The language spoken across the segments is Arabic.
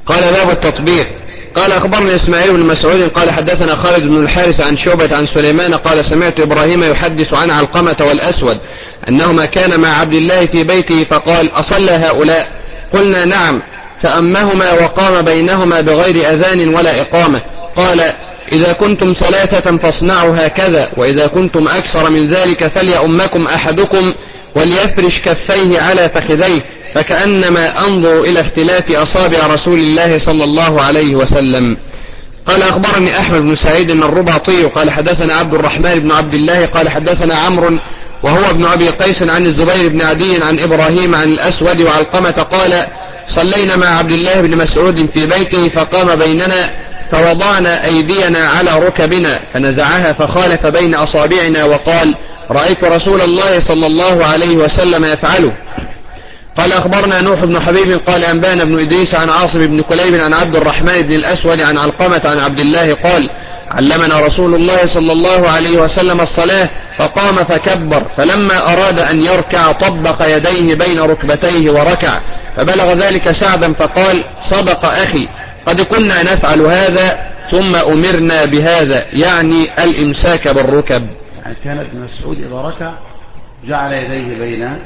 قال باب التطبيق. قال أخبرنا إسماعيل بن مسعود قال حدثنا خالد بن الحارث عن شعبة عن سليمان قال سمعت إبراهيم يحدث عن علقمة والأسود أنهما كان مع عبد الله في بيته فقال أصلى هؤلاء؟ قلنا نعم، فأمهما وقام بينهما بغير أذان ولا إقامة. قال إذا كنتم ثلاثة فاصنعوا هكذا، وإذا كنتم أكثر من ذلك فليؤمكم أحدكم وليفرش كفيه على فخذيه، فكأنما أنظر إلى اختلاف أصابع رسول الله صلى الله عليه وسلم. قال أخبرني أحمد بن سعيد الرباطي قال حدثنا عبد الرحمن بن عبد الله قال حدثنا عمرو وهو ابن أبي قيس عن الزبير بن عدي عن إبراهيم عن الأسود وعلقمة قال صلينا مع عبد الله بن مسعود في بيته فقام بيننا فوضعنا أيدينا على ركبنا فنزعها فخالف بين أصابعنا وقال رأيت رسول الله صلى الله عليه وسلم يفعله. قال أخبرنا نوح بن حبيب قال أنبانا بن إدريس عن عاصم بن كليب عن عبد الرحمن بن الأسود عن علقمة عن عبد الله قال علمنا رسول الله صلى الله عليه وسلم الصلاة فقام فكبر، فلما أراد أن يركع طبق يديه بين ركبتيه وركع، فبلغ ذلك سعدا فقال صدق أخي قد كنا نفعل هذا ثم أمرنا بهذا، يعني الإمساك بالركب. يعني كان ابن مسعود إذا ركع جعل يديه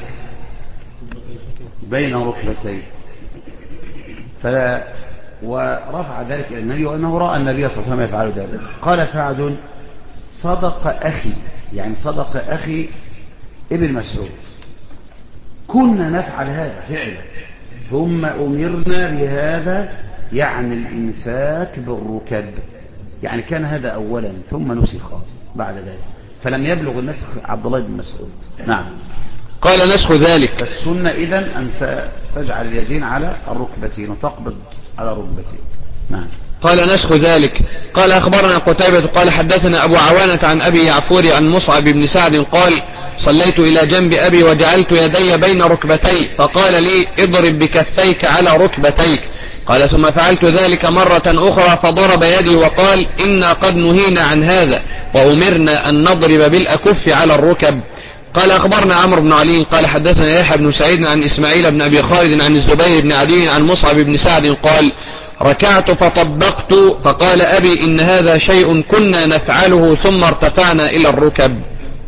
بين ركبتيه ورفع ذلك إلى النبي وأنه رأى النبي صلى الله عليه وسلم يفعل ذلك. قال سعد صدق أخي، يعني صدق أخي ابن مسعود، كنا نفعل هذا فعلا ثم أمرنا بهذا، يعني الإمساك بالركب، يعني كان هذا أولا ثم نسخ بعد ذلك، فلم يبلغ النسخ عبد الله بن مسعود. نعم. قال نسخ ذلك السنة إذن أن تجعل اليدين على الركبتين وتقبض على الركبتين. نعم. قال نسخ ذلك. قال أخبرنا قتيبة قال حدثنا أبو عوانة عن أبي يعفور عن مصعب بن سعد قال صليت إلى جنب أبي وجعلت يدي بين ركبتي فقال لي اضرب بكفيك على ركبتيك. قال ثم فعلت ذلك مرة أخرى فضرب يدي وقال إنا قد نهينا عن هذا وأمرنا أن نضرب بالأكف على الركب. قال أخبرنا عمرو بن علي قال حدثنا يحيى بن سعيد عن إسماعيل بن أبي خالد عن الزبير بن عدي عن مصعب بن سعد قال ركعت فطبقت فقال أبي إن هذا شيء كنا نفعله ثم ارتفعنا إلى الركب.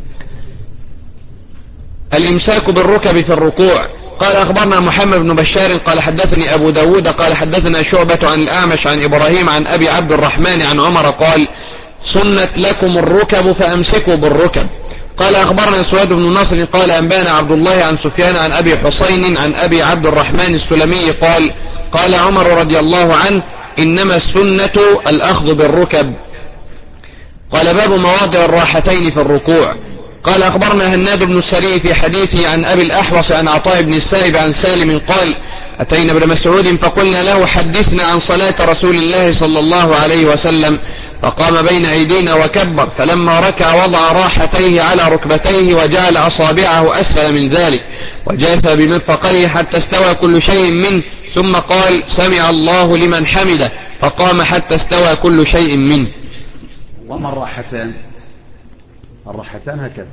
الإمساك بالركب في الركوع. قال أخبرنا محمد بن بشار قال حدثني أبو داود قال حدثنا شعبة عن الأعمش عن إبراهيم عن أبي عبد الرحمن عن عمر قال سنت لكم الركب فأمسكوا بالركب. قال أخبرنا سواد بن نصر قال أنبانا عبد الله عن سفيان عن أبي حسين عن أبي عبد الرحمن السلمي قال قال عمر رضي الله عنه إنما السنة الأخذ بالركب. قال باب مواضع الراحتين في الركوع. قال أخبرنا هناد بن السري في حديثه عن أبي الأحوص عن عطاء بن السائب عن سالم قال أتينا ابن مسعود فقلنا له حدثنا عن صلاة رسول الله صلى الله عليه وسلم فقام بين أيدينا وكبر، فلما ركع وضع راحتيه على ركبتيه وجعل أصابعه أسفل من ذلك وجاث بمرفقيه حتى استوى كل شيء منه، ثم قال سمع الله لمن حمده، فقام حتى استوى كل شيء منه. وما الراحتان؟ الراحتان هكذا،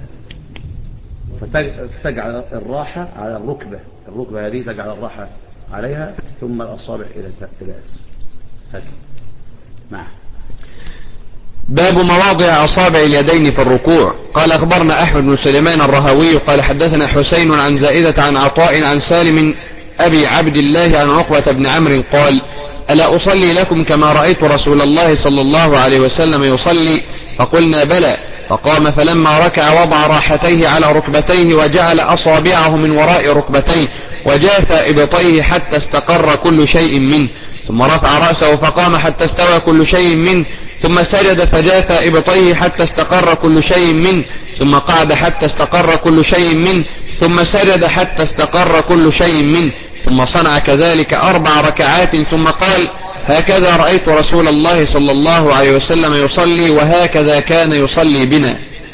فتجعل الراحة على الركبة هذه تجعل الراحة عليها ثم الأصابع إلى أسفل هكذا. نعم. باب مواضع أصابع اليدين في الركوع. قال أخبرنا أحمد بن سليمان الرهوي قال حدثنا حسين عن زائدة عن عطاء عن سالم أبي عبد الله عن عقبة بن عمرو قال ألا أصلي لكم كما رأيت رسول الله صلى الله عليه وسلم يصلي؟ فقلنا بلى. فقام فلما ركع وضع راحتيه على ركبتيه وجعل أصابعه من وراء ركبتيه وجاث إبطيه حتى استقر كل شيء منه، ثم رفع رأسه فقام حتى استوى كل شيء منه، ثم سجد فجاث إبطيه حتى استقر كل شيء منه، ثم قعد حتى استقر كل شيء منه، ثم سجد حتى استقر كل شيء منه، ثم صنع كذلك 4 ركعات ثم قال هكذا رأيت رسول الله صلى الله عليه وسلم يصلي وهكذا كان يصلي بنا.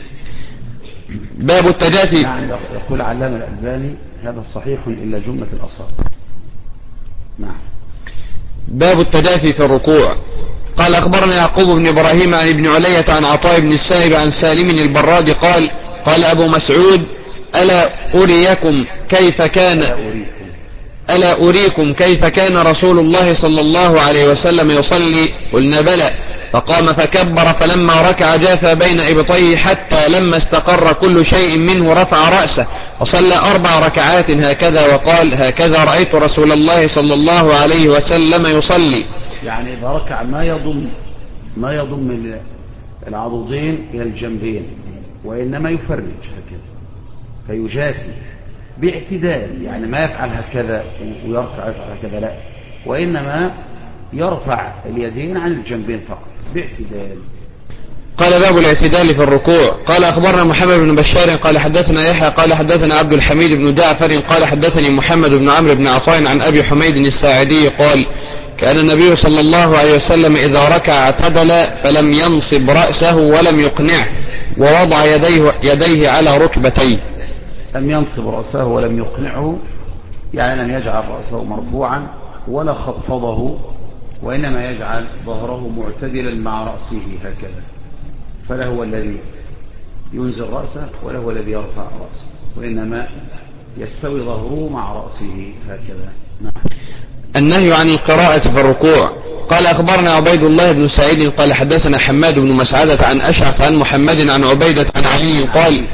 باب التجافي. يعني يقول علامة الألباني هذا صحيح إلا جملة الأصابع. نعم. باب التجافي في الركوع. قال أخبرنا يعقوب بن إبراهيم عن ابن علية عن عطاء بن السائب عن سالم البراد قال قال أبو مسعود ألا أريكم كيف كان ألا أريكم كيف كان رسول الله صلى الله عليه وسلم يصلي؟ قلنا بلى. فقام فكبر، فلما ركع جاث بين إبطيه حتى لما استقر كل شيء منه رفع رأسه وصلى 4 ركعات هكذا، وقال: هكذا رأيت رسول الله صلى الله عليه وسلم يصلي. يعني إذا ركع ما يضم العضدين إلى الجنبين، وإنما يفرج هكذا فيجافي باعتدال، يعني ما يفعل هكذا ويرفع هكذا، لا، وإنما يرفع اليدين عن الجنبين فقط باعتدال. قال: باب الاعتدال في الركوع. قال: أخبرنا محمد بن بشار قال حدثنا يحيى قال حدثنا عبد الحميد بن جعفر قال حدثني محمد بن عمرو بن عطاء عن أبي حميد الساعدي قال: كان النبي صلى الله عليه وسلم إذا ركع اعتدل فلم ينصب رأسه ولم يقنعه، ووضع يديه على ركبتيه. لم ينصب رأسه ولم يقنعه، يعني لم يجعل رأسه مرفوعا ولا خفضه، وإنما يجعل ظهره معتدلا مع رأسه هكذا، فلا هو الذي ينزل رأسه ولا هو الذي يرفع رأسه، وإنما يستوي ظهره مع رأسه هكذا. نعم. النهي عن القراءة في الركوع. قال: أخبرنا عبيد الله بن سعيد قال حدثنا حماد بن مسعدة عن أشعث عن محمد عن عبيدة عن علي قال: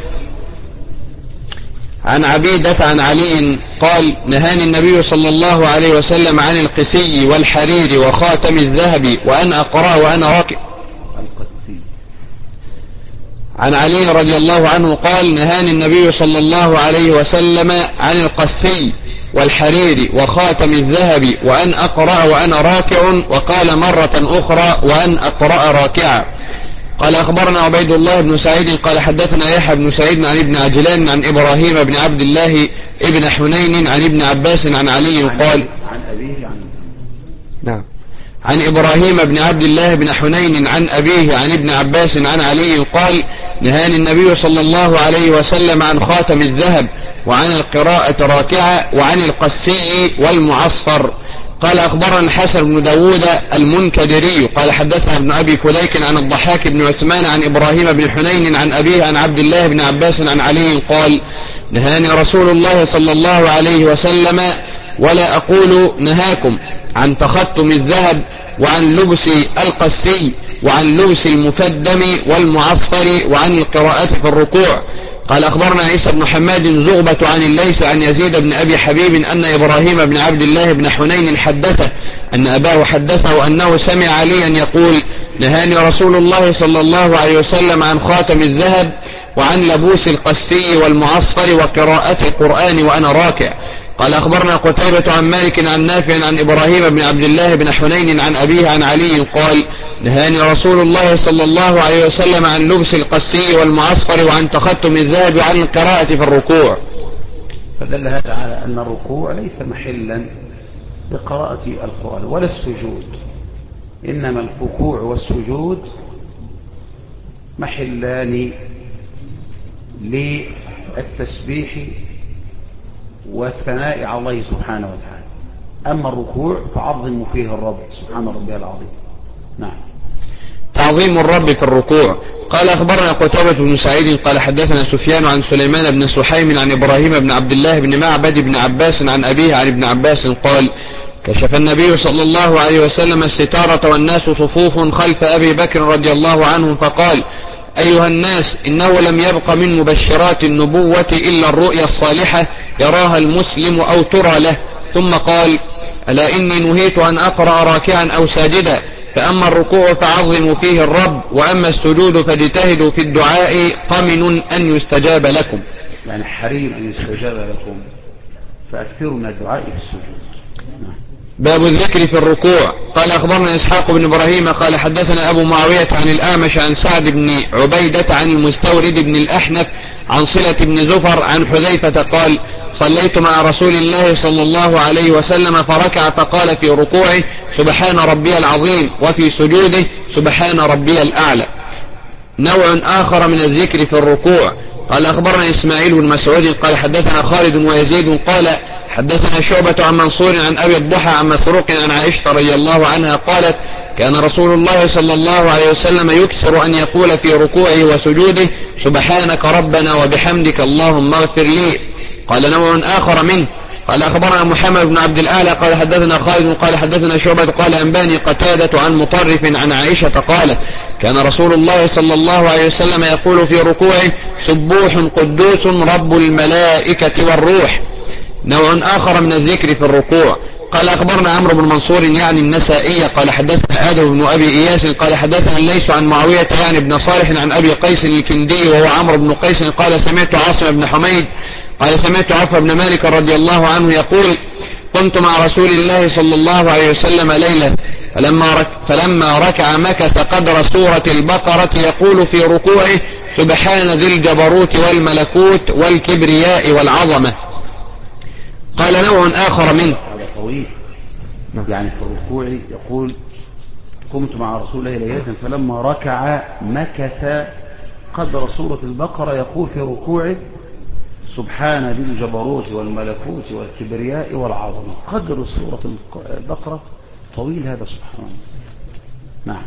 عن عبيدة عن علي قال: نهاني النبي صلى الله عليه وسلم عن القسي والحرير وخاتم الذهب وأن أقرأ وأنا راكع. عن علي رضي الله عنه قال: نهاني النبي صلى الله عليه وسلم عن القسي والحرير وخاتم الذهب وأن أقرأ وأنا راكع، وقال مرة أخرى: وأن أقرأ راكعا. قال: أخبرنا عبيد الله بن سعيد قال حدثنا يحيى بن سعيد عن ابن عجلان عن إبراهيم بن عبد الله ابن حنين عن ابن عباس عن علي قال: نعم، عن إبراهيم بن عبد الله بن حنين عن أبيه عن ابن عباس عن علي قال: نهاني النبي صلى الله عليه وسلم عن خاتم الذهب وعن القراءة راكعة وعن القسي والمعصفر. قال: أخبرنا الحسن بن داود المنكدري قال حدثنا ابن أبي فليك عن الضحاك بن عثمان عن إبراهيم بن حنين عن أبيه عن عبد الله بن عباس عن علي قال: نهاني رسول الله صلى الله عليه وسلم، ولا أقول نهاكم، عن تختم الذهب وعن لبس القسي وعن لبس المفدم والمعصفر وعن القراءة في الركوع. قال: أخبرنا عيسى بن حماد زغبة عن الليث عن يزيد بن أبي حبيب أن إبراهيم بن عبد الله بن حنين حدثه أن أباه حدثه أنه سمع عليا يقول: نهاني رسول الله صلى الله عليه وسلم عن خاتم الذهب وعن لبوس القسي والمعصفر وقراءة القرآن وأنا راكع. قال: أخبرنا قتيبة عن مالك عن نافع عن إبراهيم بن عبد الله بن حنين عن أبيه عن علي قال: نهاني رسول الله صلى الله عليه وسلم عن لبس القسي والمعصفر وعن تختم الذهب وعن القراءة في الركوع. فدل هذا على أن الركوع ليس محلا لقراءة القرآن ولا السجود، إنما الركوع والسجود محلان للتسبيح والثناء على الله سبحانه وتعالى. أما الركوع فعظم فيه الرب سبحان ربي العظيم. نعم. تعظيم الرب في الركوع. قال: أخبرنا قتيبة بن سعيد قال حدثنا سفيان عن سليمان بن سحيم عن إبراهيم بن عبد الله بن معبد بن عباس عن أبيه عن ابن عباس قال: كشف النبي صلى الله عليه وسلم الستارة والناس صفوف خلف أبي بكر رضي الله عنه فقال: أيها الناس، إنه لم يبق من مبشرات النبوة إلا الرؤيا الصالحة يراها المسلم أو ترى له. ثم قال: ألا إني نهيت أن أقرأ راكعا أو ساجدا، فأما الركوع فعظموا فيه الرب، وأما السجود فاجتهدوا في الدعاء قمن أن يستجاب لكم. يعني حريم أن يستجاب لكم، فأكثروا من الدعاء في السجود. باب الذكر في الركوع. قال: أخبرنا إسحاق بن إبراهيم قال حدثنا أبو معاوية عن الأعمش عن سعد بن عبيدة عن المستورد بن الأحنف عن صلة بن زفر عن حذيفة قال: صليت مع رسول الله صلى الله عليه وسلم فركع فقال في ركوعه: سبحان ربي العظيم، وفي سجوده: سبحان ربي الأعلى. نوع آخر من الذكر في الركوع. قال: أخبرنا إسماعيل بن مسعود قال حدثنا خالد ويزيد قال حدثنا شعبة عن منصور عن أبي الضحى عن مسروق عن عائشة رضي الله عنها قالت: كان رسول الله صلى الله عليه وسلم يكثر أن يقول في ركوعه وسجوده: سبحانك ربنا وبحمدك اللهم اغفر لي. قال: نوع آخر منه: قال أخبرنا محمد بن عبد الأعلى قال حدثنا خالد قال حدثنا شعبة قال أنباني قتادة عن مطرف عن عائشة قالت كان رسول الله صلى الله عليه وسلم يقول في ركوعه سبوح قدوس رب الملائكة والروح. نوع آخر من الذكر في الركوع. قال أخبرنا عمرو بن منصور يعني النسائي قال حدثنا آدم بن أبي إياس قال حدثنا ليس عن معاوية يعني بن صالح عن أبي قيس الكندي وهو عمرو بن قيس قال سمعت عاصم بن حميد قال سمعت عوف بن مالك رضي الله عنه يقول كنت مع رسول الله صلى الله عليه وسلم ليلة فلما ركع مكث قدر سورة البقرة يقول في ركوعه سبحان ذي الجبروت والملكوت والكبرياء والعظمة. قال نوع آخر منه هذا طويل يعني في الركوع يقول قمت مع رسول الله ليلة فلما ركع مكث قدر سورة البقرة يقول في ركوعه سبحان ذي الجبروت والملكوت والكبرياء والعظمة. قدر سورة البقرة طويل هذا سبحان الله. نعم.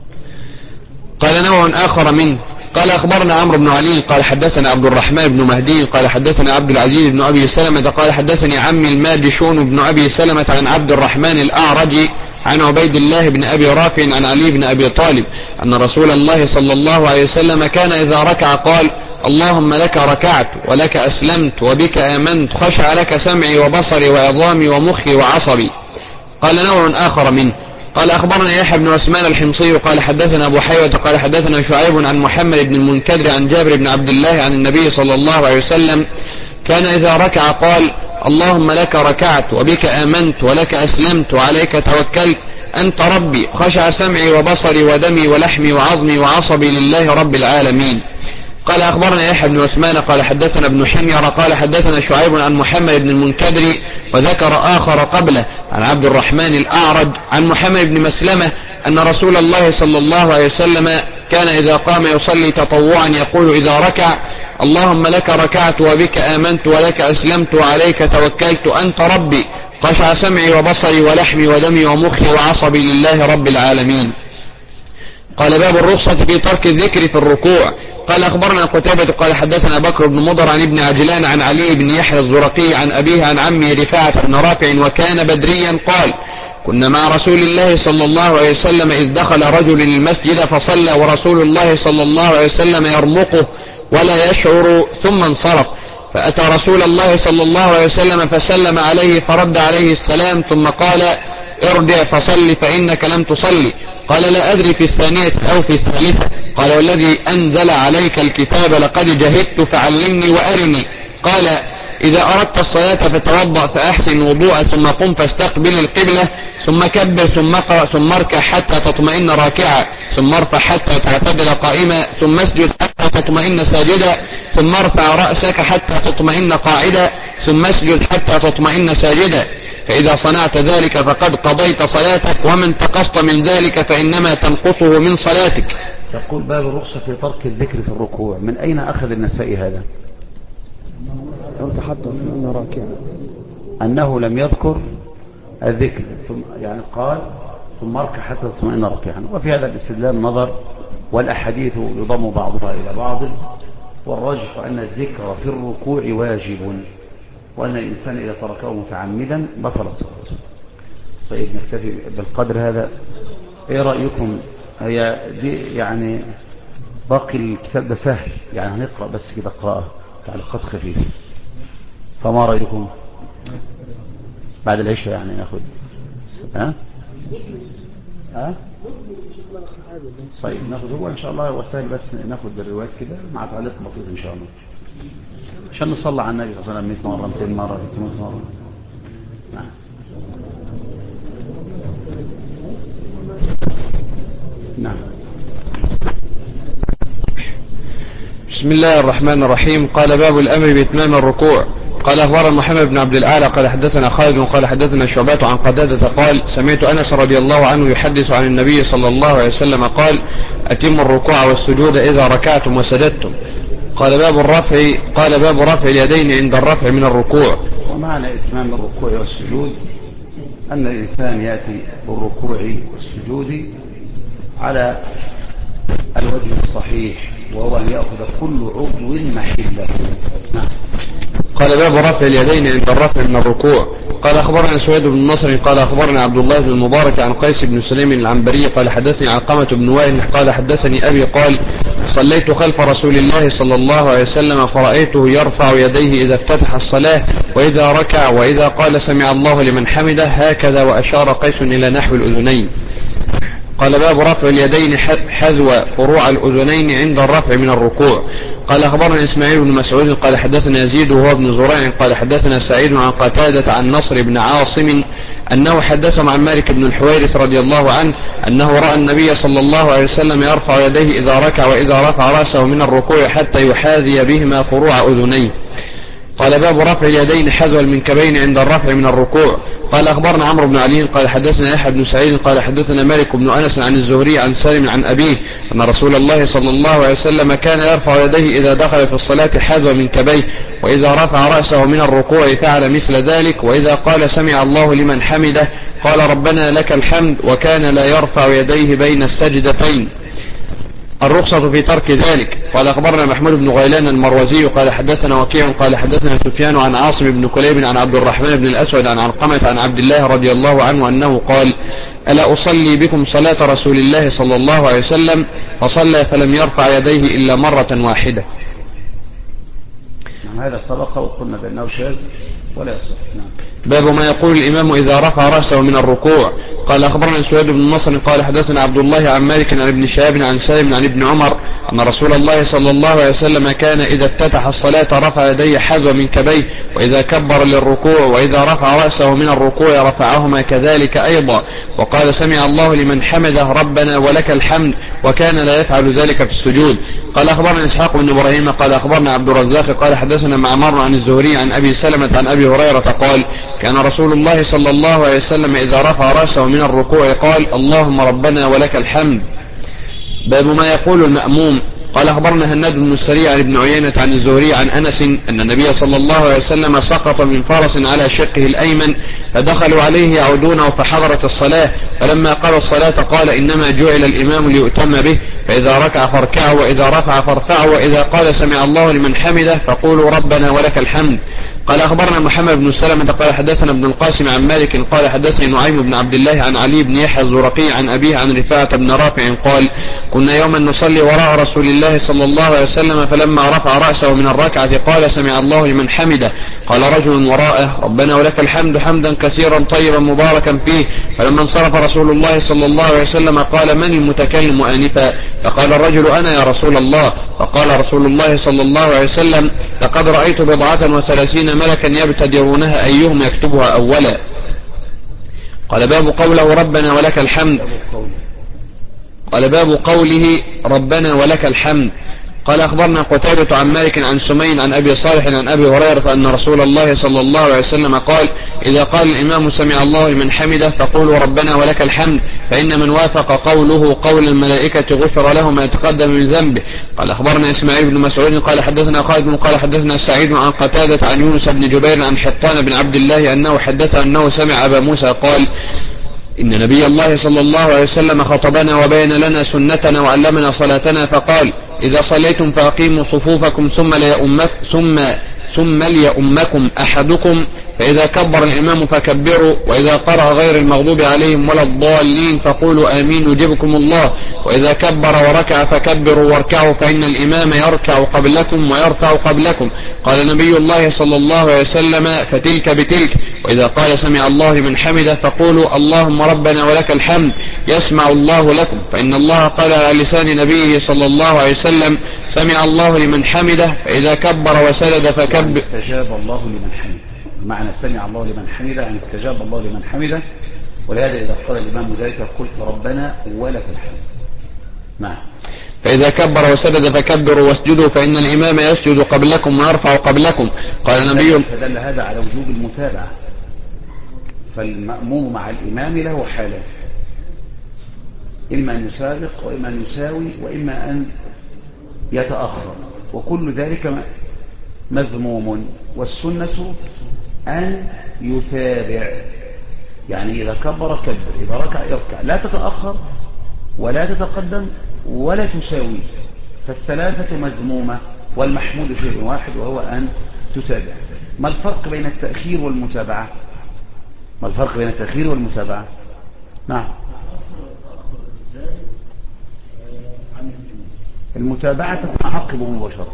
قال نوع آخر منه. قال أخبرنا عمرو بن علي قال حدثنا عبد الرحمن بن مهدي قال حدثنا عبد العزيز بن أبي سلمة قال حدثني عمي الماجشون بن أبي سلمة عن عبد الرحمن الأعرج عن عبيد الله بن أبي رافع عن علي بن أبي طالب أن رسول الله صلى الله عليه وسلم كان إذا ركع قال اللهم لك ركعت ولك أسلمت وبك آمنت خشع لك سمعي وبصري وعظامي ومخي وعصبي. قال نوع آخر منه. قال أخبرنا يحيى بن عثمان الحمصي قال حدثنا أبو حيوة قال حدثنا شعيب عن محمد بن المنكدر عن جابر بن عبد الله عن النبي صلى الله عليه وسلم كان إذا ركع قال اللهم لك ركعت وبك آمنت ولك أسلمت وعليك توكلت أنت ربي خشع سمعي وبصري ودمي ولحمي وعظمي وعصبي لله رب العالمين. قال أخبرنا يحيى بن عثمان قال حدثنا ابن حمير قال حدثنا شعيب عن محمد بن المنكدر وذكر آخر قبله عن عبد الرحمن الأعرج عن محمد بن مسلمة أن رسول الله صلى الله عليه وسلم كان إذا قام يصلي تطوعا يقول إذا ركع اللهم لك ركعت وبك آمنت ولك أسلمت وعليك توكلت أنت ربي خشع سمعي وبصري ولحمي ودمي ومخي وعصبي لله رب العالمين. قال باب الرخصة في ترك الذكر في الركوع. قال أخبرنا قتيبة قال حدثنا بكر بن مضر عن ابن عجلان عن علي بن يحيى الزرقي عن أبيه عن عمه رفاعة بن رافع وكان بدريا قال كنا مع رسول الله صلى الله عليه وسلم إذ دخل رجل المسجد فصلى ورسول الله صلى الله عليه وسلم يرمقه ولا يشعر ثم انصرف فأتى رسول الله صلى الله عليه وسلم فسلم عليه فرد عليه السلام ثم قال ارجع فصل فإنك لم تصلي. قال لا أدري في الثانية أو في الثالثة. قال والذي أنزل عليك الكتاب لقد جهدت فعلمني وأرني. قال إذا أردت الصلاة فتوضأ فأحسن وضوء ثم قم فاستقبل القبلة ثم كبر ثم اقرأ ثم اركع حتى تطمئن راكعا ثم ارفع حتى تعتدل قائما ثم اسجد حتى تطمئن ساجدا ثم ارفع رأسك حتى تطمئن قاعدا ثم اسجد حتى تطمئن ساجدا فإذا صنعت ذلك فقد قضيت صلاتك ومن تقصت من ذلك فإنما تنقصه من صلاتك. يقول باب الرخصة في ترك الذكر في الركوع. من أين أخذ النسائي هذا؟ أنه لم يذكر الذكر يعني قال ثم اركع حتى تطمئن راكعا. وفي هذا الاستدلال نظر والأحاديث يضم بعضها إلى بعض والراجح أن الذكر في الركوع واجب وأن الإنسان إذا تركه متعمدا بطلت صلاته. طيب نكتفي بالقدر هذا. إيه رأيكم؟ هي دي يعني باقي الكتاب ده سهل يعني هنقرأ بس كده قراءة تعليقات خفيفة. فما رأيكم بعد العشاء يعني ناخد طيب ناخد هو إن شاء الله هو سهل بس ناخد الروايات كده مع تعليق بسيط إن شاء الله عشان نصلي على النبي صلى الله عليه وسلم 100 مرة 200 مرة 300 مرة. نعم. نعم. بسم الله الرحمن الرحيم. قال باب الأمر بإتمام الركوع. قال أخبرنا محمد بن عبد الأعلى قال حدثنا خالد قال حدثنا شعبة عن قتادة قال سمعت أنس رضي الله عنه يحدث عن النبي صلى الله عليه وسلم قال أتم الركوع والسجود إذا ركعتم وسجدتم. قال باب رفع اليدين عند الرفع من الركوع. ومعنى إتمام الركوع والسجود أن الإنسان يأتي بالركوع والسجود على الوجه الصحيح وهو أن يأخذ كل عضو محله. نعم. قال باب رفع اليدين عند الرفع من الركوع. قال أخبرنا سويد بن نصر قال أخبرنا عبد الله بن المبارك عن قيس بن سليم العنبري قال حدثني علقمة بن وائل قال حدثني أبي قال صليت خلف رسول الله صلى الله عليه وسلم فرأيته يرفع يديه إذا افتتح الصلاة وإذا ركع وإذا قال سمع الله لمن حمده هكذا، وأشار قيس إلى نحو الأذنين. قال باب رفع اليدين حذو فروع الأذنين عند الرفع من الركوع. قال أخبرنا إسماعيل بن مسعود قال حدثنا يزيد وهو ابن زريع قال حدثنا سعيد عن قتادة عن نصر بن عاصم أنه حدثهم عن مالك بن الحويرث رضي الله عنه أنه رأى النبي صلى الله عليه وسلم يرفع يديه إذا ركع وإذا رفع رأسه من الركوع حتى يحاذي بهما فروع أذنيه. قال باب رفع اليدين حذو المنكبين عند الرفع من الركوع. قال أخبرنا عمرو بن علي قال حدثنا يحيى بن سعيد قال حدثنا مالك بن أنس عن الزهري عن سالم عن أبيه أن رسول الله صلى الله عليه وسلم كان يرفع يديه إذا دخل في الصلاة حذو منكبيه، وإذا رفع رأسه من الركوع فعل مثل ذلك، وإذا قال سمع الله لمن حمده قال ربنا لك الحمد، وكان لا يرفع يديه بين السجدتين. الرخصة في ترك ذلك. قال أخبرنا محمود بن غيلان المروزي قال حدثنا وكيع قال حدثنا سفيان عن عاصم بن كليب عن عبد الرحمن بن الأسود عن علقمة عن عبد الله رضي الله عنه أنه قال ألا أصلي بكم صلاة رسول الله صلى الله عليه وسلم؟ فصلى فلم يرفع يديه إلا مرة واحدة. هذا سبق وقلنا بأنه شاذ ولا يصح. باب ما يقول الإمام إذا رفع رأسه من الركوع. قال أخبرنا سويد بن نصر قال حدثنا عبد الله عن مالك عن ابن شهاب عن سالم عن ابن عمر أن رسول الله صلى الله عليه وسلم كان إذا افتتح الصلاة رفع يديه حذو منكبيه، وإذا كبر للركوع وإذا رفع رأسه من الركوع رفعهما كذلك أيضا، وقال سمع الله لمن حمده ربنا ولك الحمد، وكان لا يفعل ذلك في السجود. قال أخبرنا إسحاق بن إبراهيم قال أخبرنا عبد الرزاق قال حدثنا معمر عن الزهري عن أبي سلمة عن أبي هريرة قال كان رسول الله صلى الله عليه وسلم إذا رفع رأسه من الركوع قال اللهم ربنا ولك الحمد. باب ما يقول المأموم. قال أخبرنا هناد بن السريع عن ابن عيينة عن الزهري عن أنس أن النبي صلى الله عليه وسلم سقط من فرس على شقه الأيمن فدخلوا عليه يعودونه فحضرت الصلاة، فلما قضى الصلاة قال إنما جعل الإمام ليؤتم به، فإذا ركع فاركعوا وإذا رفع فارفعوا، وإذا قال سمع الله لمن حمده فقولوا ربنا ولك الحمد. قال أخبرنا محمد بن سلمة قال حدثنا ابن القاسم عن مالك قال حدثني نعيم بن عبد الله عن علي بن يحيى الزرقي عن أبيه عن رفاعة بن رافع قال كنا يوما نصلي وراء رسول الله صلى الله عليه وسلم فلما رفع رأسه من الركعة قال سمع الله لمن حمده، قال رجل وراءه ربنا ولك الحمد حمدا كثيرا طيبا مباركا فيه، فلما انصرف رسول الله صلى الله عليه وسلم قال من المتكلم آنفا؟ فقال الرجل أنا يا رسول الله. فقال رسول الله صلى الله عليه وسلم لقد رأيت 37 ملكا يبتدرونها أيهم يكتبها أولا. قال باب قوله ربنا ولك الحمد. قال باب قوله ربنا ولك الحمد. قال أخبرنا قتيبة عن مالك عن سمين عن أبي صالح عن أبي هريرة أن رسول الله صلى الله عليه وسلم قال إذا قال الإمام سمع الله لمن حمده فقولوا ربنا ولك الحمد، فإن من وافق قوله قول الملائكة غفر له ما يتقدم من ذنبه. قال أخبرنا إسماعيل بن مسعود قال حدثنا خالد قال حدثنا سعيد عن قتادة عن يونس بن جبير عن حطان بن عبد الله أنه حدث أنه سمع أبا موسى قال إن نبي الله صلى الله عليه وسلم خطبنا وبين لنا سنتنا وعلمنا صلاتنا فقال إذا صليتم فأقيموا صفوفكم ثم ليؤمكم أحدكم، فإذا كبر الإمام فكبروا، وإذا قرأ غير المغضوب عليهم ولا الضالين فقولوا آمين يجبكم الله، وإذا كبر وركع فكبروا واركعوا، فإن الإمام يركع قبلكم ويرفع قبلكم. قال نبي الله صلى الله عليه وسلم فتلك بتلك. وإذا قال سمع الله لمن حمده فقولوا اللهم ربنا ولك الحمد يسمع الله لكم، فإن الله قال على لسان نبيه صلى الله عليه وسلم سمع الله لمن حمده، فإذا كبر وسجد فكبر. استجاب الله لمن حمده، معنى سمع الله لمن حمده يعني استجاب الله لمن حمده، ولهذا إذا قال الإمام ذلك قلت ربنا ولك الحمد. نعم. فإذا كبر وسجد فكبروا واسجدوا، فإن الإمام يسجد قبلكم ويرفع قبلكم. قال النبي فدل هذا على وجوب المتابعة، فالمأموم مع الإمام له حالات، إما أن يسابق وإما أن يساوي وإما أن يتأخر، وكل ذلك مذموم، والسنة أن يتابع، يعني إذا كبر كبر، إذا ركع يركع، لا تتأخر ولا تتقدم ولا تساوي، فالثلاثة مذمومة، والمحمود شيء واحد وهو أن تتابع. ما الفرق بين التأخير والمتابعة؟ ما الفرق بين التأخير والمتابعة؟ نعم. المتابعة تكون عقب مباشرة.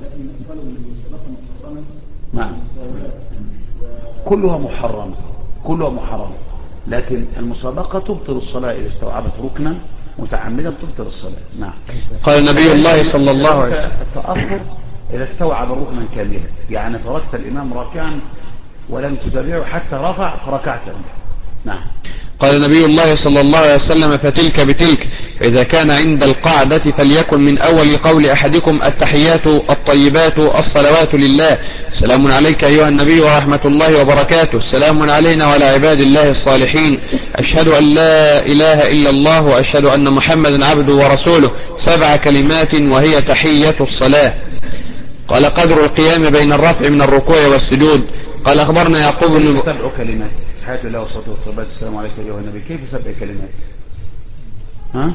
نعم. كلها محرمة، كلها محرمة، لكن المسابقة تبطل الصلاة إذا استوعبت ركنا متعمدا تبطل الصلاة. نعم. قال نبي الله صلى الله عليه وسلم التأخر إذا استوعب ركنا كاملا، يعني تركت الإمام راكعا ولم تتابعه حتى رفع فركعت. نعم. قال نبي الله صلى الله عليه وسلم فتلك بتلك، إذا كان عند القعدة فليكن من أول قول أحدكم التحيات الطيبات الصلوات لله، سلام عليك أيها النبي ورحمة الله وبركاته، سلام علينا وعلى عباد الله الصالحين، أشهد أن لا إله إلا الله وأشهد أن محمدا عبده ورسوله، 7 كلمات وهي تحية الصلاة. قال قدر القيام بين الرفع من الركوع والسجود. قال أخبرنا يعقوب بن 7 كلمات حياة الله والصلاة والسلام، السلام عليك أيها النبي، كيف 7 كلمات؟ ها؟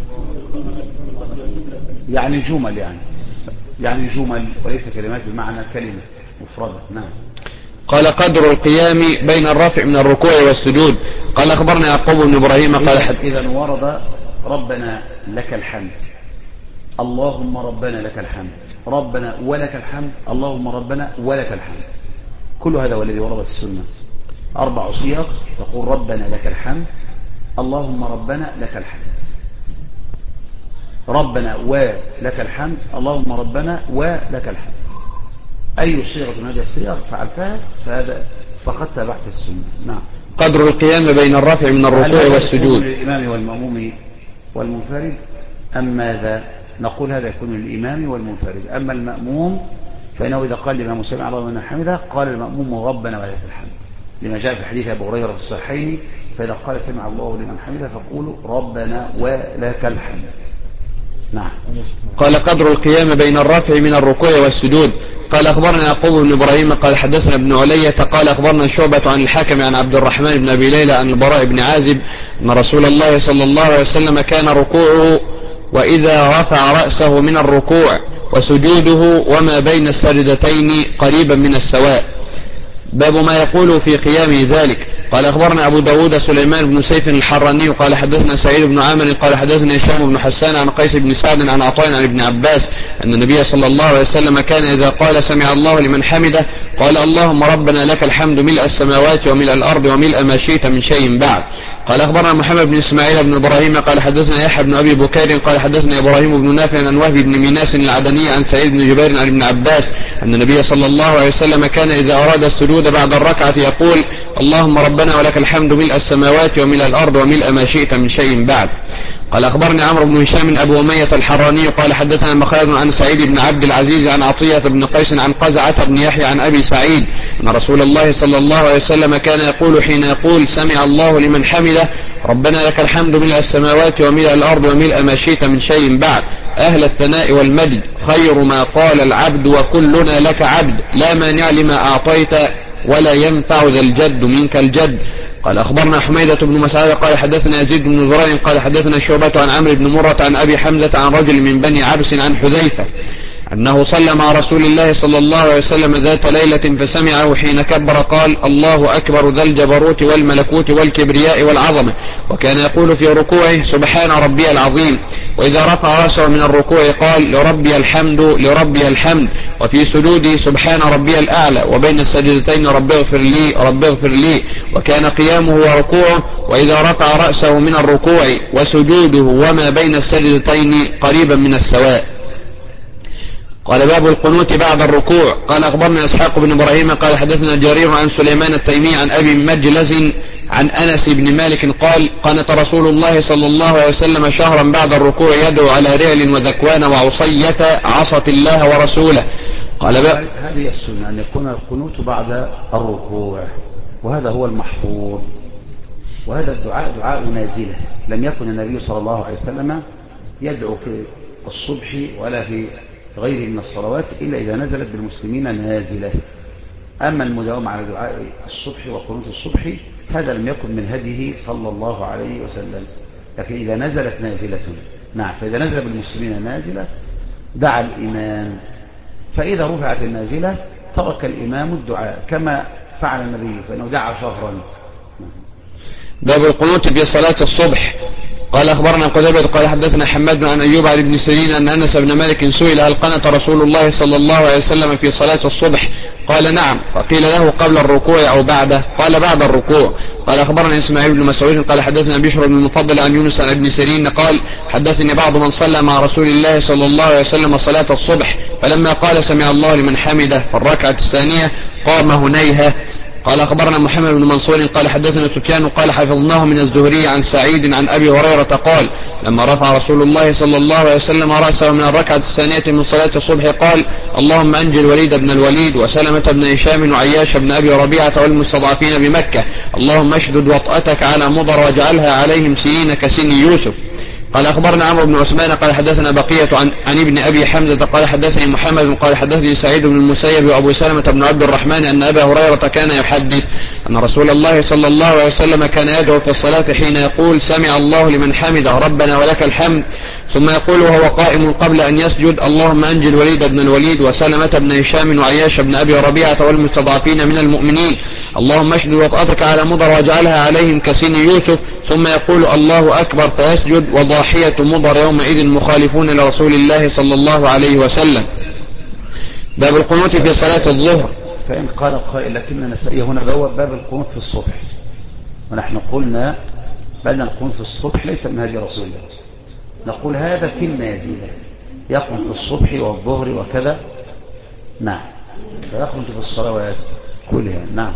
يعني جمل، يعني جمل وليس كلمات بمعنى كلمة مفردة. نعم. قال قدر القيام بين الرفع من الركوع والسجود. قال أخبرنا يعقوب بن إبراهيم قال إذا ورد ربنا لك الحمد، اللهم ربنا لك الحمد، ربنا ولك الحمد، اللهم ربنا ولك الحمد، كل هذا والذي ورد في السنة. 4 صيغ تقول ربنا لك الحمد، اللهم ربنا لك الحمد، ربنا ولك الحمد، اللهم ربنا ولك الحمد. أي صيغة من هذه الصيغ فعلتها فهذا فقد تبعت السنة. نعم. قدر القيام بين الرفع من الركوع والسجود. للإمام والمأموم والمنفرد، أم ماذا؟ نقول هذا يكون للإمام والمنفرد، أما المأموم فإنه إذا قال الإمام سمع الله لمن حمده قال المأموم ربنا ولك الحمد، لما جاء في حديث أبي هريرة في الصحيحين، فإذا قال سمع الله لمن حمده فقولوا ربنا ولك الحمد. نعم. قال قدر القيام بين الرفع من الركوع والسجود. قال أخبرنا يعقوب بن إبراهيم قال حدثنا ابن علية قال أخبرنا شعبة عن الحاكم عن عبد الرحمن بن أبي ليلى عن البراء بن عازب أن رسول الله صلى الله عليه وسلم كان ركوعه وإذا رفع رأسه من الركوع وسجوده وما بين السجدتين قريبا من السواء. باب ما يقول في قيامه ذلك. قال أخبرنا أبو داود سليمان بن سيف الحراني قال حدثنا سعيد بن عامر قال حدثنا هشام بن حسان عن قيس بن سعد عن عطاء عن ابن عباس أن النبي صلى الله عليه وسلم كان إذا قال سمع الله لمن حمده قال اللهم ربنا لك الحمد ملء السماوات وملء الأرض وملء ما شئت من شيء بعد. قال أخبرنا محمد بن إسماعيل بن إبراهيم قال حدثنا يحيى بن أبي بكير قال حدثنا إبراهيم بن نافع عن وهب بن ميناس العدني عن سعيد بن جبير عن ابن عباس أن النبي صلى الله عليه وسلم كان إذا أراد السجود بعد الركعة يقول اللهم ربنا ولك الحمد ملء السماوات وملء الأرض وملء ما شئت من شيء بعد. قال أخبرني عمرو بن هشام أبو أمية الحراني قال حدثنا مخالد عن سعيد بن عبد العزيز عن عطية بن قيس عن قزعة بن يحيى عن أبي سعيد أن رسول الله صلى الله عليه وسلم كان يقول حين يقول سمع الله لمن حمده ربنا لك الحمد ملء السماوات وملء الأرض وملء ما شئت من شيء بعد أهل الثناء والمجد خير ما قال العبد وكلنا لك عبد لا مانع لما أعطيت ولا ينفع ذا الجد منك الجد. قال أخبرنا حميدة بن مسعود قال حدثنا يزيد بن زرين قال حدثنا شعبة عن عمرو بن مرة عن أبي حمزة عن رجل من بني عبس عن حذيفة أنه صلى مع رسول الله صلى الله عليه وسلم ذات ليلة فسمعه حين كبر قال الله أكبر ذا الجبروت والملكوت والكبرياء والعظمة وكان يقول في ركوعه سبحان ربي العظيم وإذا رفع رأسه من الركوع قال لربي الحمد لربي الحمد وفي سجوده سبحان ربي الأعلى وبين السجدتين ربي اغفر لي ربي اغفر لي وكان قيامه وركوعه وإذا رفع رأسه من الركوع وسجوده وما بين السجدتين قريبا من السواء. قال باب القنوت بعد الركوع. قال أخبرنا إسحاق بن إبراهيم قال حدثنا جرير عن سليمان التيمي عن أبي مجلس عن أنس بن مالك قال قنت رسول الله صلى الله عليه وسلم شهرا بعد الركوع يدعو على رعل وذكوان وعصية عصت الله ورسوله. قال هذه السنة أن يكون القنوت بعد الركوع وهذا هو المحفوظ وهذا الدعاء دعاء نازلة لم يكن النبي صلى الله عليه وسلم يدعو في الصبح ولا في غيره من الصلوات إلا إذا نزلت بالمسلمين نازلة. أما المداومة على دعاء الصبح وقنوت الصبح هذا لم يكن من هديه صلى الله عليه وسلم، لكن إذا نزلت نازلة نعم فإذا نزل بالمسلمين نازلة دعا الإمام، فإذا رفعت النازلة ترك الإمام الدعاء كما فعل النبي فإنه دعا شهرا. باب القنوت في صلاة الصبح. قال أخبرنا قتيبة قال حدثنا حماد عن أيوب عن ابن سيرين أن أنس بن مالك سئل هل قنت رسول الله صلى الله عليه وسلم في صلاة الصبح؟ قال نعم. فقيل له قبل الركوع أو بعده؟ قال بعد الركوع. قال أخبرنا إسماعيل بن مسعود قال حدثنا بشر بن المفضل عن يونس عن ابن سيرين قال حدثني بعض من صلى مع رسول الله صلى الله عليه وسلم صلاة الصبح فلما قال سمع الله لمن حمده في الركعة الثانية قام هنيهة. قال أخبرنا محمد بن منصور قال حدثنا سفيان قال حفظناه من الزهري عن سعيد عن أبي هريرة قال لما رفع رسول الله صلى الله عليه وسلم رأسه من الركعة الثانية من صلاة الصبح قال اللهم أنجي الوليد بن الوليد وسلمة بن هشام وعياش بن أبي ربيعة والمستضعفين بمكة اللهم اشدد وطأتك على مضر واجعلها عليهم سنين كسن يوسف. قال أخبرنا عمرو بن عثمان قال حدثنا بقية عن ابن أبي حمزة قال حدثني محمد قال حدثني سعيد بن المسيب وأبو سلمة بن عبد الرحمن أن أبا هريرة كان يحدث أن رسول الله صلى الله عليه وسلم كان يدعو في الصلاة حين يقول سمع الله لمن حمده ربنا ولك الحمد ثم يقول وهو قائم قبل أن يسجد اللهم أنجي الوليد بن الوليد وسلمة بن هشام وعياش بن أبي ربيعة والمستضعفين من المؤمنين اللهم اشدد وطأتك على مضر واجعلها عليهم كسن يوسف ثم يقول الله أكبر فيسجد وضاحية مضر يومئذ مخالفون لرسول الله صلى الله عليه وسلم. باب القنوت في صلاة الظهر. فإن قال قائل لكن نسائي هنا باب القنوت في الصبح ونحن قلنا بأن القنوت في الصبح ليس من هدي رسول الله نقول هذا في النازلة يقنط في الصبح والظهر وكذا نعم فيقنط في الصلوات كلها نعم.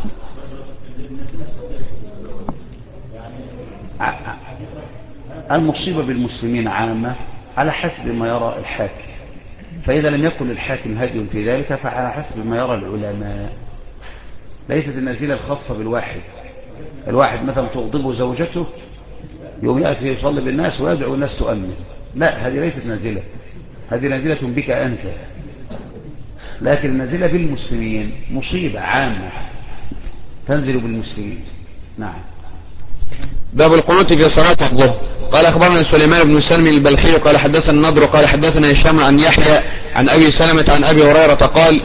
المصيبة بالمسلمين عامة على حسب ما يرى الحاكم فإذا لم يكن الحاكم هدي في ذلك فعلى حسب ما يرى العلماء. ليست النازلة الخاصة بالواحد الواحد مثلا تغضبه زوجته يوم يأتي يصلي بالناس ويدعو الناس تؤمن لا هذه ليست نازلة هذه نازلة بك أنت لكن النازلة بالمسلمين مصيبة عامة تنزل بالمسلمين. نعم. باب القنوت في صلاة الظهر. قال أخبرنا سليمان بن سلم البلخي قال حدثنا النضر قال حدثنا هشام عن يحيى عن أبي سلمة عن أبي هريرة قال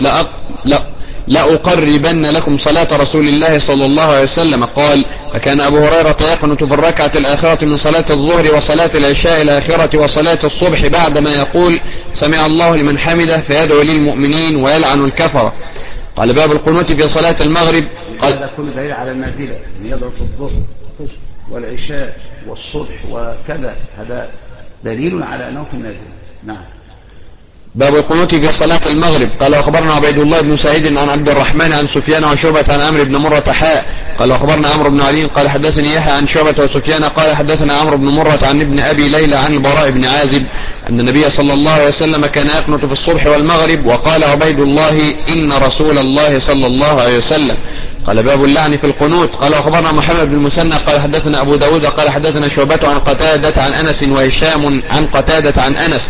لأقربن لكم صلاة رسول الله صلى الله عليه وسلم قال فكان أبو هريرة يقنت في الركعة الآخرة من صلاة الظهر وصلاة العشاء الآخرة وصلاة الصبح بعدما يقول سمع الله لمن حمده فيدعو للمؤمنين ويلعن الكفرة. قال باب القنوت في صلاة المغرب. قال هذا كل دليل على النازلة يدعو في الظهر والعشاء والصبح وكذا هذا دليل على أنه في النازلة. نعم. باب القنوت في صلاة المغرب. قال أخبرنا عبيد الله بن سعيد عن عبد الرحمن عن سفيان وشعبة عن عمرو بن مرة حاء. قال أخبرنا عمرو بن علي قال حدثني يحيى عن شعبة وسفيان قال حدثنا عمرو بن مرة عن ابن أبي ليلى عن البراء بن عازب أن النبي صلى الله عليه وسلم كان يقنت في الصبح والمغرب. وقال عبيد الله إن رسول الله صلى الله عليه وسلم. قال باب اللعن في القنوت. قال أخبرنا محمد بن المثنى قال حدثنا أبو داود قال حدثنا شعبة عن قتادة عن أنس وهشام عن قتادة عن أنس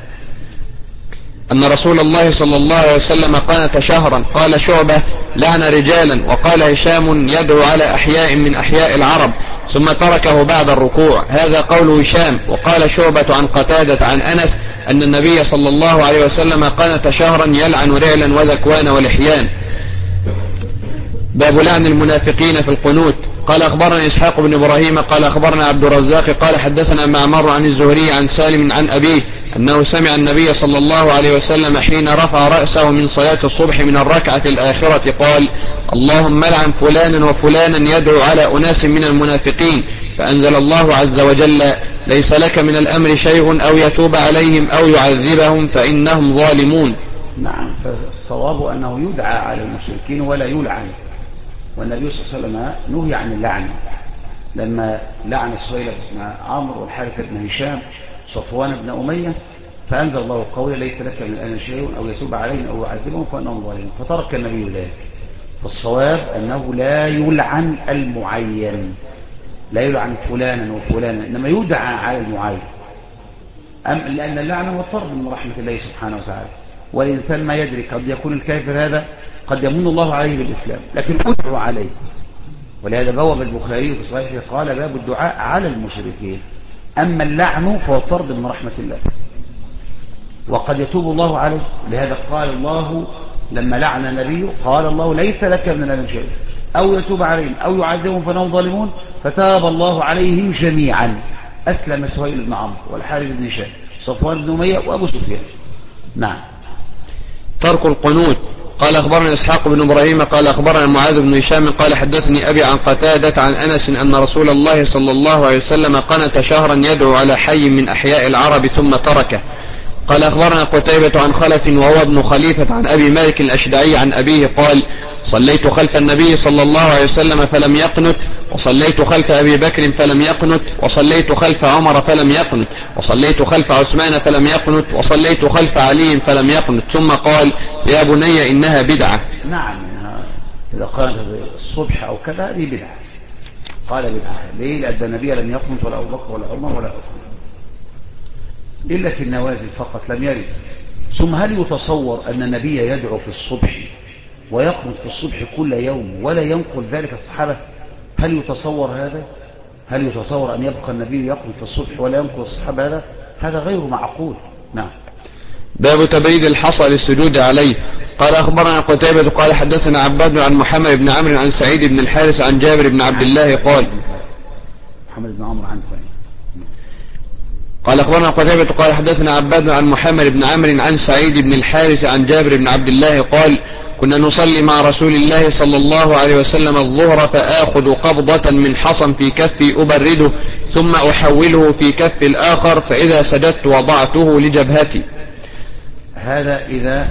أن رسول الله صلى الله عليه وسلم قنت شهرا. قال شعبة لعن رجالا. وقال هشام يدعو على أحياء من أحياء العرب ثم تركه بعد الركوع. هذا قول هشام. وقال شعبة عن قتادة عن أنس أن النبي صلى الله عليه وسلم قنت شهرا يلعن رعلا وذكوان ولحيان. باب لعن المنافقين في القنوت. قال أخبرنا إسحاق بن إبراهيم قال أخبرنا عبد الرزاق قال حدثنا معمر عن الزهري عن سالم عن أبيه أنه سمع النبي صلى الله عليه وسلم حين رفع رأسه من صلاة الصبح من الركعة الآخرة قال اللهم لعن فلانا وفلانا يدعو على أناس من المنافقين. فأنزل الله عز وجل ليس لك من الأمر شيء أو يتوب عليهم أو يعذبهم فإنهم ظالمون. نعم. فالصواب أنه يدعى على المشركين ولا يلعن والنبي صلى الله عليه وسلم نهي عن اللعن لما لعن السويلة بن عمرو والحارث بن هشام صفوان بن أمية فأنزل الله قوله ليس لك من الأمر شيء أو يتوب عليهم أو يعذبهم فإنهم ظالمون فترك النبي ذلك. فالصواب أنه لا يلعن المعين لا يلعن فلانا وفلانا إنما يدعى على المعين لأن اللعن هو طرد من رحمة الله سبحانه وتعالى والإنسان ما يدري قد يكون الكافر هذا قد يمن الله عليه بالإسلام لكن أدعو عليه. ولهذا بواب البخاري في صحيحه قال باب الدعاء على المشركين. أما اللعن فهو طرد من رحمة الله وقد يتوب الله عليه. لهذا قال الله لما لعن النبي قال الله ليس لك من الأمر شيء أو يتوب عليهم أو يعذبهم فإنهم ظالمون، فتاب الله عليهم جميعا. أسلم سهيل بن عمرو والحارث بن هشام صفوان بن أمية وأبو سفيان. نعم. ترك القنوت. قال أخبرنا إسحاق بن إبراهيم قال أخبرنا معاذ بن هشام قال حدثني أبي عن قتادة عن أنس أن رسول الله صلى الله عليه وسلم قنت شهرا يدعو على حي من أحياء العرب ثم تركه. قال أخبرنا قتيبة عن خلف وهو ابن خليفة عن أبي مالك الأشدعي عن أبيه قال صليت خلف النبي صلى الله عليه وسلم فلم يقنت، وصليت خلف أبي بكر فلم يقنت، وصليت خلف عمر فلم يقنت، وصليت خلف عثمان فلم يقنت، وصليت خلف علي فلم يقنت، ثم قال يا بني إنها بدعة. نعم، إذا قالت الصبح أو كذا هذه بدعة. قال بدعة ليه؟ لأن النبي لم يقنت ولا أبو بكر ولا عمر ولا عثمان إلا في النوازل فقط لم يرد. ثم هل يتصور أن النبي يدعو في الصبح ويقنت في الصبح كل يوم ولا ينقل ذلك الصحابة؟ هل يتصور هذا؟ هل يتصور أن يبقى النبي يقنت في الصبح ولا ينقل الصحابة؟ هذا غير معقول. نعم. باب تبريد الحصى للسجود عليه. قال أخبرنا قتيبة قال حدثنا عباد عن محمد بن عمرو عن سعيد بن الحارث عن جابر بن عبد الله قال محمد بن عمرو عن سعيد قال أخبرنا قتيبة قال حدثنا عباد عن محمد بن عمرو عن سعيد بن الحارث عن جابر بن عبد الله قال كنا نصلي مع رسول الله صلى الله عليه وسلم الظهر فآخذ قبضة من حصى في كفي أبرده ثم أحوله في كف الآخر فإذا سجدت وضعته لجبهتي. هذا إذا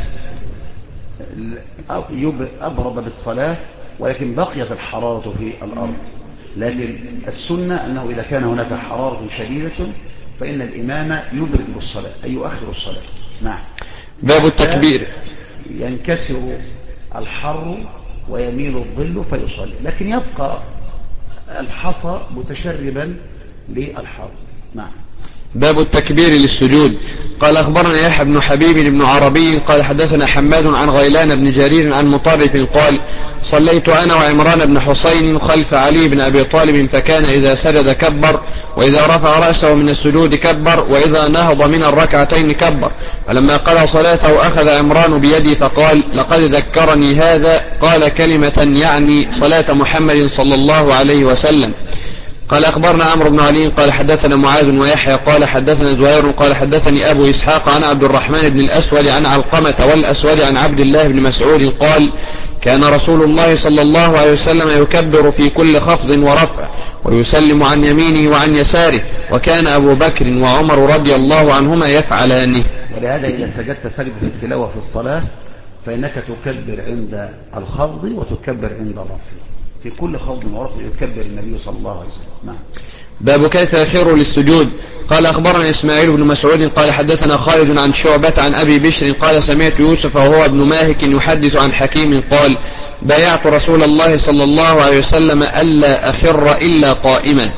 أبرد بالصلاة ولكن بقيت الحرارة في الأرض، لكن السنة أنه إذا كان هناك حرارة شديدة فإن الإمام يبرد بالصلاة أي يؤخر الصلاة. نعم. باب التكبير. ينكسر الحر ويميل الظل فيصلي، لكن يبقى الحصى متشربا للحر. نعم. باب التكبير للسجود. قال أخبرنا يحيى بن حبيب بن عربي قال حدثنا حماد عن غيلان بن جرير عن مطرف قال صليت أنا وعمران بن حسين خلف علي بن أبي طالب فكان إذا سجد كبر، وإذا رفع رأسه من السجود كبر، وإذا نهض من الركعتين كبر. فلما قضى صلاته أخذ عمران بيدي فقال لقد ذكرني هذا، قال كلمة يعني صلاة محمد صلى الله عليه وسلم. قال أخبرنا عمرو بن علي قال حدثنا معاذ ويحيى قال حدثنا زهير قال حدثني أبو إسحاق عن عبد الرحمن بن الأسود عن علقمة والأسود عن عبد الله بن مسعود قال كان رسول الله صلى الله عليه وسلم يكبر في كل خفض ورفع ويسلم عن يمينه وعن يساره، وكان أبو بكر وعمر رضي الله عنهما يفعلانه. ولهذا إذا سجدت سجدة التلاوة في الصلاة فإنك تكبر عند الخفض وتكبر عند الرفع، في كل خفض ورفع يكبر النبي صلى الله عليه وسلم. نعم. باب كيف يخر للسجود. قال أخبرنا إسماعيل بن مسعود قال حدثنا خالد عن شعبة عن أبي بشر قال سمعت يوسف وهو ابن ماهك يحدث عن حكيم قال بايعت رسول الله صلى الله عليه وسلم ألا أخر إلا قائما.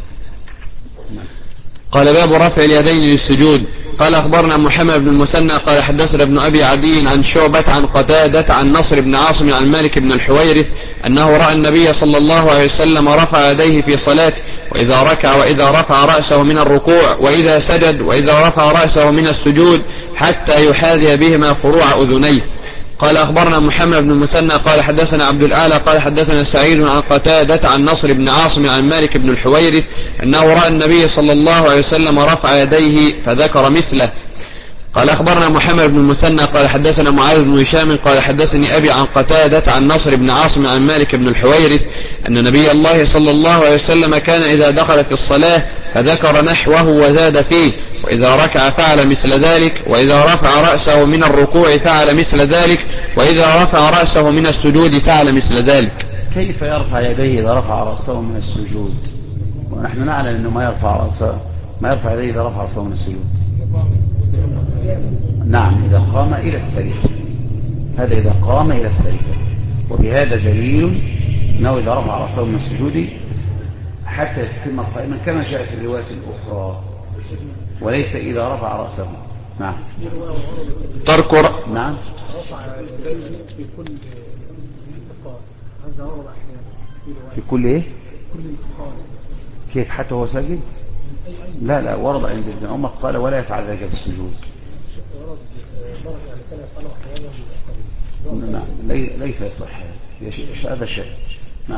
قال باب رفع اليدين للسجود. قال أخبرنا محمد بن المثنى قال حدثنا ابن أبي عدي عن شعبة عن قتادة عن نصر بن عاصم عن مالك بن الحويرث أنه رأى النبي صلى الله عليه وسلم رفع يديه في صلاته، وإذا ركع وإذا رفع رأسه من الركوع وإذا سجد وإذا رفع رأسه من السجود حتى يحاذي بهما فروع أذنيه. قال أخبرنا محمد بن المثنى قال حدثنا عبد الأعلى قال حدثنا سعيد عن قتادة عن نصر بن عاصم عن مالك بن الحويرث أنه رأى النبي صلى الله عليه وسلم رفع يديه فذكر مثله. قال أخبرنا محمد بن المثنى قال حدثنا معاذ بن هشام قال حدثني أبي عن قتادة عن نصر بن عاصم عن مالك بن الحويرث أن نبي الله صلى الله عليه وسلم كان إذا دخل في الصلاة فذكر نحوه وزاد فيه، وإذا ركع فعل مثل ذلك، وإذا رفع رأسه من الركوع فعل مثل ذلك، وإذا رفع رأسه من السجود فعل مثل ذلك. كيف يرفع يديه إذا رفع رأسه من السجود؟ ونحن نعلم أنه ما يرفع يديه إذا رفع رأسه من السجود. نعم، إذا قام إلى السرير، هذا إذا قام إلى السرير. وبهذا دليل أنه إذا رفع رأسه من السجود حتى يتم قائما كما جاء في الرواية الأخرى، وليس إذا رفع رأسه. نعم. نعم. في كل انتقال، هذا ورد أحيانا في كل إيه؟ كل انتقال. كيف حتى هو ساجد؟ لا ورد عند ابن عمر قال ولا يفعل ذلك في السجود. ورد يعني كان يفعله أحيانا نعم ليس يصح هذا شيء. نعم.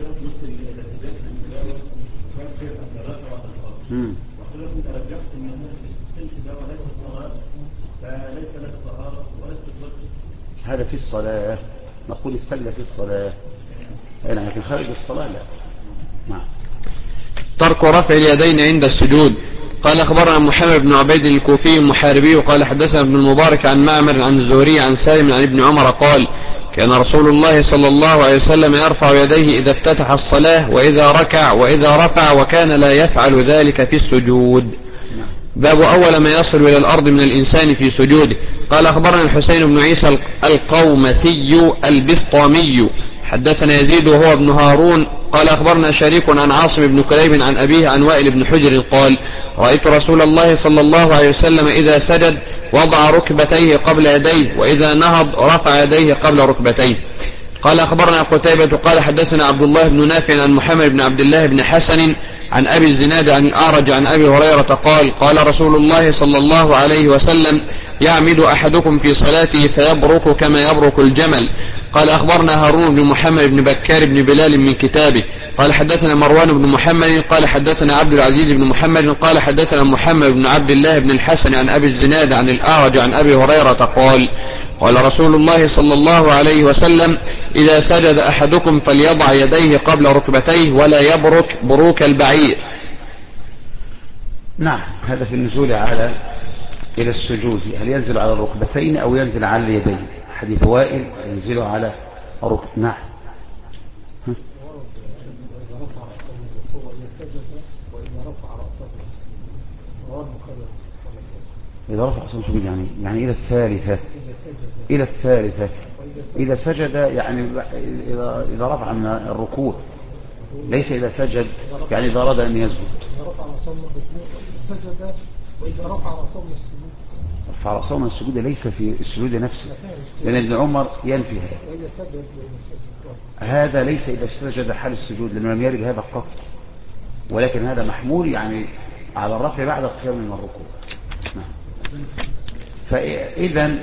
هذا في الصلاة، نقول استجد في الصلاة، لكن خارج الصلاة لا. نعم. ترك رفع اليدين عند السجود. قال أخبرنا محمد بن عبيد الكوفي المحاربي قال حدثنا ابن المبارك عن معمر عن الزهري عن سالم عن ابن عمر قال كان رسول الله صلى الله عليه وسلم يرفع يديه إذا افتتح الصلاة وإذا ركع وإذا رفع، وكان لا يفعل ذلك في السجود. باب أول ما يصل إلى الأرض من الإنسان في سجوده. قال أخبرنا الحسين بن عيسى القومثي البسطامي حدثنا يزيد وهو ابن هارون قال أخبرنا شريك عن عاصم بن كليب عن أبيه عن وائل بن حجر قال رأيت رسول الله صلى الله عليه وسلم إذا سجد وضع ركبتيه قبل يديه، وإذا نهض رفع يديه قبل ركبتيه. قال أخبرنا قتيبة قال حدثنا عبد الله بن نافع عن محمد بن عبد الله بن حسن عن أبي الزناد عن الأعرج عن أبي هريرة قال قال رسول الله صلى الله عليه وسلم يعمد أحدكم في صلاته فيبرك كما يبرك الجمل. قال أخبرنا هارون بن محمد بن بكار بن بلال من كتابه قال حدثنا مروان بن محمد قال حدثنا عبد العزيز بن محمد قال حدثنا محمد بن عبد الله بن الحسن عن أبي الزناد عن الأعرج عن أبي هريرة قال قال رسول الله صلى الله عليه وسلم إذا سجد أحدكم فليضع يديه قبل ركبتيه ولا يبرك بروك البعير. نعم. هذا في النزول إلى السجود، هل ينزل على الركبتين أو ينزل على اليدين؟ حديث وائل ينزل على الركب. نعم. إذا رفع رأسه سجود يعني إلى الثالثة إذا سجد، يعني إذا رفع من الركوع، ليس إذا سجد يعني إذا أراد أن يسجد. رفع رأسه من السجود ليس في السجود نفسه، لأن ابن عمر ينفي هذا ليس إذا سجد حال السجود، لأنه لم يرد هذا قط، ولكن هذا محمول يعني على الرفع بعد القيام من الركوع. فإذا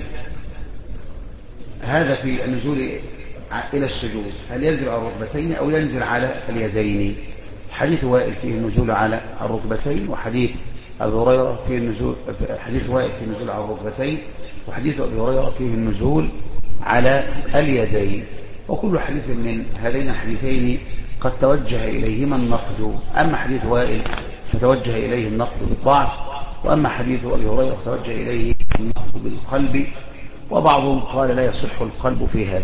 هذا في النزول إلى السجود، هل ينزل على الركبتين أو ينزل على اليدين؟ حديث وائل فيه النزول على الركبتين، وحديث أبي هريرة فيه النزول، حديث وائل فيه النزول على الركبتين، وحديث أبي هريرة فيه النزول على اليدين. وكل حديث من هذين الحديثين قد توجه إليهما النقد، أما حديث وائل فتوجه إليه النقد بالضعف، وأما حديث أبي هريرة توجه إليه النقد بالقلب، وبعضهم قال لا يصح القلب في هذا.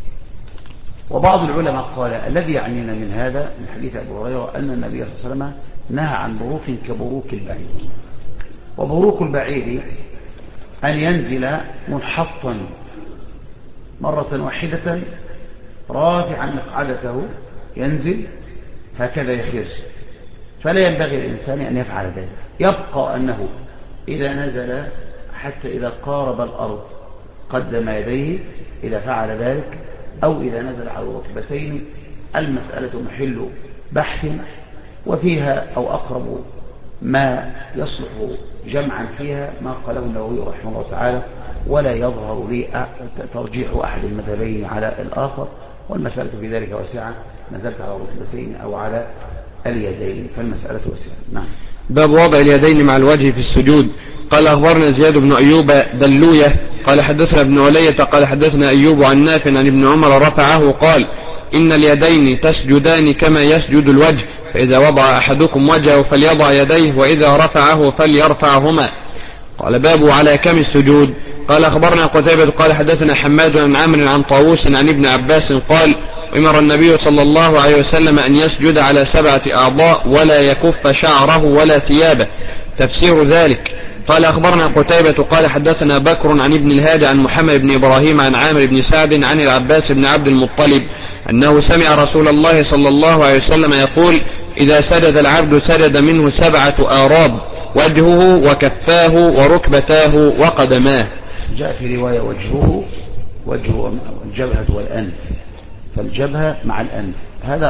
وبعض العلماء قال الذي يعنينا من هذا من حديث أبي هريرة أن النبي صلى الله عليه وسلم نهى عن بروك كبروك البعيد. وبروك البعيد أن ينزل منحطا مرة واحدة رافعا مقعدته، ينزل هكذا يخر، فلا ينبغي الإنسان أن يفعل ذلك. يبقى أنه إذا نزل حتى إذا قارب الأرض قدم يديه إذا فعل ذلك، أو إذا نزل على الركبتين، المسألة محل بحث، وفيها أو أقرب ما يصلح جمعا فيها ما قاله النووي رحمه الله تعالى، ولا يظهر لي ترجيح أحد المذهبين على الآخر، والمسألة في ذلك واسعة، نزلت على الركبتين أو على اليدين فالمسألة واسعة. نعم. باب وضع اليدين مع الوجه في السجود. قال أخبرنا زياد بن أيوب دلوية قال حدثنا ابن ولية قال حدثنا أيوب عن نافع عن ابن عمر رفعه قال إن اليدين تسجدان كما يسجد الوجه، فإذا وضع أحدكم وجهه فليضع يديه، وإذا رفعه فليرفعهما. قال باب على كم السجود. قال أخبرنا قتيبة قال حدثنا حماد عن عمرو عن طاووس عن ابن عباس قال أمر النبي صلى الله عليه وسلم أن يسجد على 7 أعضاء ولا يكف شعره ولا ثيابه. تفسير ذلك. قال أخبرنا قتيبة قال حدثنا بكر عن ابن الهادي عن محمد بن إبراهيم عن عامر بن سعد عن العباس بن عبد المطلب أنه سمع رسول الله صلى الله عليه وسلم يقول إذا سجد العبد سجد منه 7 آراب، وجهه وكفاه وركبتاه وقدماه. جاء في رواية وجهه الجبهة والأنف، فالجبهة مع الأنف هذا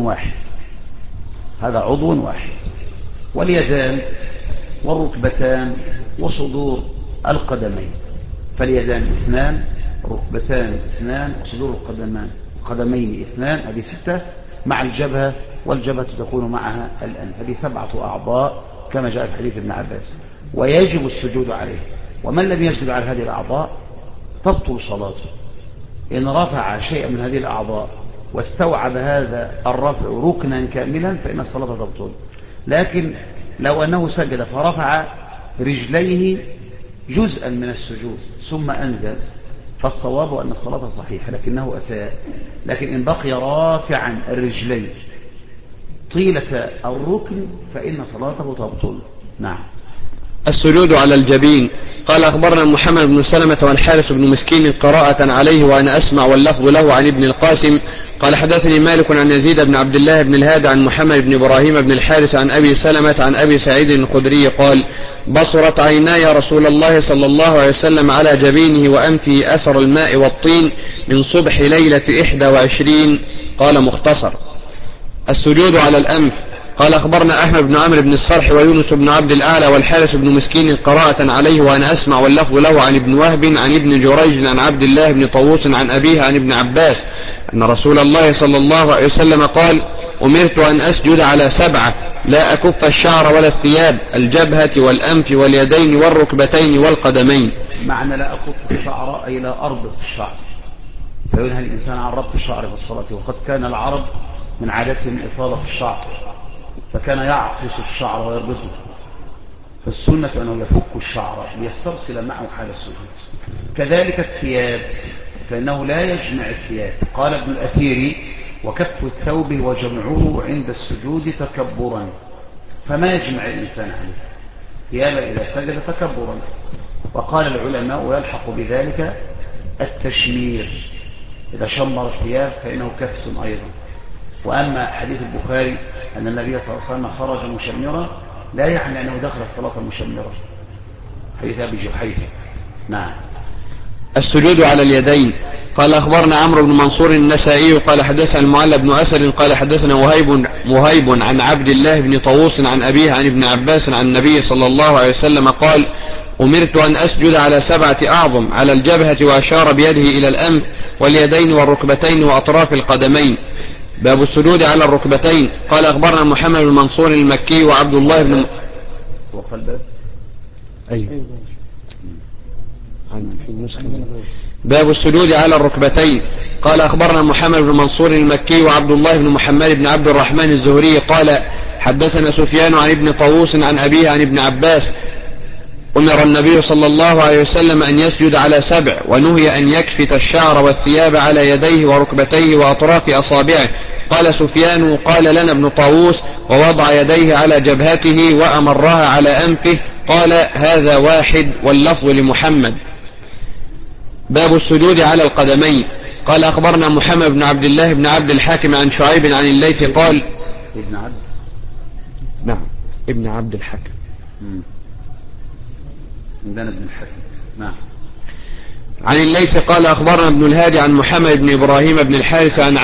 عضو واحد، واليدان والركبتان وصدور القدمين، فاليدان 2 ركبتان 2 وصدور القدمين 2، هذه 6 مع الجبهة، والجبهة تكون معها الأنف، هذه 7 أعضاء كما جاء في حديث ابن عباس، ويجب السجود عليه. ومن لم يسجد على هذه الأعضاء تبطل صلاته. إن رفع شيئا من هذه الأعضاء واستوعب هذا الرفع ركنا كاملا فإن الصلاة تبطل. لكن لو أنه سجد فرفع رجليه جزءا من السجود ثم أنزل فالصواب أن الصلاة صحيحة لكنه أساء. لكن إن بقي رافعا الرجلين طيلة الركن فإن صلاته تبطل. نعم. السجود على الجبين. قال أخبرنا محمد بن سلمة والحارث بن مسكين قراءة عليه وأنا أسمع واللفظ له عن ابن القاسم قال حدثني مالك عن يزيد بن عبد الله بن الهاد عن محمد بن إبراهيم بن الحارث عن أبي سلمة عن أبي سعيد الخدري قال بصرت عيناي رسول الله صلى الله عليه وسلم على جبينه وأنفه أثر الماء والطين من صبح ليلة 21. قال مختصر. السجود على الأنف. قال أخبرنا أحمد بن عمرو بن الصرح ويونس بن عبد الأعلى والحارث بن مسكين قراءة عليه وأنا أسمع واللفظ له عن ابن وهب عن ابن جريج عن عبد الله بن طاووس عن أبيه عن ابن عباس أن رسول الله صلى الله عليه وسلم قال أمرت أن أسجد على 7 لا أكف الشعر ولا الثياب الجبهة والأنف واليدين والركبتين والقدمين. معنى لا أكف الشعر أي لا أربط الشعر، فينهى الإنسان عن ربط الشعر في الصلاة. وقد كان العرب من عادتهم إطالة الشعر فكان يعقص الشعر ويربطه، فالسنة أنه يفك الشعر ليسترسل معه حال السجود. كذلك الثياب فإنه لا يجمع الثياب. قال ابن الأثير وكف الثوب وجمعه عند السجود تكبرا، فما يجمع الإنسان عليه ثيابا إذا سجد تكبرا. وقال العلماء ويلحق بذلك التشمير، إذا شمر الثياب فإنه كفس أيضا. وأما حديث البخاري أن النبي صلى الله عليه وسلم خرج مشمرا لا يعني أنه دخل الصلاة مشمرا، حديث أبي جحيفة. نعم. السجود على اليدين. قال أخبرنا عمرو بن منصور النسائي قال حدثنا المعلى بن أسد قال حدثنا وهيب عن عبد الله بن طاووس عن أبيه عن ابن عباس عن النبي صلى الله عليه وسلم قال أمرت أن أسجد على 7 أعظم على الجبهة وأشار بيده إلى الأنف واليدين والركبتين وأطراف القدمين. باب السجود على الركبتين. قال أخبرنا محمد بن منصور المكي وعبد الله بن وقلب أيوه باب السجود على الركبتين. قال أخبرنا محمد بن منصور المكي وعبد الله بن محمد بن عبد الرحمن الزهري قال حدثنا سفيان عن ابن طاووس عن أبيه عن ابن عباس أمر النبي صلى الله عليه وسلم أن يسجد على 7 ونهي أن يكفت الشعر والثياب على يديه وركبتيه وأطراف أصابعه. قال سفيان قال لنا ابن طاووس ووضع يديه على جبهته وأمرها على أنفه. قال هذا واحد واللفظ لمحمد. باب السجود على القدمين. قال أخبرنا محمد بن عبد الله بن عبد الحاكم عن شعيب عن الليث قال ابن عبد نعم ابن عبد الحاكم عندنا ابن الحاكم. نعم. عن الليث قال أخبرنا ابن الهادي عن محمد بن إبراهيم بن الحارث عن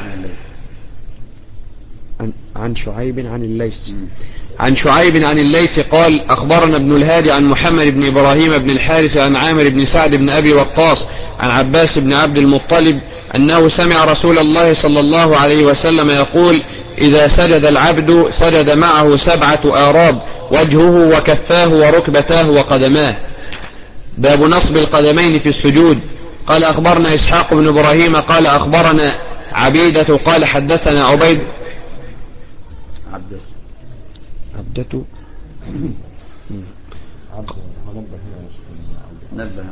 شعيب عن الليث عن شعيب عن الليث قال أخبرنا ابن الهادي عن محمد بن إبراهيم بن الحارث عن عامر بن سعد بن أبي وقاص عن عباس بن عبد المطلب أنه سمع رسول الله صلى الله عليه وسلم يقول إذا سجد العبد سجد معه 7 آراب وجهه وكفاه وركبتاه وقدماه. باب نصب القدمين في السجود. قال أخبرنا إسحاق بن إبراهيم قال أخبرنا عبيدة قال حدثنا عبيد عبدة نبه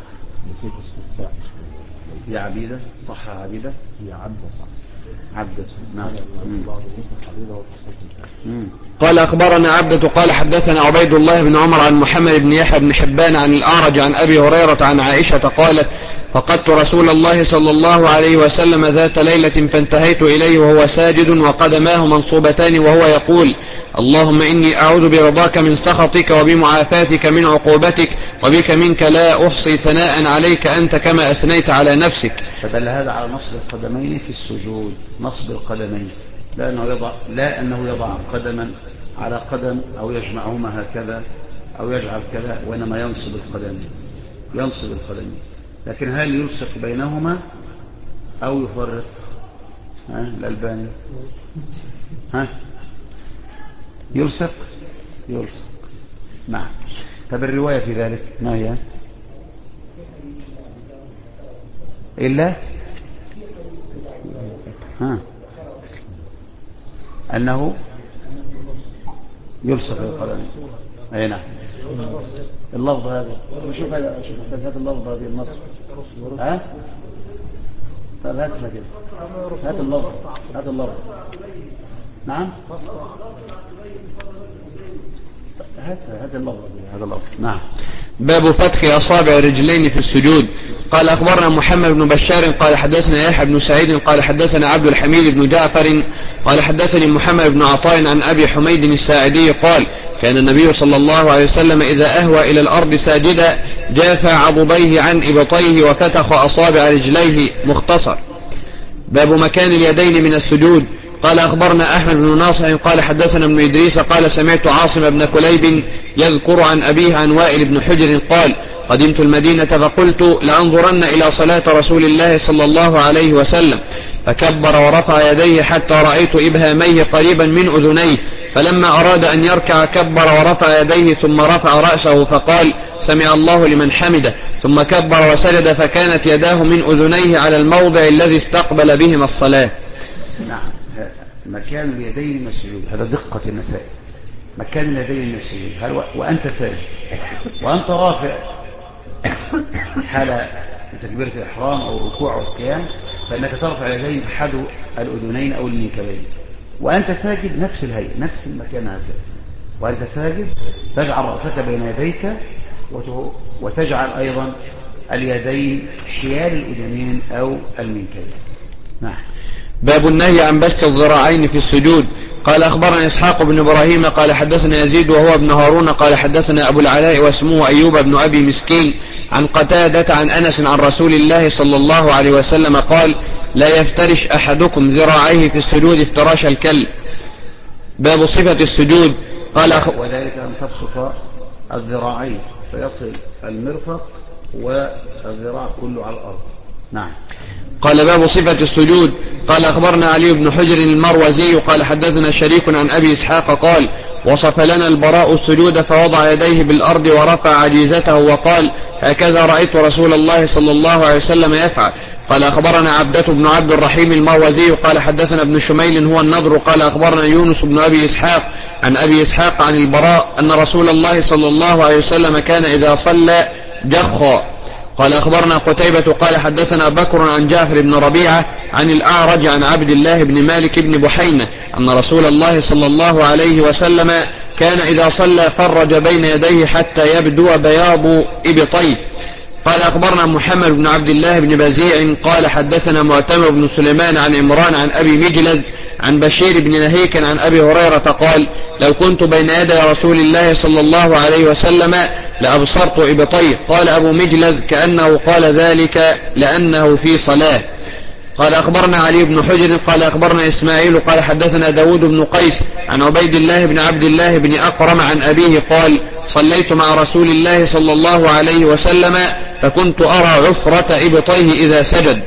يا عبيدة صح عبيدة يا عبدة صح عبدة. نعم. قال أخبرنا عبدة قال حدثنا عبيد الله بن عمر عن محمد بن يحيى بن حبان عن الأعرج عن أبي هريرة عن عائشة قالت فقدت رسول الله صلى الله عليه وسلم ذات ليلة فانتهيت إليه وهو ساجد وقدماه منصوبتان وهو يقول اللهم إني أعوذ برضاك من سخطك وبمعافاتك من عقوبتك وبك منك لا أحصي ثناء عليك أنت كما أثنيت على نفسك. فدل هذا على نصب القدمين في السجود. نصب القدمين لا أنه يضع قدما على قدم أو يجمعهما هكذا أو يجعل كذا، وإنما ينصب القدمين لكن هل يلصق بينهما أو يفرق؟ الألباني يلصق. نعم. طب الرواية في ذلك ما هي؟ إلا أنه يلصق بالقلم. أي نعم. اللفظ هذا شوف هذا اللفظ هذه النص. طب هات اللفظ. نعم. هذا اللفظ. نعم. باب فتح أصابع الرجلين في السجود. قال أخبرنا محمد بن بشار قال حدثنا يحيى بن سعيد قال حدثنا عبد الحميد بن جعفر قال حدثني محمد بن عطاء عن أبي حميد الساعدي قال كان النبي صلى الله عليه وسلم إذا أهوى إلى الأرض ساجدا جافى عضديه عن إبطيه وفتح أصابع رجليه. مختصر. باب مكان اليدين من السجود. قال أخبرنا أحمد بن ناصر قال حدثنا ابن إدريس قال سمعت عاصم بن كليب يذكر عن أبيه عن وائل بن حجر قال قدمت المدينة فقلت لأنظرن إلى صلاة رسول الله صلى الله عليه وسلم فكبر ورفع يديه حتى رأيت إبهاميه قريبا من أذنيه فلما أراد أن يركع كبر ورفع يديه ثم رفع رأسه فقال سمع الله لمن حمده ثم كبر وسجد فكانت يداه من أذنيه على الموضع الذي استقبل بهما الصلاة. نعم. مكان اليدين من السجود هذا دقة المسائل. مكان اليدين من السجود وأنت ساجد وأنت رافع حال تكبيرة الإحرام أو الركوع أو القيام فإنك ترفع اليدين بحد الأذنين أو المنكبين وأنت ساجد نفس الهيئة نفس المكان هذا. وأنت ساجد تجعل رأسك بين يديك وتجعل أيضا اليدين حيال الأذنين أو المنكبين. نعم. باب النهي عن بسط الذراعين في السجود. قال أخبرنا إسحاق بن إبراهيم قال حدثنا يزيد وهو ابن هارون قال حدثنا أبو العلاء واسمه أيوب بن أبي مسكين عن قتادة عن أنس عن رسول الله صلى الله عليه وسلم قال لا يفترش أحدكم ذراعيه في السجود افتراش الكلب. باب صفة السجود. قال وذلك أن تبسط الذراعين فيصل المرفق والذراع كله على الأرض. نعم. قال باب صفة السجود. قال أخبرنا علي بن حجر المروزي قال حدثنا شريك عن أبي إسحاق قال وصف لنا البراء السجود فوضع يديه بالأرض ورفع عجيزته وقال هكذا رأيت رسول الله صلى الله عليه وسلم يفعل. قال أخبرنا عبدة بن عبد الرحيم المروزي قال حدثنا ابن شميل هو النضر قال أخبرنا يونس بن أبي إسحاق عن أبي إسحاق عن البراء أن رسول الله صلى الله عليه وسلم كان إذا صلى جخى. قال أخبرنا قتيبة قال حدثنا بكر عن جعفر بن ربيعة عن الأعرج عن عبد الله بن مالك بن بحينة أن رسول الله صلى الله عليه وسلم كان إذا صلى فرج بين يديه حتى يبدو بياض إبطيه. قال أخبرنا محمد بن عبد الله بن بزيع قال حدثنا معتمر بن سليمان عن عمران عن أبي مجلد عن بشير بن نهيك عن أبي هريرة قال لو كنت بين يدي رسول الله صلى الله عليه وسلم لأبصرت إبطيه. قال أبو مجلد كأنه قال ذلك لأنه في صلاة. قال أخبرنا علي بن حجر قال أخبرنا إسماعيل قال حدثنا داود بن قيس عن عبيد الله بن عبد الله بن أقرم عن أبيه قال صليت مع رسول الله صلى الله عليه وسلم فكنت أرى عفرة إبطيه إذا سجد.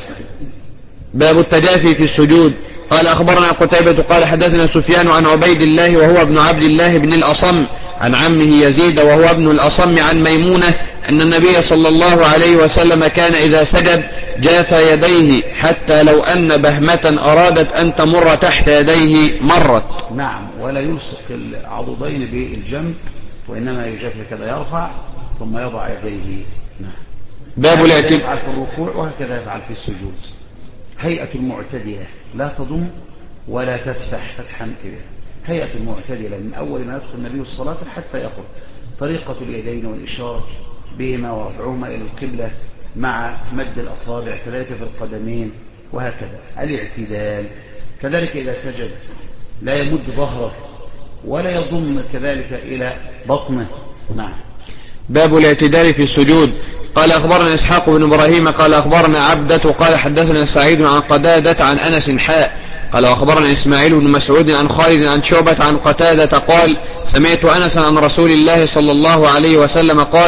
باب التجافي في السجود. قال أخبرنا قتيبة قال حدثنا سفيان عن عبيد الله وهو ابن عبد الله بن الأصم عن عمه يزيد وهو ابن الأصم عن ميمونة أن النبي صلى الله عليه وسلم كان إذا سجد جاف يديه حتى لو أن بهمة أرادت أن تمر تحت يديه مرت. نعم. ولا يلصق العضدين بالجنب وإنما يجاف كذا يرفع ثم يضع يديه. نعم. باب الاعتدال يفعل في الركوع وهكذا يفعل في السجود. هيئة المعتدلة لا تضم ولا تفتح فتحا كبيرا. هيئة المعتدلة من أول ما يدخل النبي الصلاة حتى يخرج. طريقة اليدين والإشارة بهما ورفعهما إلى القبلة مع مد الأصابع كذلك في القدمين وهكذا. الاعتدال كذلك إذا سجد لا يمد ظهره ولا يضم كذلك إلى بطنه. نعم. باب الاعتدال في السجود. قال أخبرنا إسحاق بن إبراهيم قال أخبرنا عبدة قال حدثنا سعيد عن قتادة عن أنس حاء قال وأخبرنا إسماعيل بن مسعود عن خالد عن شعبة عن قتادة قال سمعت أنس عن رسول الله صلى الله عليه وسلم قال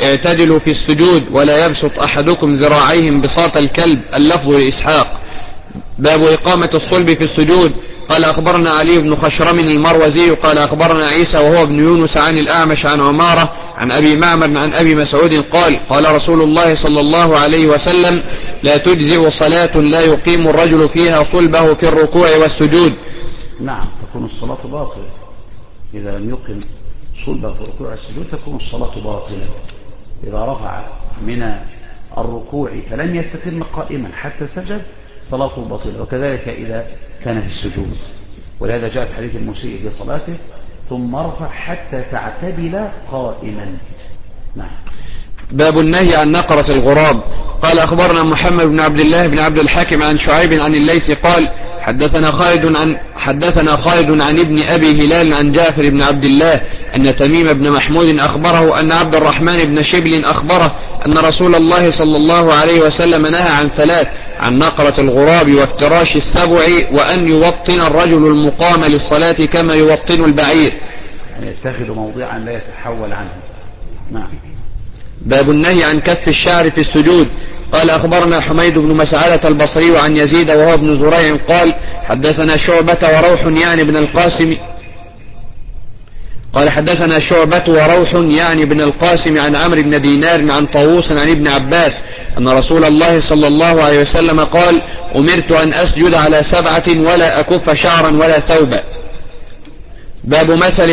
اعتدلوا في السجود ولا يبسط أحدكم ذراعيه بساط الكلب. اللفظ لإسحاق. باب إقامة الصلب في السجود. قال أخبرنا علي بن خشرم المروزي قال أخبرنا عيسى وهو ابن يونس عن الأعمش عن عمارة عن أبي معمر عن أبي مسعود قال رسول الله صلى الله عليه وسلم: لا تجزئ صلاة لا يقيم الرجل فيها صلبه في الركوع والسجود. نعم، تكون الصلاة باطلة إذا لم يقم صلبه في الركوع والسجود، تكون الصلاة باطلة. إذا رفع من الركوع فلم يستتم قائما حتى سجد، صلاته باطلة. وكذلك إذا كان في السجود، ولهذا جاء في حديث المسيء في صلاته: ثم ارفع حتى تعتدل قائما. نعم. باب النهي عن نقرة الغراب. قال أخبرنا محمد بن عبد الله بن عبد الحاكم عن شعيب عن الليث قال حدثنا خالد عن ابن أبي هلال عن جعفر بن عبد الله أن تميم بن محمود أخبره أن عبد الرحمن بن شبل أخبره أن رسول الله صلى الله عليه وسلم نهى عن ثلاث: عن نقرة الغراب وافتراش السبع وأن يوطن الرجل المقام للصلاة كما يوطن البعير، يعني يتخذ موضعا لا يتحول عنه. نعم. باب النهي عن كف الشعر في السجود. قال أخبرنا حميد بن مسعدة البصري عن يزيد وهو ابن زريع قال حدثنا شعبة وروح يعني بن القاسم بن القاسم عن عمرو بن دينار عن طاووس عن ابن عباس أن رسول الله صلى الله عليه وسلم قال: أمرت أن أسجد على 7 ولا أكف شعرا ولا ثوبا. باب مثل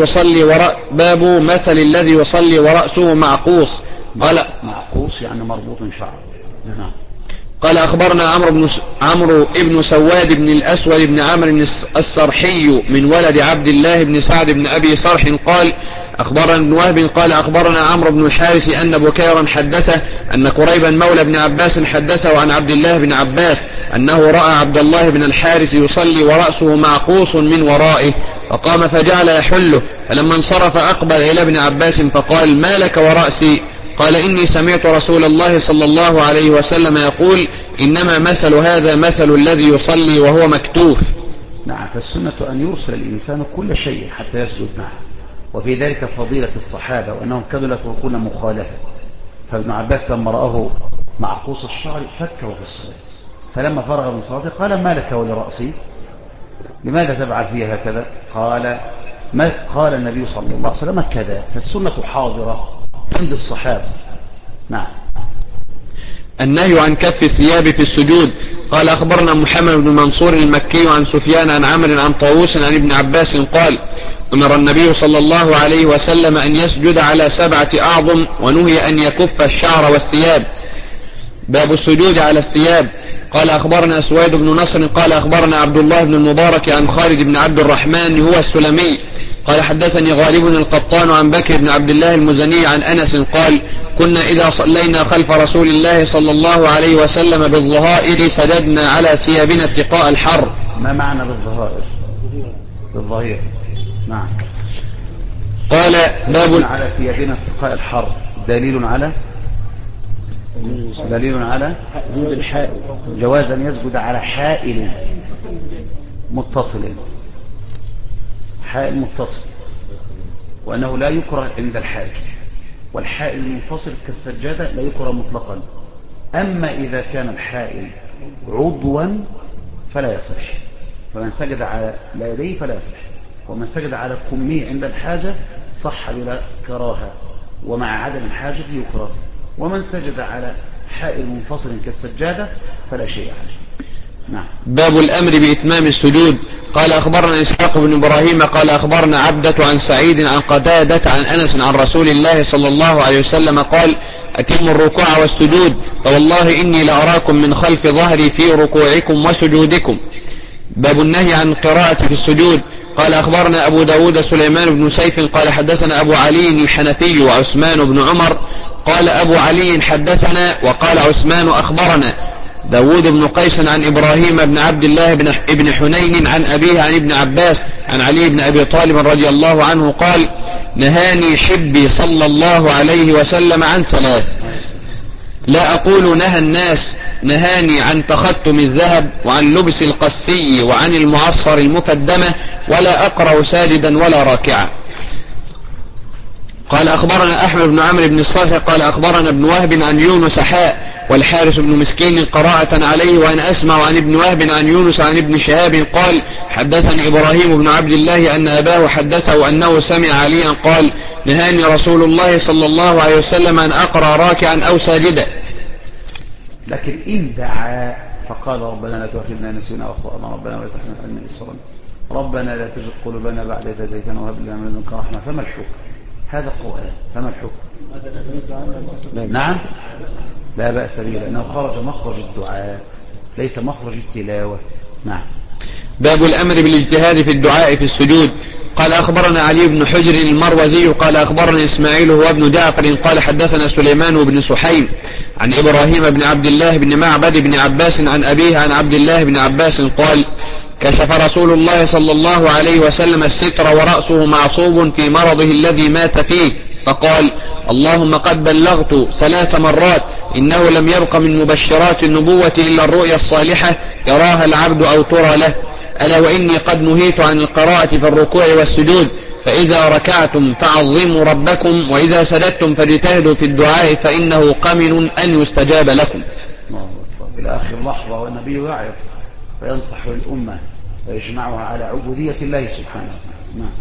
الذي يصلي ورأسه معقوس. قال معقوس يعني مربوط شعر. نعم. قال أخبرنا عمرو بن سواد بن الأسود بن عمرو السرحي من ولد عبد الله بن سعد بن أبي صرح قال أخبرنا ابن وهب قال أخبرنا عمرو بن الحارث أن بكيرا حدثه أن كريبا مولى بن عباس حدثه عن عبد الله بن عباس أنه رأى عبد الله بن الحارث يصلي ورأسه معقوس من ورائه، فقام فجعل يحله، فلما انصرف أقبل إلى ابن عباس فقال: ما لك ورأسي؟ قال: إني سمعت رسول الله صلى الله عليه وسلم يقول: إنما مثل هذا مثل الذي يصلي وهو مكتوف. نعم. فالسنة أن يرسل الإنسان كل شيء حتى يسجد معه، وفي ذلك فضيلة الصحابة وأنهم كانوا لا يتركون مخالفة. فابن عباس لما رآه معقوس الشعر فكه في الصلاة، فلما فرغ من صلاته قال: ما لك ولرأسي؟ لماذا تفعل فيها هكذا؟ قال النبي صلى الله عليه وسلم كذا. فالسنة حاضرة عند الصحابة. نعم. النهي عن كف الثياب في السجود. قال أخبرنا محمد بن منصور المكي عن سفيان عن عمرو عن طاووس عن ابن عباس قال: أمر النبي صلى الله عليه وسلم أن يسجد على 7 أعظم، ونهي أن يكف الشعر والثياب. باب السجود على الثياب. قال أخبرنا سويد بن نصر قال أخبرنا عبد الله بن المبارك عن خالد بن عبد الرحمن هو السلمي قال حدثني غالب القطان عن بكر بن عبد الله المزني عن أنس قال: كنا إذا صلينا خلف رسول الله صلى الله عليه وسلم بالظهائر سجدنا على ثيابنا اتقاء الحر. ما معنى بالظهائر؟ بالظهير. نعم. قال: باب على ثيابنا اتقاء الحر. دليل على جواز أن يسجد على حائل متصل، وأنه لا يكره عند الحائل، والحائل المنفصل كالسجادة لا يكره مطلقا. أما إذا كان الحائل عضوا فلا يصح، فمن سجد على يديه فلا يصح، ومن سجد على كمه عند الحاجة صح بلا كراهة، ومع عدم الحاجة يكره. ومن سجد على حائل منفصل كالسجادة فلا شيء عليه. نعم. باب الأمر بإتمام السجود. قال أخبرنا إسحاق بن إبراهيم قال أخبرنا عبدة عن سعيد عن قتادة عن أنس عن رسول الله صلى الله عليه وسلم قال: أتموا الركوع والسجود، فوالله إني لأراكم من خلف ظهري في ركوعكم وسجودكم. باب النهي عن القراءة في السجود. قال أخبرنا أبو داود سليمان بن سيف قال حدثنا أبو علي الحنفي وعثمان بن عمر قال أبو علي حدثنا وقال عثمان أخبرنا داود بن قيس عن إبراهيم بن عبد الله بن حنين عن أبيه عن ابن عباس عن علي بن أبي طالب رضي الله عنه قال: نهاني حبي صلى الله عليه وسلم عن 3، لا أقول نهى الناس، نهاني عن تختم الذهب وعن لبس القسي وعن المعصفر المكدمة، ولا أقرأ ساجدا ولا راكعا. قال أخبرنا أحمد بن عمرو بن الصالح قال أخبرنا ابن وهب عن يونس والحارث بن مسكين قراءة عليه وأنا أسمع عن ابن وهب عن يونس عن ابن شهاب قال حدثني إبراهيم بن عبد الله أن أباه حدثه أنه سمع عليا قال نهاني رسول الله صلى الله عليه وسلم أن أقرأ راكعا أو ساجدا. لكن إن دعا فقال ربنا لا تؤاخذنا نسينا وأخطأنا ربنا ولا تحمل علينا إصرا ربنا لا تزغ قلوبنا بعد إذ هديتنا وهب لنا من لدنك رحمة فما الحكم؟ هذا القرآن فما الحكم؟ نعم لا بأس به لأنه خرج مخرج الدعاء ليس مخرج التلاوة. نعم. باب الأمر بالاجتهاد في الدعاء في السجود. قال أخبرنا علي بن حجر المروزي قال أخبرنا إسماعيل هو ابن جعفر قال حدثنا سليمان بن سحيم عن إبراهيم بن عبد الله بن معبد بن عباس عن أبيه عن عبد الله بن عباس قال كشف رسول الله صلى الله عليه وسلم الستر ورأسه معصوب في مرضه الذي مات فيه فقال اللهم قد بلغت 3 مرات إنه لم يبق من مبشرات النبوة إلا الرؤيا الصالحة يراها العبد أو ترى له ألا وإني قد نهيت عن القراءة في الركوع والسجود فإذا ركعتم فعظموا ربكم وإذا سجدتم فاجتهدوا في الدعاء فإنه قمن أن يستجاب لكم. إلى آخر لحظة والنبي يعرف فينصح الأمة ويجمعها على عبودية الله سبحانه وتعالى.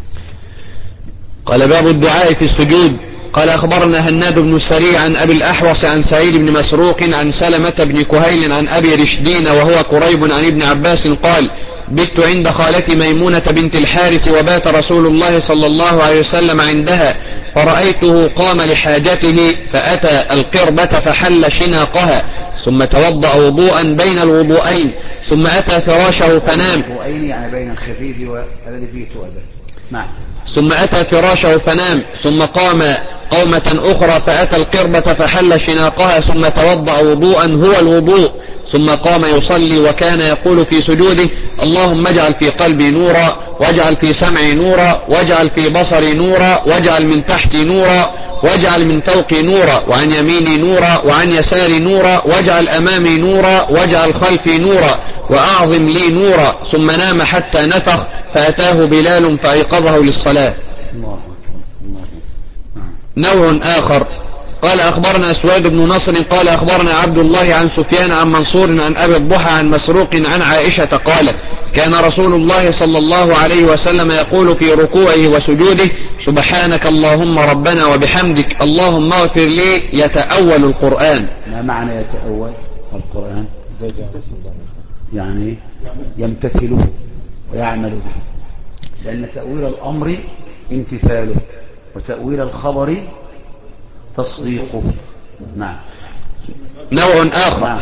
قال باب الدعاء في السجود. قال أخبرنا هناد بن السريع عن أبي الأحوص عن سعيد بن مسروق عن سلمة بن كهيل عن أبي رشدين وهو قريب عن ابن عباس قال بت عند خالتي ميمونة بنت الحارث وبات رسول الله صلى الله عليه وسلم عندها فرأيته قام لحاجته فأتى القربة فحل شناقها ثم توضأ وضوءا بين الوضوءين ثم أتى فراشه فنام يعني بين الخفيف والذي فيه توبة. نعم. ثم أتى فراشه فنام ثم قام قومة أخرى فأتى القربة فحل شناقها ثم توضأ وضوءا هو الوضوء ثم قام يصلي وكان يقول في سجوده اللهم اجعل في قلبي نورا واجعل في سمعي نورا واجعل في بصري نورا واجعل من تحتي نورا واجعل من فوقي نورا وعن يميني نورا وعن يساري نورا واجعل أمامي نورا واجعل خلفي نورا وأعظم لي نورا ثم نام حتى نفخ فأتاه بلال فأيقظه للصلاة. نوع آخر. قال أخبرنا سويد بن نصر قال أخبرنا عبد الله عن سفيان عن منصور عن أبي الضحى عن مسروق عن عائشة قالت كان رسول الله صلى الله عليه وسلم يقول في ركوعه وسجوده سبحانك اللهم ربنا وبحمدك اللهم اغفر لي يتأول القرآن. ما معنى يتأول القرآن؟ يعني يمتثله ويعمل به لأن تأويل الأمر امتثاله وتأويل الخبر تصديقه. نعم. نوع آخر. نعم.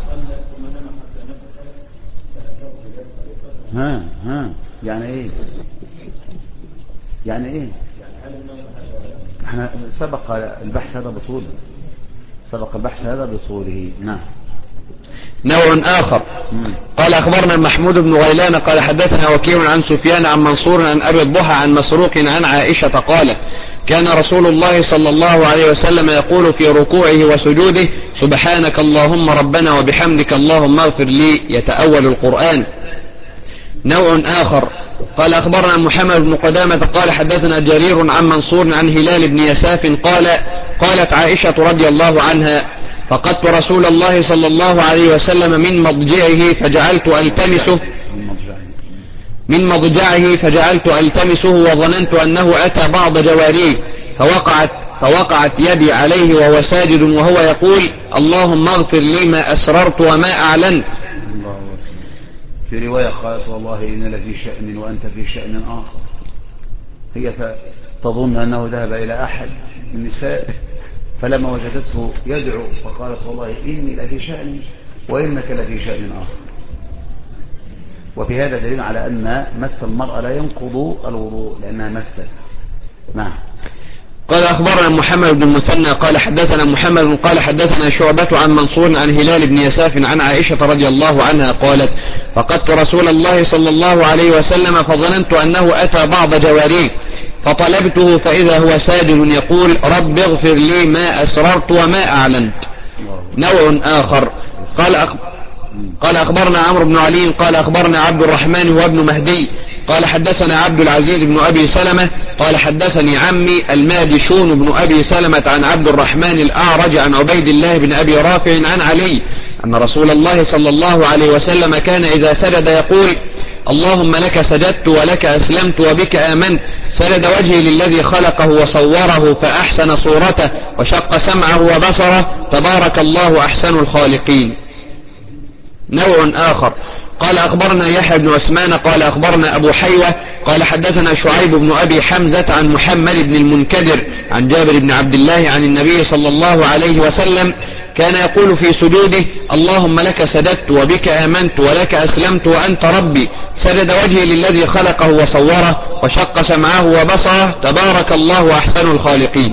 يعني ايه يعني ايه احنا سبق البحث هذا بطوله. نعم. نوع آخر. قال أخبرنا محمود بن غيلان قال حدثنا وكيع عن سفيان عن منصور عن أبي الضحى عن مسروق عن عائشة قالت كان رسول الله صلى الله عليه وسلم يقول في ركوعه وسجوده سبحانك اللهم ربنا وبحمدك اللهم اغفر لي يتأول القرآن. نوع آخر. قال أخبرنا محمد بن قدامة قال حدثنا جرير عن منصور عن هلال بن يساف قالت عائشة رضي الله عنها فقدت رسول الله صلى الله عليه وسلم من مضجعه فجعلت ألتمسه وظننت أنه أتى بعض جواريه فوقعت يدي عليه وهو ساجد وهو يقول اللهم اغفر لي ما أسررت وما أعلنت. في رواية قالت والله إن لفي شأن وأنت في شأن آخر. هي تظن أنه ذهب إلى أحد من نسائه فلما وجدته يدعو فقالت والله إني لفي شأن وإنك لفي شأن آخر. وفي هذا دليل على أن مس المرأة لا ينقض الوضوء لأنها مست. نعم. قال أخبرنا محمد بن المثنى قال حدثنا محمد قال حدثنا شعبة عن منصور عن هلال بن يساف عن عائشة رضي الله عنها قالت فقدت رسول الله صلى الله عليه وسلم فظننت أنه أتى بعض جواريه فطلبته فإذا هو ساجد يقول رب اغفر لي ما أسررت وما أعلنت. نوع آخر. قال أخبرنا عمرو بن علي قال أخبرنا عبد الرحمن هو ابن مهدي قال حدثنا عبد العزيز بن أبي سلمة قال حدثني عمي المادشون بن أبي سلمة عن عبد الرحمن الأعرج عن عبيد الله بن أبي رافع عن علي أن رسول الله صلى الله عليه وسلم كان إذا سجد يقول اللهم لك سجدت ولك أسلمت وبك آمنت سجد وجهي للذي خلقه وصوره فأحسن صورته وشق سمعه وبصره تبارك الله أحسن الخالقين. نوع آخر قال أخبرنا يحيى بن عثمان قال أخبرنا أبو حيوة قال حدثنا شعيب بن أبي حمزة عن محمد بن المنكدر عن جابر بن عبد الله عن النبي صلى الله عليه وسلم كان يقول في سجوده اللهم لك سجدت وبك آمنت ولك أسلمت وأنت ربي سجد وجهي للذي خلقه وصوره وشق سمعه وبصره تبارك الله أحسن الخالقين.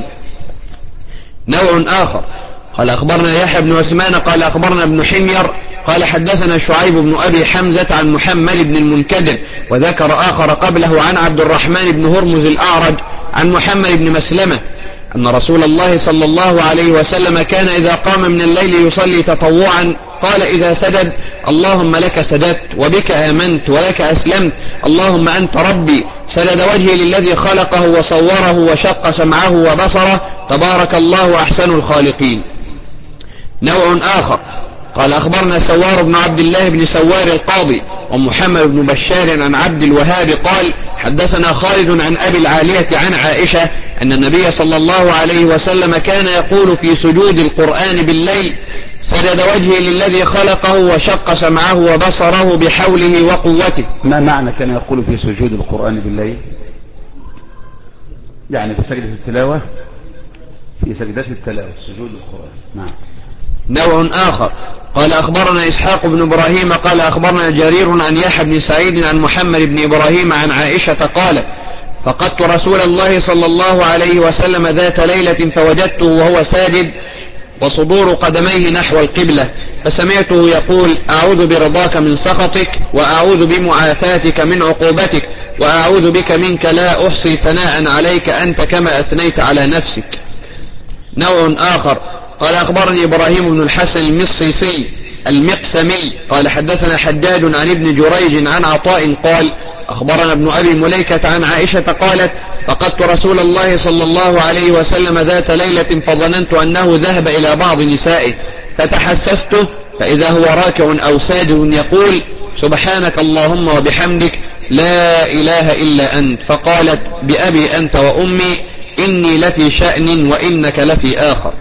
نوع آخر قال أخبرنا يحيى بن عثمان قال أخبرنا ابن حمير قال حدثنا شعيب بن أبي حمزة عن محمد بن المنكدر وذكر آخر قبله عن عبد الرحمن بن هرمز الأعرج عن محمد بن مسلمة أن رسول الله صلى الله عليه وسلم كان إذا قام من الليل يصلي تطوعا قال إذا سجد اللهم لك سجدت وبك آمنت ولك أسلمت اللهم أنت ربي سجد وجهي للذي خلقه وصوره وشق سمعه وبصره تبارك الله أحسن الخالقين. نوع آخر قال أخبرنا سوار بن عبد الله بن سوار القاضي ومحمد بن بشار عن عبد الوهاب قال حدثنا خالد عن أبي العالية عن عائشة أن النبي صلى الله عليه وسلم كان يقول في سجود القرآن بالليل سجد وجهي للذي خلقه وشق سمعه وبصره بحوله وقوته. ما معنى كان يقول في سجود القرآن بالليل؟ يعني في سجدة التلاوة، في سجدات التلاوة سجود القرآن. نعم. نوع آخر قال أخبرنا إسحاق بن إبراهيم قال أخبرنا جرير عن يحيى بن سعيد عن محمد بن إبراهيم عن عائشة قالت فقدت رسول الله صلى الله عليه وسلم ذات ليلة فوجدته وهو ساجد وصدور قدميه نحو القبلة فسمعته يقول أعوذ برضاك من سخطك وأعوذ بمعافاتك من عقوبتك وأعوذ بك منك لا أحصي ثناء عليك أنت كما أثنيت على نفسك. نوع آخر قال أخبرني إبراهيم بن الحسن المصيصي المقسمي قال حدثنا حداد عن ابن جريج عن عطاء قال أخبرنا ابن أبي مليكة عن عائشة قالت فقدت رسول الله صلى الله عليه وسلم ذات ليلة فظننت أنه ذهب إلى بعض نسائه فتحسسته فإذا هو راكع أو ساجد يقول سبحانك اللهم وبحمدك لا إله إلا أنت فقالت بأبي أنت وأمي إني لفي شأن وإنك لفي آخر.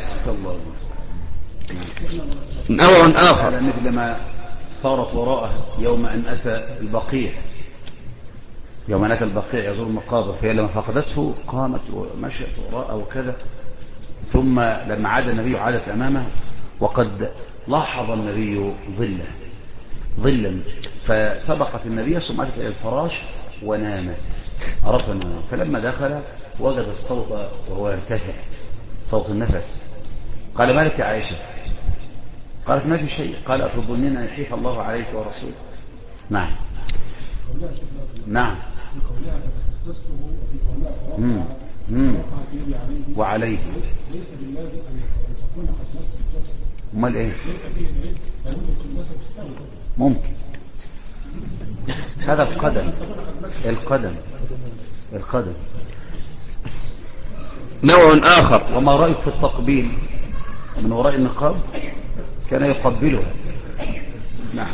نوع آخر مثل ما صارت وراءه يوم أن أتى البقيع، يوم أن أتى البقيع يزور المقابر، فهي لما فقدته قامت ومشت وراءه وكذا، ثم لما عاد النبي عادت أمامه وقد لاحظ النبي ظلا فسبقت النبي ثم أتت إلى الفراش ونامت، عرف النوم، فلما دخل وجد الصوت وهو يرتفع صوت النفس. قال ما لك يا عائشة؟ قالت ما في شيء. قال أتظنين أن يحيف الله عليك ورسوله؟ نعم نعم وعليه امال ايه؟ ممكن هذا القدم. نوع آخر وما رأيك في التقبيل من وراء النقاب؟ كان يقبله. نعم.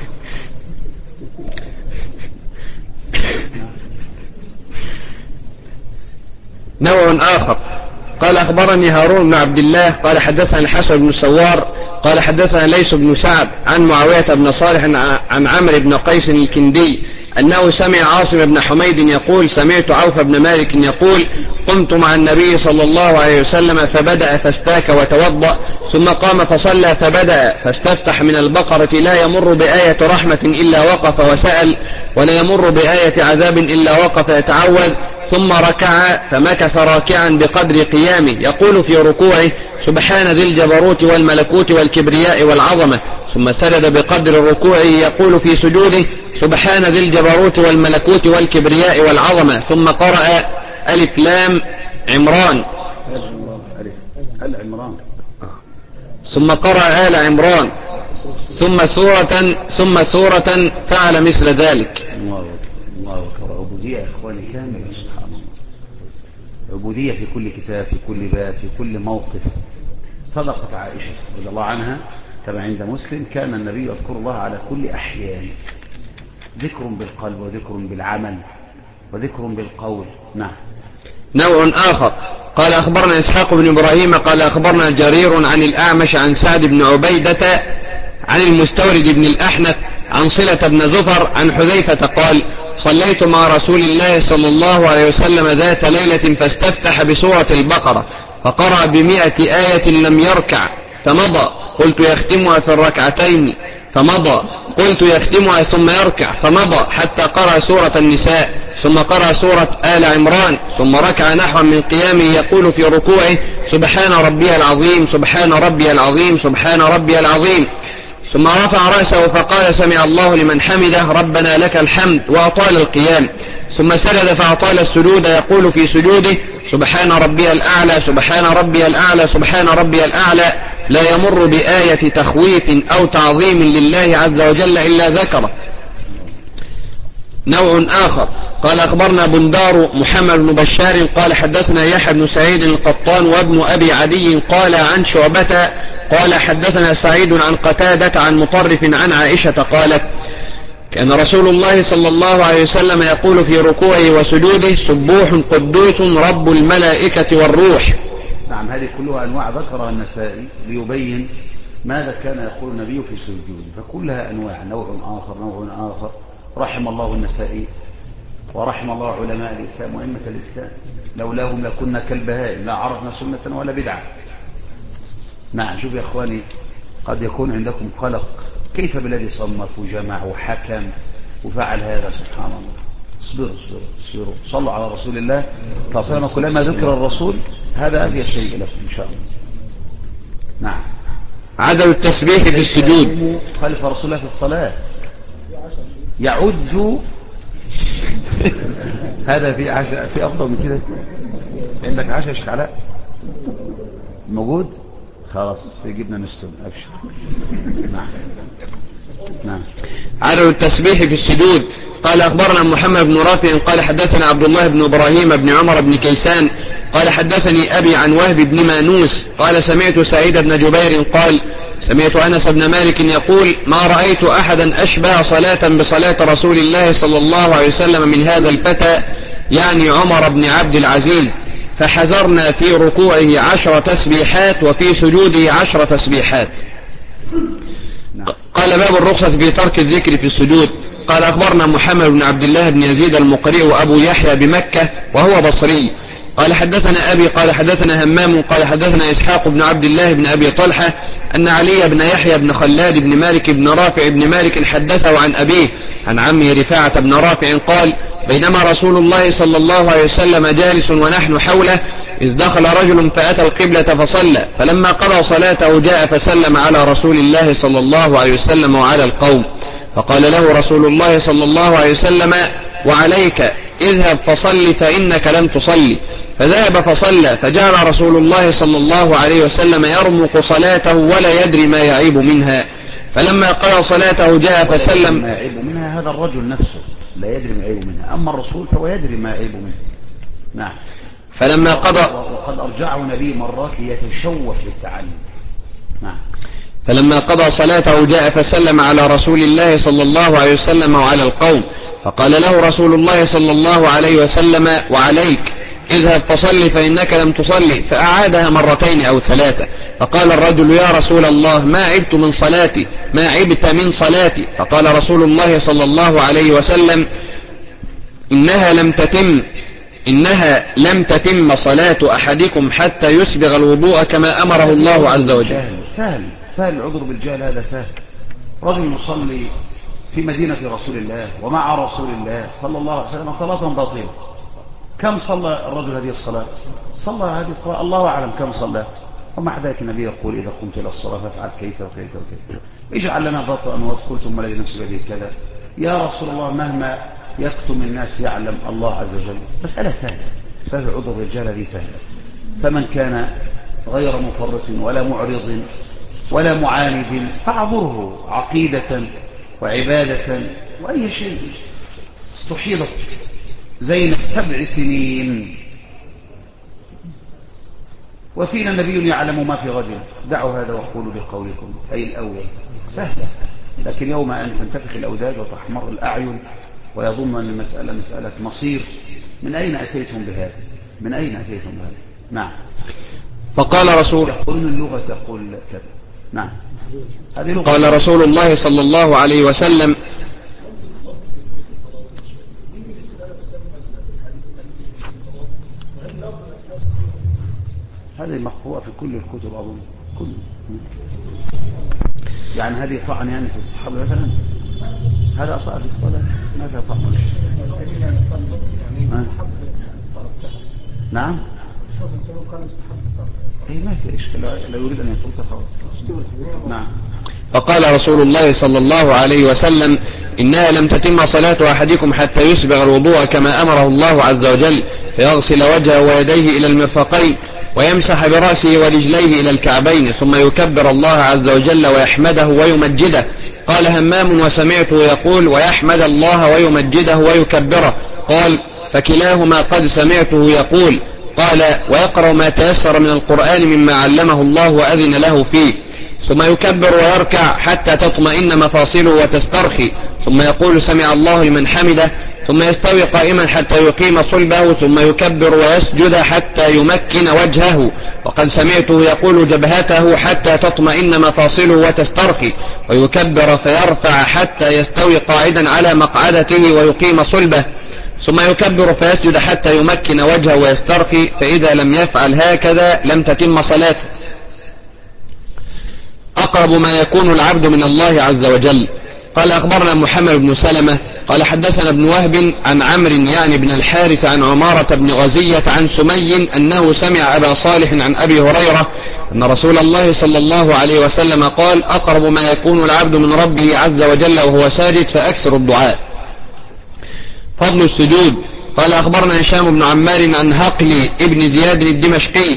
نوع آخر قال أخبرني هارون بن عبد الله قال حدثنا الحسن بن سوار قال حدثنا ليس بن سعد عن معاوية بن صالح عن عمرو بن قيس الكندي أنه سمع عاصم بن حميد يقول سمعت عوف بن مالك يقول قمت مع النبي صلى الله عليه وسلم فبدأ فاستاك وتوضأ ثم قام فصلى فبدأ فاستفتح من البقرة لا يمر بآية رحمة إلا وقف وسأل ولا يمر بآية عذاب إلا وقف يتعوذ ثم ركع فمكث راكعا بقدر قيامه يقول في ركوعه سبحان ذي الجبروت والملكوت والكبرياء والعظمة ثم سجد بقدر ركوعه يقول في سجوده سبحان ذي الجبروت والملكوت والكبرياء والعظمة ثم قرأ ألف لام عمران ثم قرأ آل عمران ثم سورة فعل مثل ذلك. الله أكبر. عبودية يا إخواني كاملة سبحان الله، عبودية في كل كتاب، في كل باب، في كل موقف. صدقت عائشة رضي الله عنها كما عند مسلم: كان النبي يذكر الله على كل أحيان، ذكر بالقلب وذكر بالعمل وذكر بالقول. نعم. نوع آخر قال أخبرنا إسحاق بن إبراهيم قال أخبرنا جرير عن الأعمش عن سعد بن عبيدة عن المستورد بن الأحنف عن صلة بن زفر عن حذيفة قال: صليت مع رسول الله صلى الله عليه وسلم ذات ليلة فاستفتح بسورة البقرة فقرأ ب100 آية لم يركع فمضى، قلت يختمها في الركعتين فمضى، قلت يختمها ثم يركع فمضى، حتى قرأ سورة النساء ثم قرأ سورة آل عمران ثم ركع نحو من قيامه يقول في ركوعه: سبحان ربي العظيم سبحان ربي العظيم سبحان ربي العظيم، ثم رفع رأسه فقال: سمع الله لمن حمده ربنا لك الحمد، وأطال القيام، ثم سجد فأطال السجود يقول في سجوده: سبحان ربي الأعلى سبحان ربي الأعلى سبحان ربي الأعلى، لا يمر بآية تخويف أو تعظيم لله عز وجل إلا ذكره. نوع آخر قال أخبرنا بندار محمد بن بشار قال حدثنا يحيى بن سعيد القطان وابن أبي عدي قال عن شعبة قال حدثنا سعيد عن قتادة عن مطرف عن عائشة قالت: كان رسول الله صلى الله عليه وسلم يقول في ركوعه وسجوده: سبوح قدوس رب الملائكة والروح. نعم، هذه كلها أنواع ذكرها النسائي ليبين ماذا كان يقول النبي في سجوده، فكلها أنواع، نوع آخر. رحم الله النسائي ورحم الله علماء الإسلام وأئمة الإسلام، لولاهم لكنا كالبهائم لا عرفنا سنة ولا بدعة. نعم. شوف يا إخواني، قد يكون عندكم قلق: كيف بالذي صنف وجمع وحكم وفعل هذا؟ سبحان الله. اصبروا صلوا على رسول الله صلى الله عليه وسلم، كلما ذكر الرسول هذا أبي شيء لكم إن شاء الله. نعم. عدم التسبيح في السجود خلف رسول الله في الصلاة يعد هذا في عشاء، في أفضل من كده؟ عندك عشاء يا شيخ علاء موجود؟ خلاص في جبنا نستون أبشر. نعم. عدم التسبيح في السجود قال أخبرنا محمد بن رافع قال حدثنا عبد الله بن إبراهيم بن عمر بن كيسان قال حدثني أبي عن وهب بن مانوس قال سمعت سعيد بن جبير قال: سمعت أنس بن مالك يقول: ما رأيت أحدا أشبه صلاة بصلاة رسول الله صلى الله عليه وسلم من هذا الفتى، يعني عمر بن عبد العزيز، فحذرنا في ركوعه 10 تسبيحات وفي سجوده 10 تسبيحات. قال: باب الرخصة في ترك الذكر في السجود. قال أخبرنا محمد بن عبد الله بن يزيد المقرئ وأبو يحيى بمكة وهو بصري قال حدثنا أبي قال حدثنا همام قال حدثنا إسحاق بن عبد الله بن أبي طلحة أن علي بن يحيى بن خلاد بن مالك بن رافع بن مالك حدثه عن أبيه عن عمه رفاعة بن رافع قال: بينما رسول الله صلى الله عليه وسلم جالس ونحن حوله إذ دخل رجل فأتى القبلة فصلى، فلما قضى صلاته جاء فسلم على رسول الله صلى الله عليه وسلم وعلى القوم، فقال له رسول الله صلى الله عليه وسلم: وعليك، اذهب فصل فإنك لم تصلي. فذهب فصلى، فجعل رسول الله صلى الله عليه وسلم يرمق صلاته ولا يدري ما يعيب منها، فلما قضى صلاته جاء فسلم. ما يعيب منها هذا الرجل نفسه لا يدري ما يعيب منها، أما الرسول فهو يدري ما يعيب منها. نعم. فلما قضى، وقد أرجعه نبي مرات يتشوف للتعلم. نعم. فلما قضى صلاته جاء فسلم على رسول الله صلى الله عليه وسلم وعلى القوم، فقال له رسول الله صلى الله عليه وسلم: وعليك، اذهب فصل فإنك لم تصلي. فأعادها 2 أو 3. فقال الرجل: يا رسول الله، ما عبت من صلاتي، ما عبت من صلاتي. فقال رسول الله صلى الله عليه وسلم: إنها لم تتم صلاة أحدكم حتى يسبغ الوضوء كما أمره الله عز وجل. سهل العذر بالجهل، هذا سهل. رجل يصلي في مدينة رسول الله ومع رسول الله صلى الله عليه وسلم صلاة باطلة. كم صلى الرجل هذه الصلاة؟ صلى هذه الصلاة الله أعلم كم صلى. ومع ذلك النبي يقول: إذا قمت إلى الصلاة فافعل كيف وكيف وكيف، اجعل لنا ضبطا وقلت ثم الذي نفسي بيده كذا. يا رسول الله، مهما يكتم الناس يعلم الله عز وجل. مسألة سهلة عذر الرجال هذه سهلة. فمن كان غير مفرط ولا معرض ولا معاند فاعذره عقيدة وعبادة وأي شيء استحيضت زي 7 سنين. وفينا نبي يعلم ما في غد، دعوا هذا وقولوا بقولكم، أي الأول سهلة. لكن يوم أن تنتفخ الأوداج وتحمر الأعين ويظن أن المسألة مسألة مصير، من أين أتيتم بهذا؟ من أين أتيتم بهذا؟ نعم. فقال رسول يقولون اللغة تقول كذا. نعم. هذه لغة. قال رسول الله صلى الله عليه وسلم: هذه مقروءة في كل الكتب أظن، كل يعني هذه طعن يعني في الصحابة مثلا، هذا أصلا في الصلاة ما فيها طعن. نعم. اي ما في اشكال، لا يريد ان يطلق خلاص. نعم. فقال رسول الله صلى الله عليه وسلم: إنها لم تتم صلاة أحدكم حتى يسبغ الوضوء كما أمره الله عز وجل، فيغسل وجهه ويديه إلى المرفقين ويمسح برأسه ورجليه إلى الكعبين، ثم يكبر الله عز وجل ويحمده ويمجده. قال همام: وسمعته يقول ويحمد الله ويمجده ويكبره. قال: فكلاهما قد سمعته يقول. قال: ويقرأ ما تيسر من القرآن مما علمه الله وأذن له فيه، ثم يكبر ويركع حتى تطمئن مفاصله وتسترخي، ثم يقول سمع الله لمن حمده، ثم يستوي قائما حتى يقيم صلبه، ثم يكبر ويسجد حتى يمكن وجهه، وقد سمعته يقول جبهته حتى تطمئن مفاصله وتسترخي، ويكبر فيرفع حتى يستوي قاعدا على مقعدته ويقيم صلبه، ثم يكبر فيسجد حتى يمكن وجهه ويسترخي، فإذا لم يفعل هكذا لم تتم صلاته. أقرب ما يكون العبد من الله عز وجل. قال أخبرنا محمد بن سلمة قال حدثنا ابن وهب عن عمرو يعني بن الحارث عن عمارة بن غزية عن سمي أنه سمع أبا صالح عن أبي هريرة أن رسول الله صلى الله عليه وسلم قال: أقرب ما يكون العبد من ربه عز وجل وهو ساجد فأكثر الدعاء. فضل السجود. قال أخبرنا هشام بن عمار عن هقل ابن زياد الدمشقي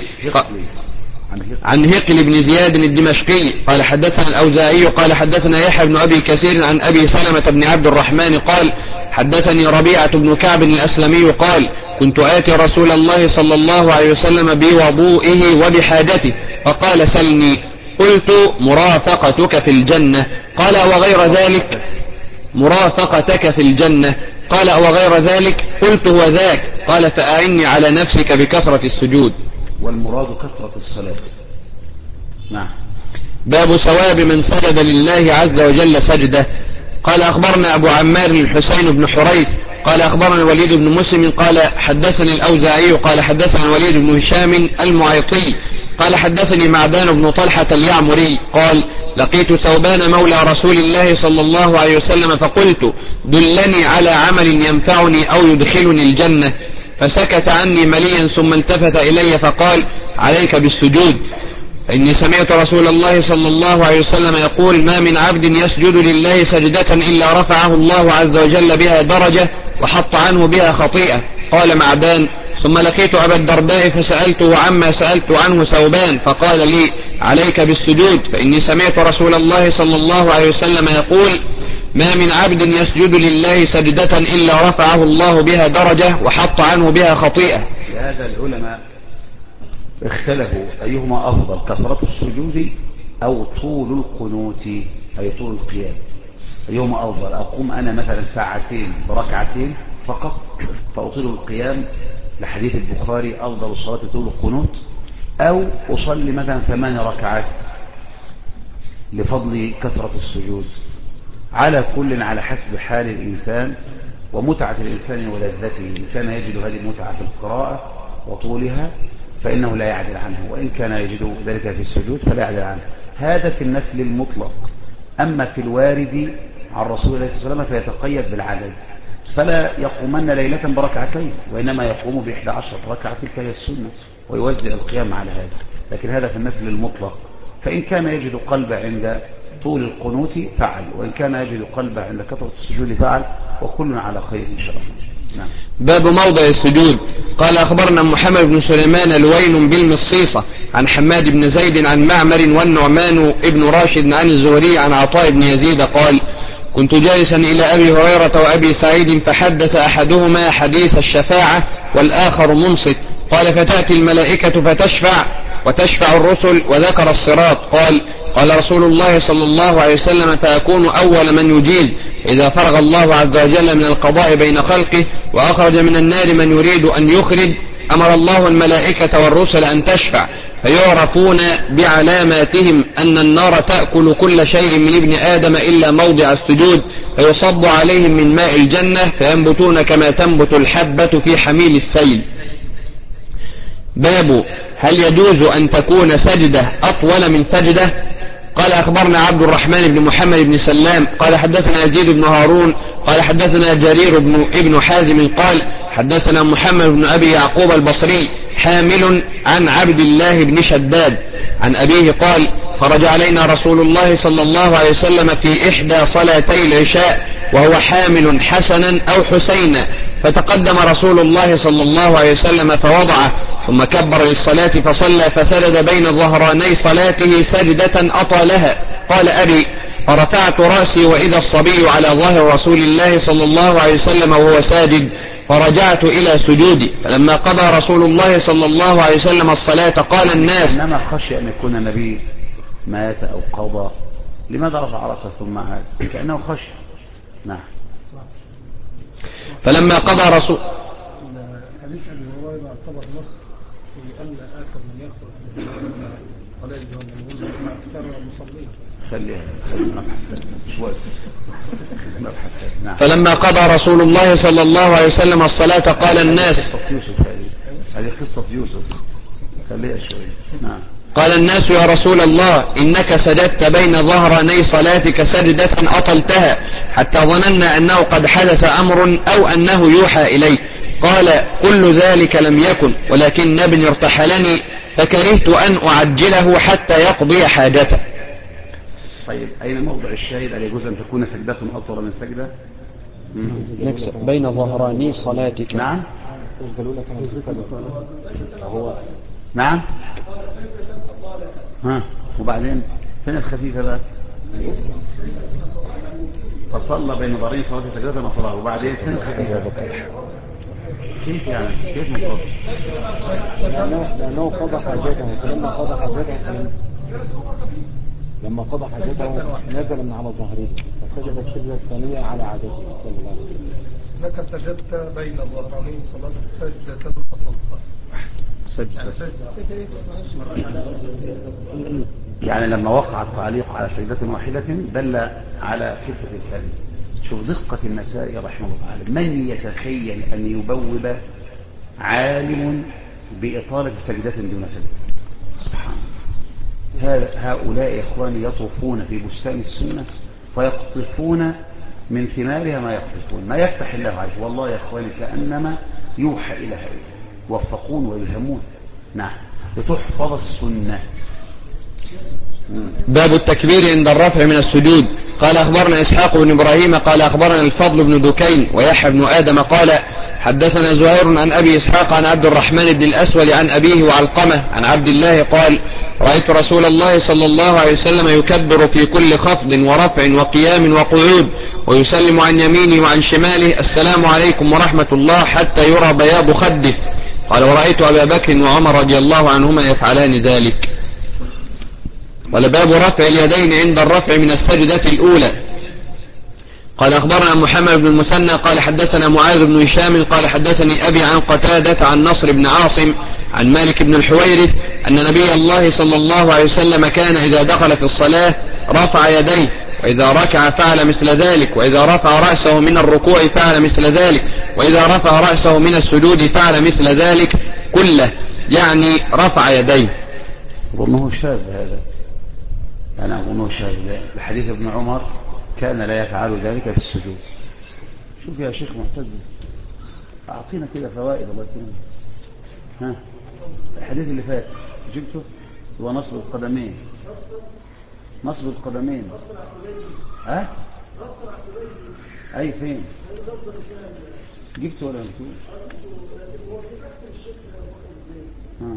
عن هقل بن زياد الدمشقي قال حدثنا الأوزاعي قال حدثنا يحيى بن أبي كثير عن أبي سلمة بن عبد الرحمن قال حدثني ربيعة بن كعب الأسلمي قال: كنت آتي رسول الله صلى الله عليه وسلم بوضوئه وبحاجته، فقال: سلني. قلت: مرافقتك في الجنة. قال: وغير ذلك؟ مرافقتك في الجنة. قال: وغير ذلك؟ قلت: وذاك. قال: فأعني على نفسك بكثرة السجود. والمراد كثرة الصلاة. نعم. باب ثواب من سجد لله عز وجل سجدة. قال أخبرنا أبو عمار الحسين بن حريث قال أخبرنا الوليد بن مسلم قال حدثني الأوزاعي قال حدثنا الوليد بن هشام المعيطي قال حدثني معدان بن طلحة اليعمري قال: لقيت ثوبان مولى رسول الله صلى الله عليه وسلم فقلت: دلني على عمل ينفعني أو يدخلني الجنة، فسكت عني مليا ثم التفت إلي فقال: عليك بالسجود، فإني سمعت رسول الله صلى الله عليه وسلم يقول: ما من عبد يسجد لله سجدة إلا رفعه الله عز وجل بها درجة وحط عنه بها خطيئة. قال معدان: ثم لقيت أبا الدرداء فسألته عما سألت عنه ثوبان فقال لي: عليك بالسجود، فإني سمعت رسول الله صلى الله عليه وسلم يقول: ما من عبد يسجد لله سجدة إلا رفعه الله بها درجة وحط عنه بها خطيئة. هذا العلماء اختلفوا أيهما أفضل، كثرة السجود أو طول القنوت أي طول القيام، أيهما أفضل؟ أقوم أنا مثلا ساعتين بركعتين فقط فأطيل القيام لحديث البخاري: أفضل الصلاة طول القنوت، أو أصلي مثلا 8 ركعات لفضل كثرة السجود. على كل على حسب حال الإنسان ومتعة الإنسان ولذته. إن كان يجد هذه المتعة في القراءة وطولها فإنه لا يعدل عنه، وإن كان يجد ذلك في السجود فلا يعدل عنه. هذا في النفل المطلق. أما في الوارد عن رسول الله صلى الله عليه وسلم فيتقيد بالعدد، فلا يقومن ليلة بركعتين، وإنما يقوم ب11 ركعة، تلك هي السنة، ويوزع القيام على هذا. لكن هذا في النفل المطلق. فإن كان يجد قلب عند طول القنوت فعل، وإن كان يجد قلب عند كثرة السجود فعل، وكل على خير إن شاء الله. نعم. باب موضع السجود. قال أخبرنا محمد بن سليمان لوين بالمصيصة عن حماد بن زيد عن معمر والنعمان ابن راشد عن الزهري عن عطاء بن يزيد قال: كنت جالسا إلى أبي هريرة وأبي سعيد فحدث أحدهما حديث الشفاعة والآخر منصت. قال فتأتي الملائكة فتشفع وتشفع الرسل وذكر الصراط. قال رسول الله صلى الله عليه وسلم فأكون أول من يجيز إذا فرغ الله عز وجل من القضاء بين خلقه وأخرج من النار من يريد أن يخرج. أمر الله الملائكة والرسل أن تشفع فيعرفون بعلاماتهم أن النار تأكل كل شيء من ابن آدم إلا موضع السجود فيصب عليهم من ماء الجنة فينبتون كما تنبت الحبة في حميل السيل. باب هل يجوز أن تكون سجدة أطول من سجدة؟ قال أخبرنا عبد الرحمن بن محمد بن سلام قال حدثنا يزيد بن هارون قال حدثنا جرير ابن حازم قال حدثنا محمد بن أبي يعقوب البصري حامل عن عبد الله بن شداد عن أبيه قال خرج علينا رسول الله صلى الله عليه وسلم في إحدى صلاتي العشاء وهو حامل حسنا أو حسينا فتقدم رسول الله صلى الله عليه وسلم فوضعه ثم كبر للصلاة فصلى فسجد بين ظهراني صلاته سجدة أطالها. قال أبي فرفعت رأسي وإذا الصبي على ظهر رسول الله صلى الله عليه وسلم وهو ساجد فرجعت إلى سجودي فلما قضى رسول الله صلى الله عليه وسلم الصلاة قال الناس إنما خشي أن يكون النبي مات أو قضى لماذا رفع رأسه ثم عاد كأنه خشي. نعم. فلما قضى رسول حديث أبي هريرة اعتبر نص في أن آخر من يخرج ولا يجوز أن يقول مع أكثر المصلين. خليها شوي. فلما قضى رسول الله صلى الله عليه وسلم الصلاة قال الناس هذه قصة يوسف خليها شوي. نعم. قال الناس يا رسول الله إنك سجدت بين ظهراني صلاتك سجدة أطلتها حتى ظننا أنه قد حدث أمر أو أنه يوحى إليه. قال كل ذلك لم يكن ولكن ابني ارتحلني فكرهت أن أعجله حتى يقضي حاجته. طيب أين موضع الشاهد؟ هل يجوز أن تكون سجدة أطول من سجدة؟ بين ظهراني صلاتك. نعم. نعم. ها وبعدين فين الخفيفة بقى؟ فصلى بين ظهرين صلاة سجدة أطولها وبعدين فين الخفيفة؟ كيف يعني؟ كيف مفروض؟ لأنه قضى حاجته لما قضى حاجته نزل من على ظهره فسجد السجدة الثانية على عادته صلى الله عليه وسلم. لك سجدت بين ظهراني صلاة سجدة يعني لما وقع التعليق على سجدة واحدة دل على خفة الكلمة. شوف دقة النسائي رحمه الله تعالى. من يتخيل أن يبوب عالم بإطالة سجدة دون سجدة؟ سبحان الله. هؤلاء إخواني يطوفون في بستان السنة فيقطفون من ثمارها ما يقطفون ما يفتح الله عليه. والله يا إخواني كأنما يوحى إلى هؤلاء يوفقون ويلهمون. نعم. لتحفظ السنة. باب التكبير عند الرفع من السجود. قال أخبرنا إسحاق بن إبراهيم قال أخبرنا الفضل بن دكين ويحيى بن آدم قال حدثنا زهير عن أبي إسحاق عن عبد الرحمن بن الأسود عن أبيه وعلقمة عن عبد الله قال رأيت رسول الله صلى الله عليه وسلم يكبر في كل خفض ورفع وقيام وقعود ويسلم عن يمينه وعن شماله السلام عليكم ورحمة الله حتى يرى بياض خده. قال ورأيت أبا بكر وعمر رضي الله عنهما يفعلان ذلك. ولباب رفع اليدين عند الرفع من السجدة الأولى. قال أخبرنا محمد بن المثنى قال حدثنا معاذ بن هشام قال حدثني أبي عن قتادة عن نصر بن عاصم عن مالك بن الحويرث أن نبي الله صلى الله عليه وسلم كان إذا دخل في الصلاة رفع يديه وإذا ركع فعل مثل ذلك وإذا رفع رأسه من الركوع فعل مثل ذلك وإذا رفع رأسه من السجود فعل مثل ذلك كله يعني رفع يديه. أظنه شاذ هذا. أنا أظنه شاذ بحديث ابن عمر كان لا يفعل ذلك في السجود. شوف يا شيخ معتز أعطينا كده فوائد الله يكرمك. ها الحديث اللي فات جبته هو نصب القدمين. نصب القدمين ها أي فين جبته ولا جبته؟ ها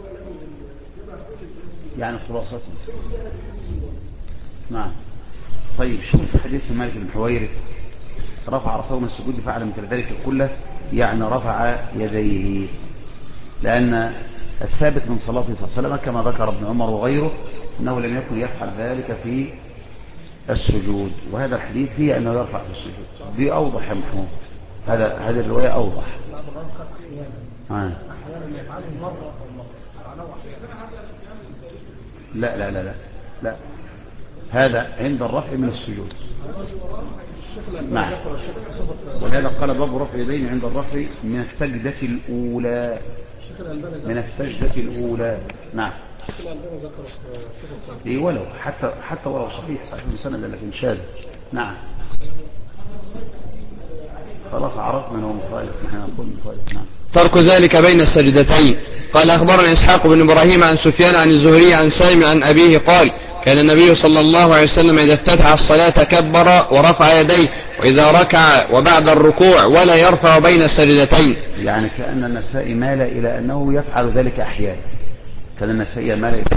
يعني خلاصته. نعم. طيب شوف حديث مالك بن حويرث رفع رأسه من السجود فعل مثل ذلك كله، يعني رفع يديه، لأن الثابت من صلاته صلى الله عليه وسلم كما ذكر ابن عمر وغيره أنه لم يكن يفعل ذلك في السجود، وهذا الحديث فيه أنه يرفع في السجود. دي أوضح يا محمود، هذه الرواية أوضح. لا لا لا لا لا، هذا عند الرفع من السجود. نعم، ولهذا قال باب رفع يدين عند الرفع من السجدة الأولى، من السجدة الأولى. نعم، إيه ولو حتى ولو صحيح مسند لكن شاذ. نعم، خلاص عرفنا انه مخالف، نحن نقول مخالف. نعم. ترك ذلك بين السجدتين. قال أخبرنا إسحاق بن إبراهيم عن سفيان عن الزهري عن سالم عن أبيه قال كان النبي صلى الله عليه وسلم إذا افتتح الصلاة كبر ورفع يديه وإذا ركع وبعد الركوع ولا يرفع بين السجدتين. يعني كأن النسائي مال إلى أنه يفعل ذلك أحيانا، كان النسائي مال إلى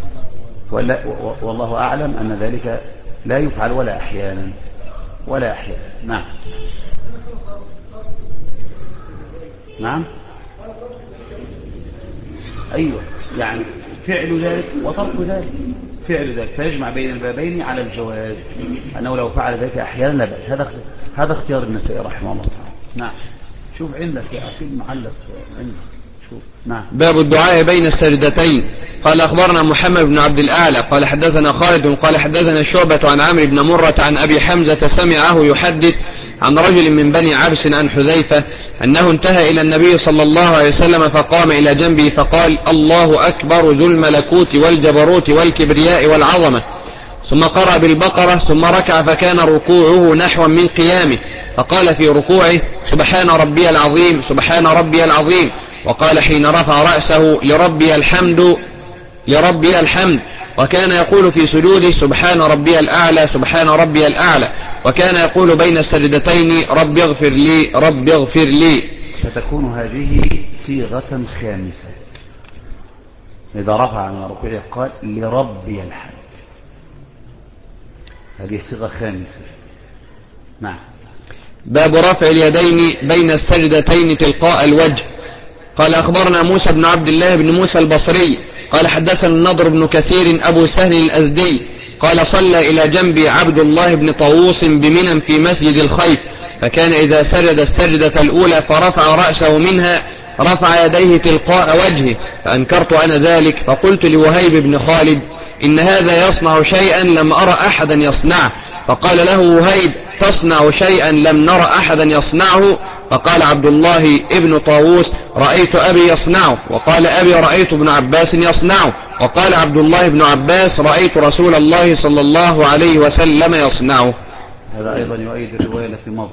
والله أعلم أن ذلك لا يفعل ولا أحيانا ولا أحيانا. نعم. نعم، أيوة، يعني فعل ذلك وترك ذلك، فعل ذلك فيجمع بين البابين على الجواز، أنه لو فعل ذلك أحيانا لا بأس. هذا اختيار النسائي رحمه الله تعالى. نعم، شوف عندك يا أخي المعلق عندك. نعم. باب الدعاء بين السجدتين. قال أخبرنا محمد بن عبد الأعلى قال حدثنا خالد قال حدثنا شعبة عن عمرو بن مرة عن أبي حمزة سمعه يحدث عن رجل من بني عبس عن حذيفة أنه انتهى إلى النبي صلى الله عليه وسلم فقام إلى جنبه فقال الله أكبر ذو الملكوت والجبروت والكبرياء والعظمة، ثم قرأ بالبقرة ثم ركع فكان ركوعه نحو من قيامه، فقال في ركوعه سبحان ربي العظيم سبحان ربي العظيم، وقال حين رفع رأسه لربي الحمد، وكان يقول في سجوده سبحان ربي الأعلى سبحان ربي الأعلى، وكان يقول بين السجدتين رب اغفر لي رب اغفر لي. فتكون هذه صيغة خامسة، إذا رفع من ركوعه قال لربي الحمد، هذه صيغة خامسة. نعم. باب رفع اليدين بين السجدتين تلقاء الوجه. قال أخبرنا موسى بن عبد الله بن موسى البصري قال حدثنا النضر بن كثير أبو سهل الأزدي قال صلى إلى جنبي عبد الله بن طاووس بمنى في مسجد الخيف، فكان إذا سجد السجدة الأولى فرفع رأسه منها رفع يديه تلقاء وجهه، فأنكرت أنا ذلك فقلت لوهيب بن خالد إن هذا يصنع شيئا لم أرى أحدا يصنعه، فقال له وهيب تصنع شيئا لم نرى أحدا يصنعه، فقال عبد الله ابن طاووس رأيت أبي يصنعه، وقال أبي رأيت ابن عباس يصنعه، وقال عبد الله بن عباس رأيت رسول الله صلى الله عليه وسلم يصنعه. هذا أيضا يؤيد الرواية التي مضت.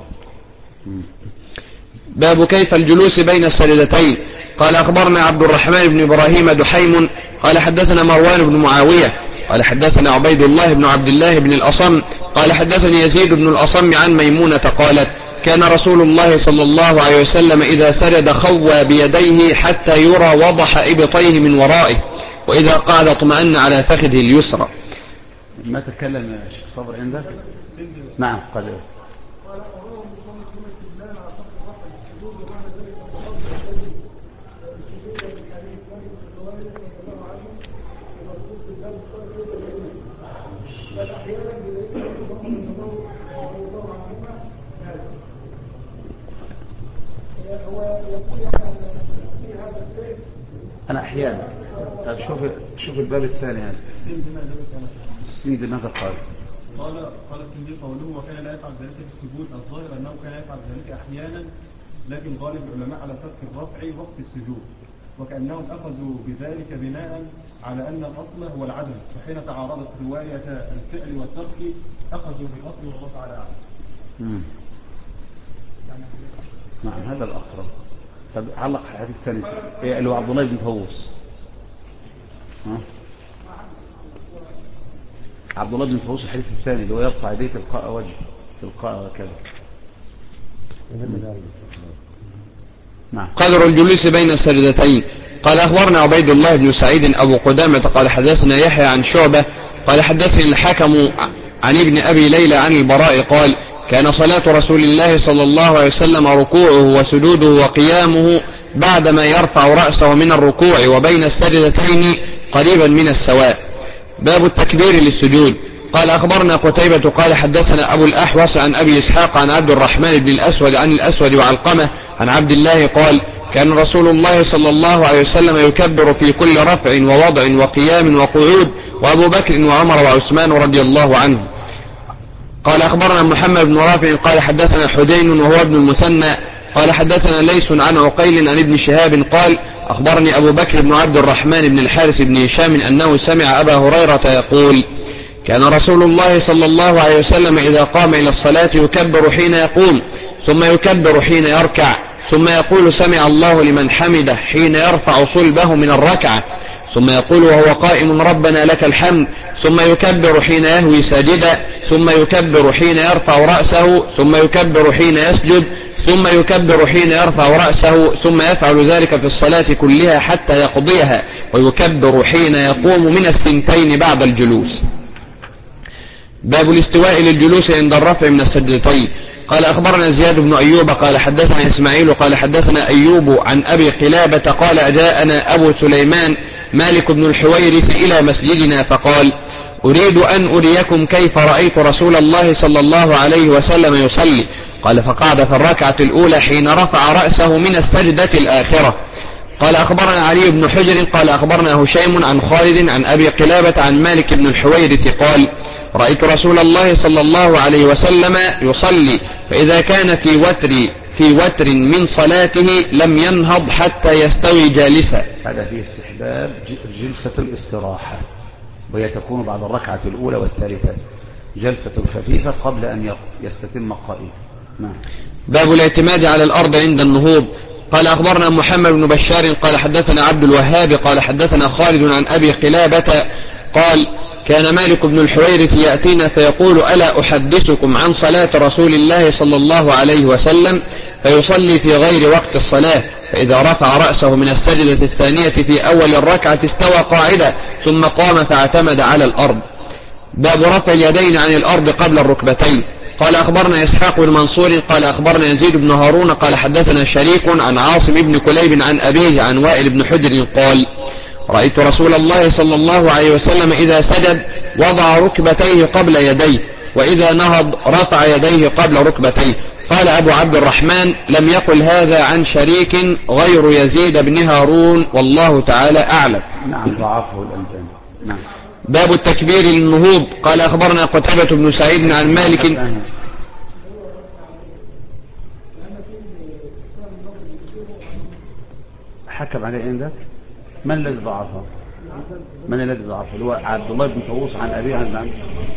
باب كيف الجلوس بين السجدتين. قال أخبرنا عبد الرحمن بن إبراهيم دحيم قال حدثنا مروان بن معاوية قال حدثنا عبيد الله بن عبد الله بن الأصم قال حدثني يزيد بن الأصم عن ميمونة قالت كان رسول الله صلى الله عليه وسلم إذا سجد خوى بيديه حتى يرى وضح إبطيه من ورائه، وإذا قعد اطمأن على فخذه اليسرى. ما تتكلم يا شيخ صبر عندك؟ نعم قال أنا أحيانا شوف الباب الثاني هذا السند ماذا قال؟ قال السندي قوله وكان لا يفعل ذلك في السجود، الظاهر أنه كان يفعل ذلك أحيانا، لكن غالب العلماء على ترك الرفع وقت السجود، وكأنهم أخذوا بذلك بناء على أن الأصل هو العدم، فحين تعارضت رواية الفعل والترك أخذوا بالأصل والله تعالى أعلم. نعم هذا الأقرب. طب علق حديث ثاني اللي هو عبد الله بن طاووس. عبد الله بن طاووس الحديث الثاني اللي هو يرفع يديه تلقاء وجه تلقاء كذا. نعم. قدر الجلوس بين السجدتين. قال أخبرنا عبيد الله بن سعيد أبو قدامة قال حدثنا يحيى عن شعبة قال حدثني الحكم عن ابن أبي ليلى عن البراء قال كان صلاة رسول الله صلى الله عليه وسلم ركوعه وسجوده وقيامه بعدما يرفع رأسه من الركوع وبين السجدتين قريبا من السواء. باب التكبير للسجود. قال أخبرنا قتيبة قال حدثنا أبو الأحوص عن أبي إسحاق عن عبد الرحمن بن الأسود عن الأسود وعلقمة عن عبد الله قال كان رسول الله صلى الله عليه وسلم يكبر في كل رفع ووضع وقيام وقعود، وأبو بكر وعمر وعثمان رضي الله عنهم. قال أخبرنا محمد بن رافع قال حدثنا حدين وهو ابن المثنى قال حدثنا ليس عن عقيل عن ابن شهاب قال أخبرني أبو بكر بن عبد الرحمن بن الحارث بن هشام أنه سمع أبا هريرة يقول كان رسول الله صلى الله عليه وسلم إذا قام إلى الصلاة يكبر حين يقوم، ثم يكبر حين يركع، ثم يقول سمع الله لمن حمده حين يرفع صلبه من الركعة، ثم يقول وهو قائم ربنا لك الحمد، ثم يكبر حين يهوي ساجدا، ثم يكبر حين يرفع رأسه، ثم يكبر حين يسجد، ثم يكبر حين يرفع رأسه، ثم يفعل ذلك في الصلاة كلها حتى يقضيها، ويكبر حين يقوم من الثنتين بعد الجلوس. باب الاستواء للجلوس عند الرفع من السجدتين. قال أخبرنا زياد بن أيوب قال حدثنا إسماعيل قال حدثنا أيوب عن أبي قلابة قال جاءنا أبو سليمان مالك بن الحويرث إلى مسجدنا فقال أريد أن أريكم كيف رأيت رسول الله صلى الله عليه وسلم يصلي. قال فقعد في الركعة الأولى حين رفع رأسه من السجدة الآخرة. قال أخبرنا علي بن حجر قال أخبرنا هشيم عن خالد عن أبي قلابة عن مالك بن الحويرث قال رأيت رسول الله صلى الله عليه وسلم يصلي فإذا كان في وتر من صلاته لم ينهض حتى يستوي جالسا. هذا فيه استحباب جلسة الاستراحة، وهي تكون بعد الركعة الأولى والثالثة، جلسة خفيفة قبل أن يستتم قائما. نعم. باب الاعتماد على الأرض عند النهوض. قال أخبرنا محمد بن بشار قال حدثنا عبد الوهاب قال حدثنا خالد عن أبي قلابة قال كان مالك بن الحويرث يأتينا فيقول ألا أحدثكم عن صلاة رسول الله صلى الله عليه وسلم فيصلي في غير وقت الصلاة، فإذا رفع رأسه من السجدة الثانية في أول الركعة استوى قاعدة ثم قام فاعتمد على الأرض. باب رفع اليدين عن الأرض قبل الركبتين. قال أخبرنا إسحاق بن منصور قال أخبرنا يزيد بن هارون قال حدثنا شريك عن عاصم بن كليب عن أبيه عن وائل بن حجر قال رأيت رسول الله صلى الله عليه وسلم إذا سجد وضع ركبتيه قبل يديه، وإذا نهض رفع يديه قبل ركبتيه. قال أبو عبد الرحمن لم يقل هذا عن شريك غير يزيد بن هارون والله تعالى أعلم. نعم ضعفه الألباني. نعم. باب التكبير للنهوض. قال أخبرنا قتيبة بن سعيد عن مالك حكم عليه عندك من الذي ضعفه؟ من الذي ضعفه؟ هو عبد الله بن طاووس عن أبيه عن نعم.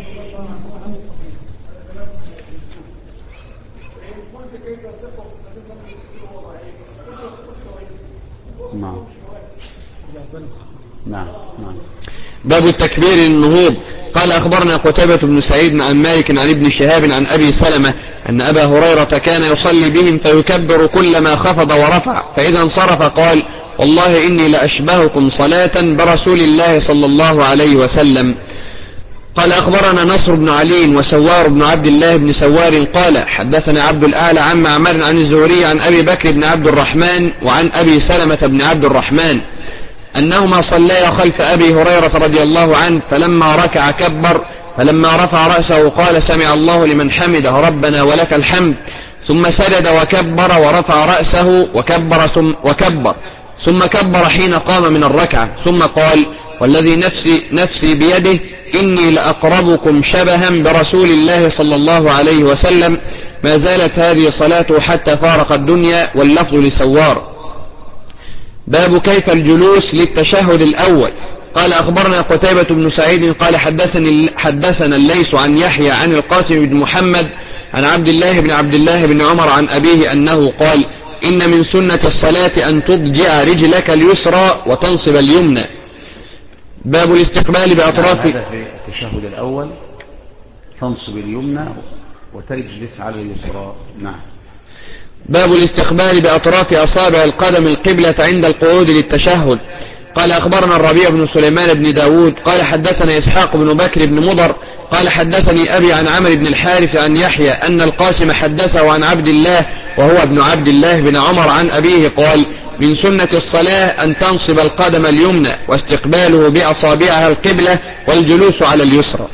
نعم. باب التكبير للنهوض. قال أخبرنا قتيبة بن سعيد عن مالك عن ابن شهاب عن أبي سلمة أن أبا هريرة كان يصلي بهم فيكبر كلما خفض ورفع، فإذا انصرف قال والله إني لأشبهكم صلاة برسول الله صلى الله عليه وسلم. قال أخبرنا نصر بن علي وسوار بن عبد الله بن سوار قال حدثنا عبد الأعلى عن معمر عن الزهري عن أبي بكر بن عبد الرحمن وعن أبي سلمة بن عبد الرحمن أنهما صليا خلف أبي هريرة رضي الله عنه، فلما ركع كبر، فلما رفع رأسه قال سمع الله لمن حمده ربنا ولك الحمد، ثم سجد وكبر ورفع رأسه وكبر ثم كبر حين قام من الركعة، ثم قال والذي نفسي بيده إني لأقربكم شبها برسول الله صلى الله عليه وسلم، ما زالت هذه صلاته حتى فارق الدنيا، واللفظ لسوار. باب كيف الجلوس للتشهد الأول. قال أخبرنا قتيبة بن سعيد قال حدثنا الليث عن يحيى عن القاسم بن محمد عن عبد الله بن عمر عن أبيه أنه قال إن من سنة الصلاة أن تضجع رجلك اليسرى وتنصب اليمنى. باب الاستقبال بأطراف هذا في التشهد الأول تنصب اليمنى وتجلس على اليسرى. نعم. باب الاستقبال بأطراف أصابع القدم القبلة عند القعود للتشهد. قال أخبرنا الربيع بن سليمان بن داود قال حدثنا إسحاق بن بكر بن مضر قال حدثني أبي عن عمرو بن الحارث عن يحيى أن القاسم حدثه عن عبد الله وهو ابن عبد الله بن عمر عن أبيه قال من سنة الصلاة أن تنصب القدم اليمنى واستقباله بأصابعها القبلة والجلوس على اليسرى.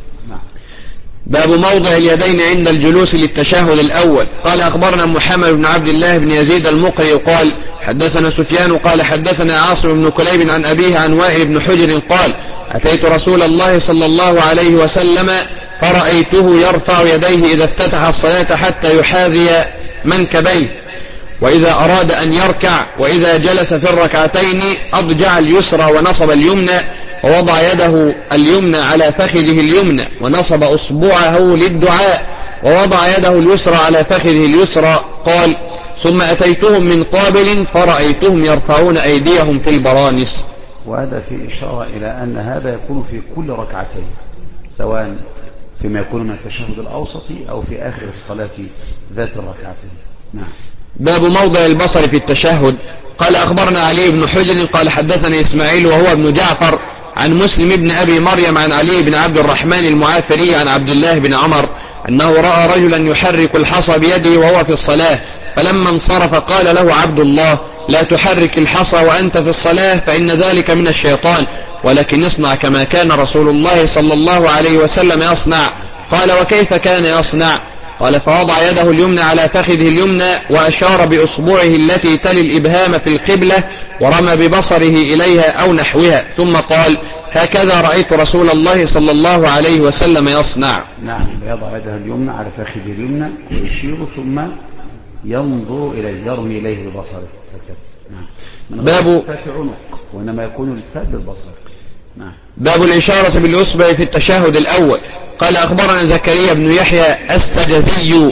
باب موضع اليدين عند الجلوس للتشهد الأول. قال أخبرنا محمد بن عبد الله بن يزيد المقري قال حدثنا سفيان قال حدثنا عاصم بن كليب عن أبيه عن وائل بن حجر قال أتيت رسول الله صلى الله عليه وسلم فرأيته يرفع يديه إذا افتتح الصلاة حتى يحاذي منكبيه، وإذا أراد أن يركع، وإذا جلس في الركعتين أضجع اليسرى ونصب اليمنى، ووضع يده اليمنى على فخذه اليمنى ونصب أصبعه للدعاء، ووضع يده اليسرى على فخذه اليسرى. قال ثم أتيتهم من قابل فرأيتهم يرفعون أيديهم في البرانس. وهذا في إشارة إلى أن هذا يكون في كل ركعتين، سواء فيما يكون من التشهد الأوسطي أو في آخر الصلاة ذات الركعتين. نعم. باب موضع البصر في التشهد. قال أخبرنا علي بن حجر قال حدثنا إسماعيل وهو ابن جعفر عن مسلم بن أبي مريم عن علي بن عبد الرحمن المعافري عن عبد الله بن عمر أنه رأى رجلا يحرك الحصى بيده وهو في الصلاة، فلما انصرف قال له عبد الله لا تحرك الحصى وأنت في الصلاة فإن ذلك من الشيطان، ولكن اصنع كما كان رسول الله صلى الله عليه وسلم يصنع. قال وكيف كان يصنع؟ قال فوضع يده اليمنى على فخذه اليمنى وأشار بأصبعه التي تلي الإبهام في القبلة ورمى ببصره إليها أو نحوها، ثم قال هكذا رأيت رسول الله صلى الله عليه وسلم يصنع. نعم. يضع يده اليمنى على فخذه اليمنى ويشير ثم ينظر إليه، يرمي إليه ببصره. نعم. باب عنق، وإنما يكون الفات بالبصر. نعم. باب الإشارة بالإصبع في التشهد الأول. قال أخبرنا زكريا بن يحيى السجزي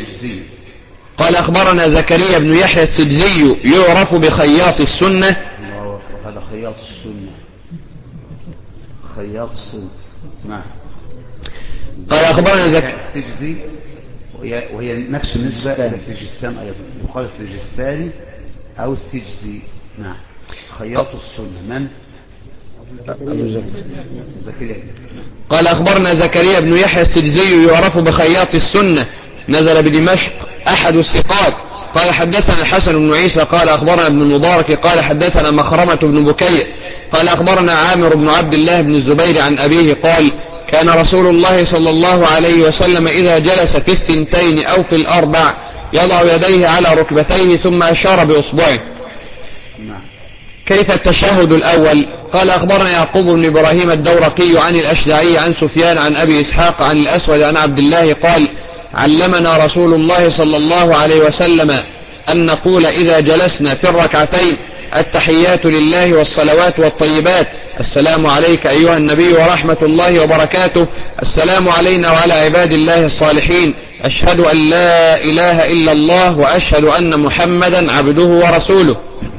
قال أخبرنا زكريا بن يحيى السجزي يعرف بخياط السنة. هذا خياط السنة، خياط السنة. نعم. قال أخبرنا السجزي وهي نفس النسبة إلى السجستان أيضا، يقال السجستاني أو السجزي. نعم. خياط السنة من؟ قال أخبرنا زكريا بن يحيى السجزي يعرف بخياط السنة، نزل بدمشق، أحد الثقات. قال حدثنا الحسن بن عيسى قال أخبرنا ابن المبارك قال حدثنا مخرمة بن بكير قال أخبرنا عامر بن عبد الله بن الزبير عن أبيه قال كان رسول الله صلى الله عليه وسلم إذا جلس في الثنتين أو في الأربع يضع يديه على ركبتيه ثم أشار بإصبعه. كيف التشهد الأول؟ قال أخبرنا يعقوب بن إبراهيم الدورقي عن الأشجعي عن سفيان عن أبي إسحاق عن الأسود عن عبد الله قال علمنا رسول الله صلى الله عليه وسلم أن نقول إذا جلسنا في الركعتين التحيات لله والصلوات والطيبات، السلام عليك أيها النبي ورحمة الله وبركاته، السلام علينا وعلى عباد الله الصالحين، أشهد أن لا إله إلا الله وأشهد أن محمدا عبده ورسوله.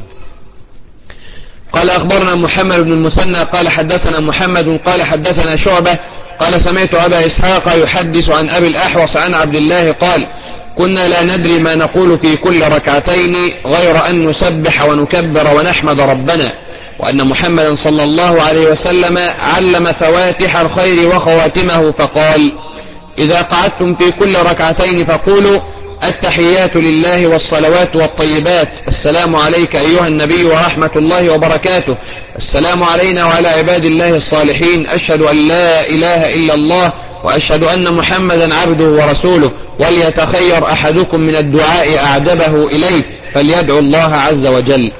قال أخبرنا محمد بن المثنى قال حدثنا محمد قال حدثنا شعبة قال سمعت أبا إسحاق يحدث عن أبي الأحوص عن عبد الله قال كنا لا ندري ما نقول في كل ركعتين غير أن نسبح ونكبر ونحمد ربنا، وأن محمدا صلى الله عليه وسلم علم فواتح الخير وخواتمه فقال إذا قعدتم في كل ركعتين فقولوا التحيات لله والصلوات والطيبات، السلام عليك أيها النبي ورحمة الله وبركاته، السلام علينا وعلى عباد الله الصالحين، أشهد أن لا إله إلا الله وأشهد أن محمدا عبده ورسوله، وليتخير أحدكم من الدعاء أعجبه إليه فليدعو الله عز وجل.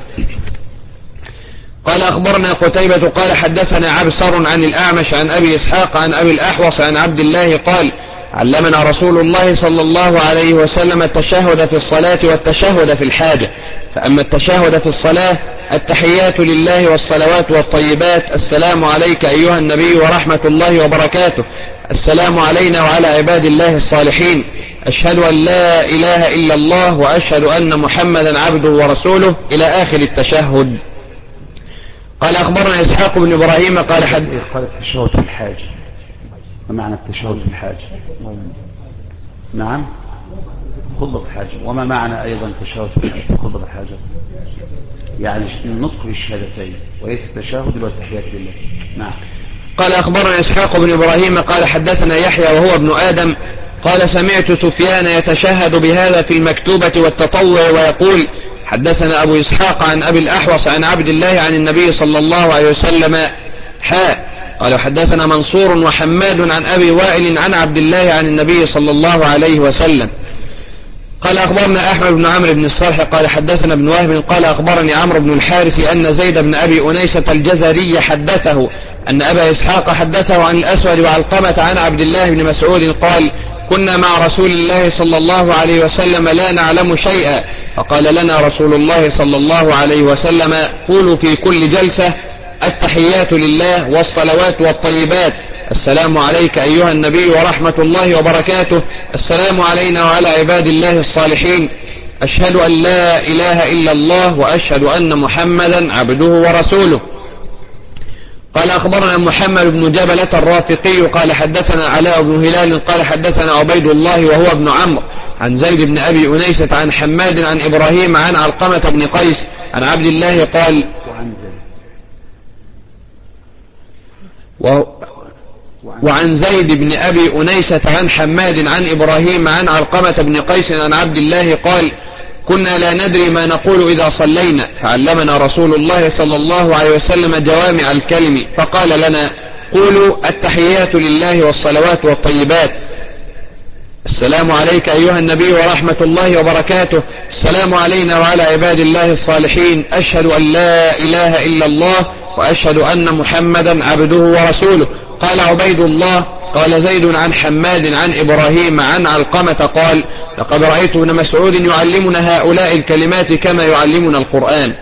قال أخبرنا قتيبة قال حدثنا عبسر عن الأعمش عن أبي إسحاق عن أبي الأحوص عن عبد الله قال علمنا رسول الله صلى الله عليه وسلم التشهد في الصلاة والتشهد في الحاجة، فأما التشهد في الصلاة التحيات لله والصلوات والطيبات، السلام عليك أيها النبي ورحمة الله وبركاته، السلام علينا وعلى عباد الله الصالحين، أشهد أن لا إله إلا الله وأشهد أن محمدا عبده ورسوله إلى آخر التشهد. قال أخبرنا إسحاق بن إبراهيم قال التشهد في الحاجة. ما معنى التشهد في الحاجة؟ نعم، خطبة الحاجة. وما معنى أيضا التشهد في خطبة الحاجة؟ يعني النطق بالشهادتين وليس التشهد والتحيات لله. نعم. قال أخبرنا إسحاق بن إبراهيم قال حدثنا يحيى وهو ابن آدم قال سمعت سفيان يتشهد بهذا في المكتوبة والتطوع ويقول حدثنا أبو إسحاق عن أبي الأحوص عن عبد الله عن النبي صلى الله عليه وسلم قال حدثنا منصور وحماد عن أبي وائل عن عبد الله عن النبي صلى الله عليه وسلم. قال أخبرنا أحمد بن عمرو بن الصالح قال حدثنا ابن وهب قال أخبرني عمرو بن الحارث أن زيد بن أبي أنيسة الجزري حدثه أن أبا إسحاق حدثه عن الأسود وعلقمة عن عبد الله بن مسعود قال كنا مع رسول الله صلى الله عليه وسلم لا نعلم شيئا فقال لنا رسول الله صلى الله عليه وسلم قولوا في كل جلسة التحيات لله والصلوات والطيبات السلام عليك أيها النبي ورحمة الله وبركاته السلام علينا وعلى عباد الله الصالحين أشهد أن لا إله إلا الله وأشهد أن محمدا عبده ورسوله. قال أخبرنا محمد بن جبلة الرافقي قال حدثنا علاء بن هلال قال حدثنا عبيد الله وهو ابن عمرو عن زيد بن أبي أنيسة عن حماد عن إبراهيم عن علقمة بن قيس عن عبد الله قال وعن زيد بن أبي أنيسة عن حماد عن إبراهيم عن علقمة بن قيس عن عبد الله قال كنا لا ندري ما نقول إذا صلينا فعلمنا رسول الله صلى الله عليه وسلم جوامع الكلم فقال لنا قولوا التحيات لله والصلوات والطيبات السلام عليك أيها النبي ورحمة الله وبركاته السلام علينا وعلى عباد الله الصالحين أشهد أن لا إله إلا الله وأشهد أن محمدا عبده ورسوله. قال عبيد الله قال زيد عن حماد عن إبراهيم عن علقمة قال لقد رأيت ابن مسعود يعلمنا هؤلاء الكلمات كما يعلمنا القرآن.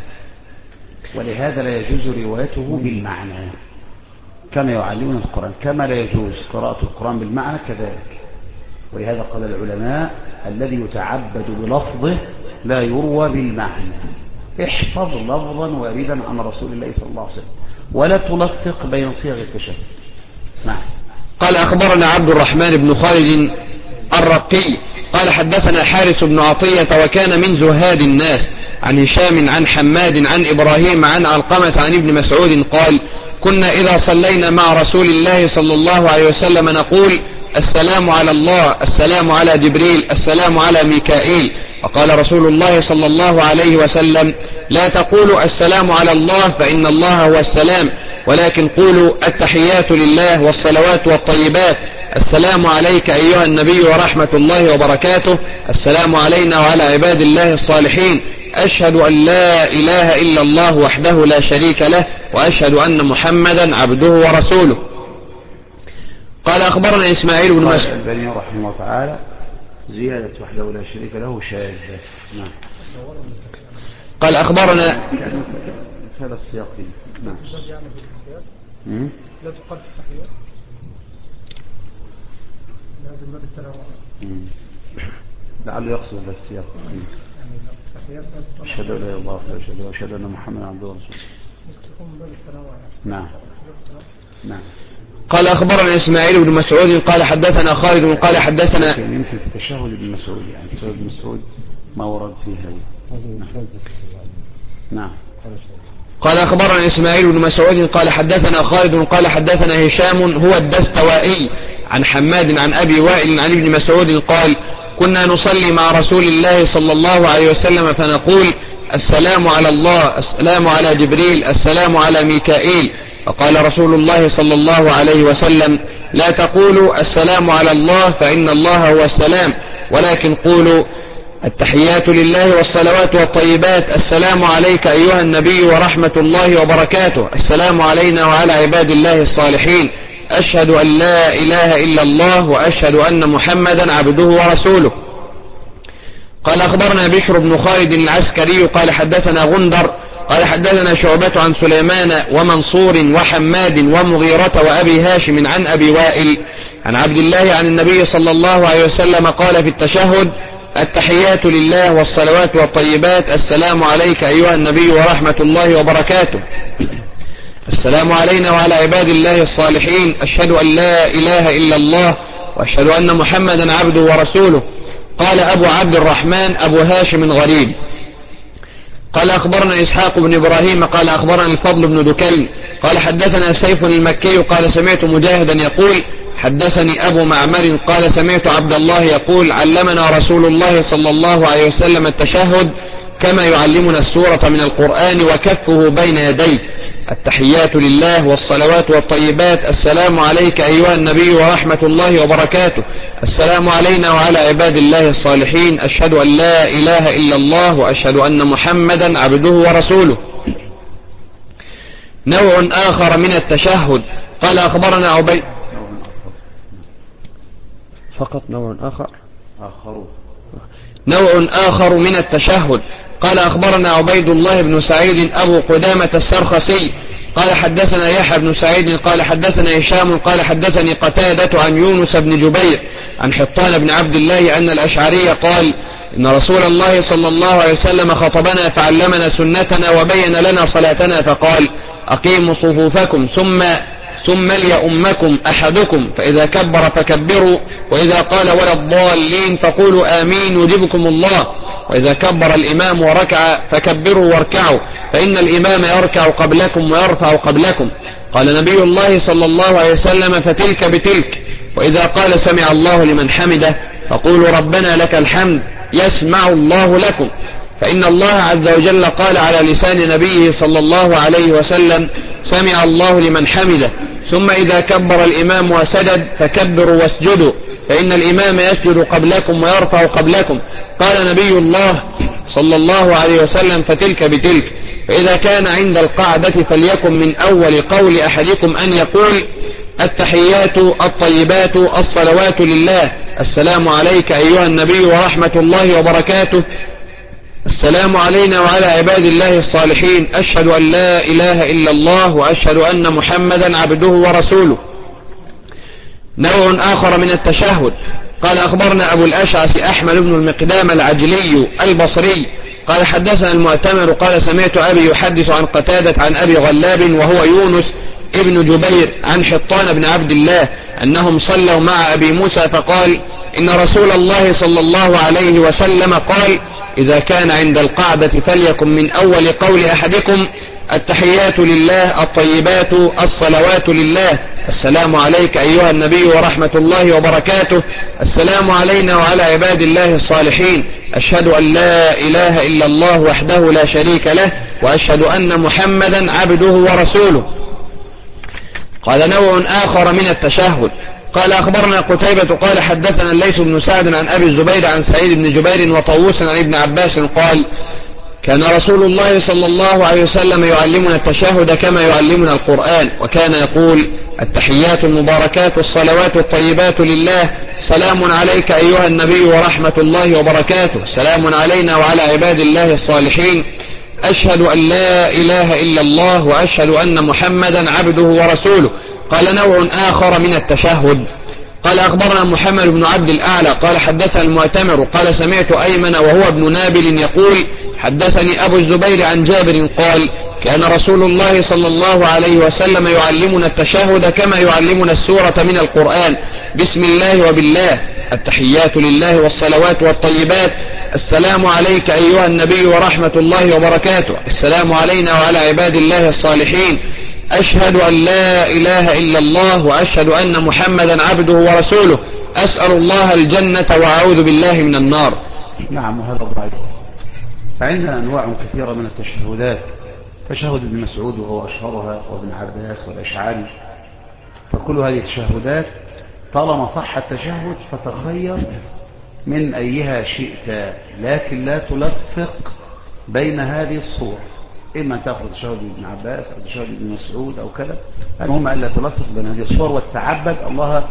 ولهذا لا يجوز روايته بالمعنى كما يعلمنا القرآن كما لا يجوز قراءة القرآن بالمعنى كذلك. ولهذا قال العلماء الذي يتعبد بلفظه لا يروى بالمعنى. احفظ لفظا واردا عن رسول الله صلى الله عليه وسلم ولا تلفق بين صيغ التشهد. نعم. قال أخبرنا عبد الرحمن بن خالد الرقي قال حدثنا حارث بن عطية وكان من زهاد الناس عن هشام عن حماد عن إبراهيم عن علقمة عن ابن مسعود قال كنا إذا صلينا مع رسول الله صلى الله عليه وسلم نقول السلام على الله السلام على جبريل السلام على ميكائيل فقال رسول الله صلى الله عليه وسلم لا تقولوا السلام على الله فإن الله هو السلام ولكن قولوا التحيات لله والصلوات والطيبات السلام عليك أيها النبي ورحمة الله وبركاته السلام علينا وعلى عباد الله الصالحين أشهد أن لا إله إلا الله وحده لا شريك له وأشهد أن محمدا عبده ورسوله. قال أخبرنا إسماعيل بن مسعود الباني رحمه الله تعالى زيادة وحده لا شريك له شاذة. نعم. قال أخبرنا هذا السياق. نعم. لا تقال في التحيات لازم باب التنوع لعله يقصد هذا السياق. أشهد أن لا إله إلا الله وأشهد أن محمدا عبده ورسوله. نعم. نعم. قال أخبرنا إسماعيل بن مسعود قال حدثنا خالد قال حدثنا يمكن في تشهد ابن مسعود يعني تشهد ابن مسعود ما ورد فيه هذا. نعم. قال أخبرنا إسماعيل بن مسعود قال حدثنا خالد قال حدثنا هشام هو الدستوائي عن حماد عن أبي وائل عن ابن مسعود قال كنا نصلي مع رسول الله صلى الله عليه وسلم فنقول السلام على الله السلام على جبريل السلام على ميكائيل فقال رسول الله صلى الله عليه وسلم لا تقولوا السلام على الله فإن الله هو السلام ولكن قولوا التحيات لله والصلوات والطيبات السلام عليك أيها النبي ورحمة الله وبركاته السلام علينا وعلى عباد الله الصالحين أشهد أن لا إله إلا الله وأشهد أن محمدا عبده ورسوله. قال أخبرنا بشر بن خالد العسكري قال حدثنا غندر قال حدثنا شعبة عن سليمان ومنصور وحماد ومغيرة وأبي هاشم عن أبي وائل عن عبد الله عن النبي صلى الله عليه وسلم قال في التشهد التحيات لله والصلوات والطيبات السلام عليك أيها النبي ورحمة الله وبركاته السلام علينا وعلى عباد الله الصالحين أشهد أن لا إله إلا الله وأشهد أن محمدا عبده ورسوله. قال أبو عبد الرحمن أبو هاشم غريب. قال أخبرنا إسحاق بن إبراهيم قال أخبرنا الفضل بن دكين قال حدثنا سيف المكي قال سمعت مجاهدا يقول حدثني أبو معمر قال سمعت عبد الله يقول علمنا رسول الله صلى الله عليه وسلم التشهد كما يعلمنا السورة من القرآن وكفه بين يديه التحيات لله والصلوات والطيبات السلام عليك أيها النبي ورحمة الله وبركاته السلام علينا وعلى عباد الله الصالحين أشهد أن لا إله إلا الله وأشهد أن محمدا عبده ورسوله. نوع آخر من التشهد قال أخبرنا عبيد فقط نوع آخر من التشهد قال أخبرنا عبيد الله بن سعيد أبو قدامة السرخسي قال حدثنا يحيى بن سعيد قال حدثنا هشام قال حدثني قتادة عن يونس بن جبير عن حطان بن عبد الله أن الأشعري قال إن رسول الله صلى الله عليه وسلم خطبنا فعلمنا سنتنا وبين لنا صلاتنا فقال أقيموا صفوفكم ثم ليؤمكم أحدكم فإذا كبر فكبروا وإذا قال ولا الضالين فقولوا آمين يجيبكم الله وإذا كبر الإمام وركع فكبروا واركعوا فإن الإمام يركع قبلكم ويرفع قبلكم. قال نبي الله صلى الله عليه وسلم فتلك بتلك وإذا قال سمع الله لمن حمده فقولوا ربنا لك الحمد يسمع الله لكم فإن الله عز وجل قال على لسان نبيه صلى الله عليه وسلم سمع الله لمن حمده ثم إذا كبر الإمام وسجد فكبروا واسجدوا فإن الإمام يسجد قبلكم ويرفع قبلكم. قال نبي الله صلى الله عليه وسلم فتلك بتلك فإذا كان عند القعدة فليكن من أول قول أحدكم أن يقول التحيات الطيبات الصلوات لله السلام عليك أيها النبي ورحمة الله وبركاته السلام علينا وعلى عباد الله الصالحين أشهد أن لا إله إلا الله وأشهد أن محمدا عبده ورسوله. نوع آخر من التشهد قال أخبرنا أبو الأشعث أحمد بن المقدام العجلي البصري قال حدثنا المعتمر قال سمعت أبي يحدث عن قتادة عن أبي غلاب وهو يونس ابن جبير عن حطان بن عبد الله أنهم صلوا مع أبي موسى فقال إن رسول الله صلى الله عليه وسلم قال إذا كان عند القعدة فليكن من أول قول أحدكم التحيات لله الطيبات الصلوات لله السلام عليك أيها النبي ورحمة الله وبركاته السلام علينا وعلى عباد الله الصالحين أشهد أن لا إله إلا الله وحده لا شريك له وأشهد أن محمدا عبده ورسوله. قال نوع آخر من التشهد قال أخبرنا قتيبة قال حدثنا الليث بن سعد عن أبي الزبير عن سعيد بن جبير وطووس عن ابن عباس قال كان رسول الله صلى الله عليه وسلم يعلمنا التشهد كما يعلمنا القرآن وكان يقول التحيات المباركات الصلوات الطيبات لله سلام عليك أيها النبي ورحمة الله وبركاته سلام علينا وعلى عباد الله الصالحين أشهد أن لا إله إلا الله وأشهد أن محمدا عبده ورسوله. قال نوع آخر من التشهد قال أخبرنا محمد بن عبد الأعلى قال حدثنا المعتمر قال سمعت أيمن وهو ابن نابل يقول حدثني أبو الزبير عن جابر قال كان رسول الله صلى الله عليه وسلم يعلمنا التشهد كما يعلمنا السورة من القرآن بسم الله وبالله التحيات لله والصلوات والطيبات السلام عليك أيها النبي ورحمة الله وبركاته السلام علينا وعلى عباد الله الصالحين أشهد أن لا إله إلا الله وأشهد أن محمدا عبده ورسوله أسأل الله الجنة وأعوذ بالله من النار. نعم وهذا ضعيف. فعندنا أنواع كثيرة من التشهدات تشهد ابن مسعود وهو أشهرها وابن عباس والأشعري فكل هذه التشهدات طالما صح التشهد فتخير من أيها شئت لكن لا تلفق بين هذه الصور إما أن تأخذ تشهد ابن عباس أو تشهد ابن مسعود أو كذا المهم ألا تلفق بين هذه الصور وتتعبد الله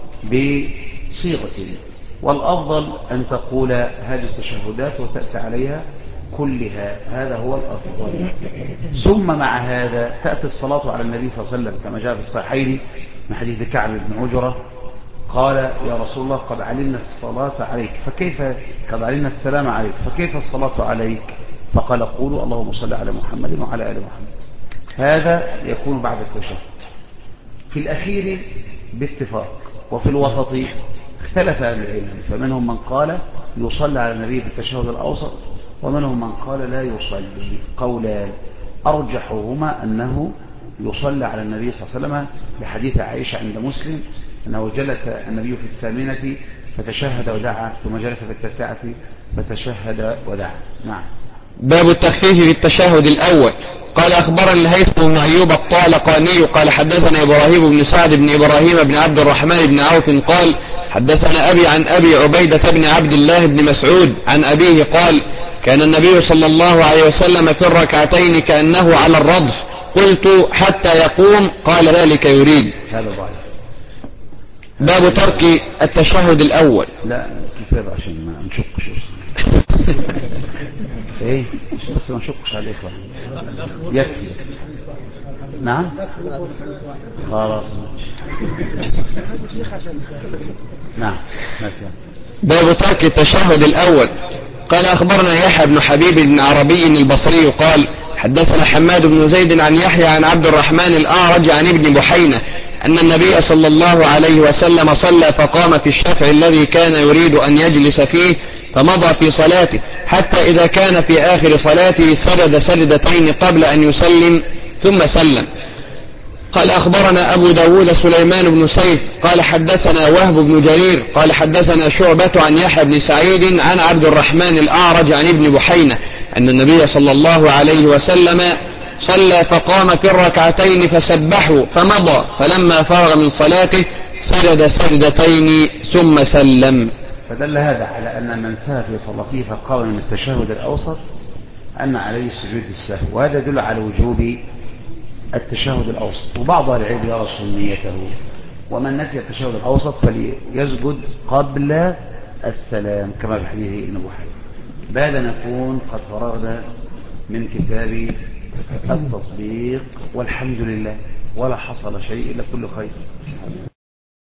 بصيغة والأفضل أن تقول هذه التشهدات وتأتي عليها كلها هذا هو الأفضل. ثم مع هذا تأتي الصلاة على النبي صلى الله عليه وسلم كما جاء في الصحيحين من حديث كعب بن عجرة قال يا رسول الله قد علمنا الصلاة عليك فكيف قد علمنا السلام عليك فكيف الصلاة عليك فقال قولوا اللهم صل على محمد وعلى آل محمد. هذا يكون بعد التشهد. في الأخير باتفاق وفي الوسط اختلف أهل العلم فمنهم من قال يصلى على النبي في التشهد الأوسط ومنهم من قال لا يصلي. قولان أرجحهما أنه يصلى على النبي صلى الله عليه وسلم لحديث عائشة عند مسلم أنه جلس النبي في الثامنة فتشهد ودعا، ثم جلس في التاسعة فتشهد ودعا. نعم. باب التخفيف في التشهد الأول. قال أخبرني الهيثم بن أيوب الطالقاني قال حدثنا إبراهيم بن سعد بن إبراهيم بن عبد الرحمن بن عوف قال حدثنا أبي عن أبي عبيدة بن عبد الله بن مسعود عن أبيه قال كان النبي صلى الله عليه وسلم في الركعتين كأنه على الرضف، قلت حتى يقوم، قال ذلك يريد. هذا ضعيف. باب ترك التشهد الأول. لا كفاية عشان ما نشقش ايه بس ما نشقش على الإخوة يكفي. نعم خلاص. نعم. باب ترك التشهد الأول. قال أخبرنا يحيى بن حبيب بن عربي البصري قال حدثنا حماد بن زيد عن يحيى عن عبد الرحمن الأعرج عن ابن بحينة أن النبي صلى الله عليه وسلم صلى فقام في الشفع الذي كان يريد أن يجلس فيه فمضى في صلاته حتى إذا كان في آخر صلاته سجد سجدتين قبل أن يسلم ثم سلم. قال أخبرنا أبو داود سليمان بن سيف قال حدثنا وهب بن جرير قال حدثنا شعبة عن يحيى بن سعيد عن عبد الرحمن الأعرج عن ابن بحينة أن النبي صلى الله عليه وسلم صلى فقام في الركعتين فسبحوا فمضى فلما فرغ من صلاته سجد سجدتين ثم سلم. فدل هذا على أن من سهى في صلاته فقام من التشهد الأوسط أن عليه سجود السهو، وهذا يدل على وجوب التشهد الأوسط. وبعض العلم يرى سنيته، ومن نسي التشهد الأوسط فليسجد قبل السلام كما في حديث ابن بحيرة. بهذا نكون قد فرغنا من كتاب التطبيق، والحمد لله ولا حصل شيء إلا كل خير.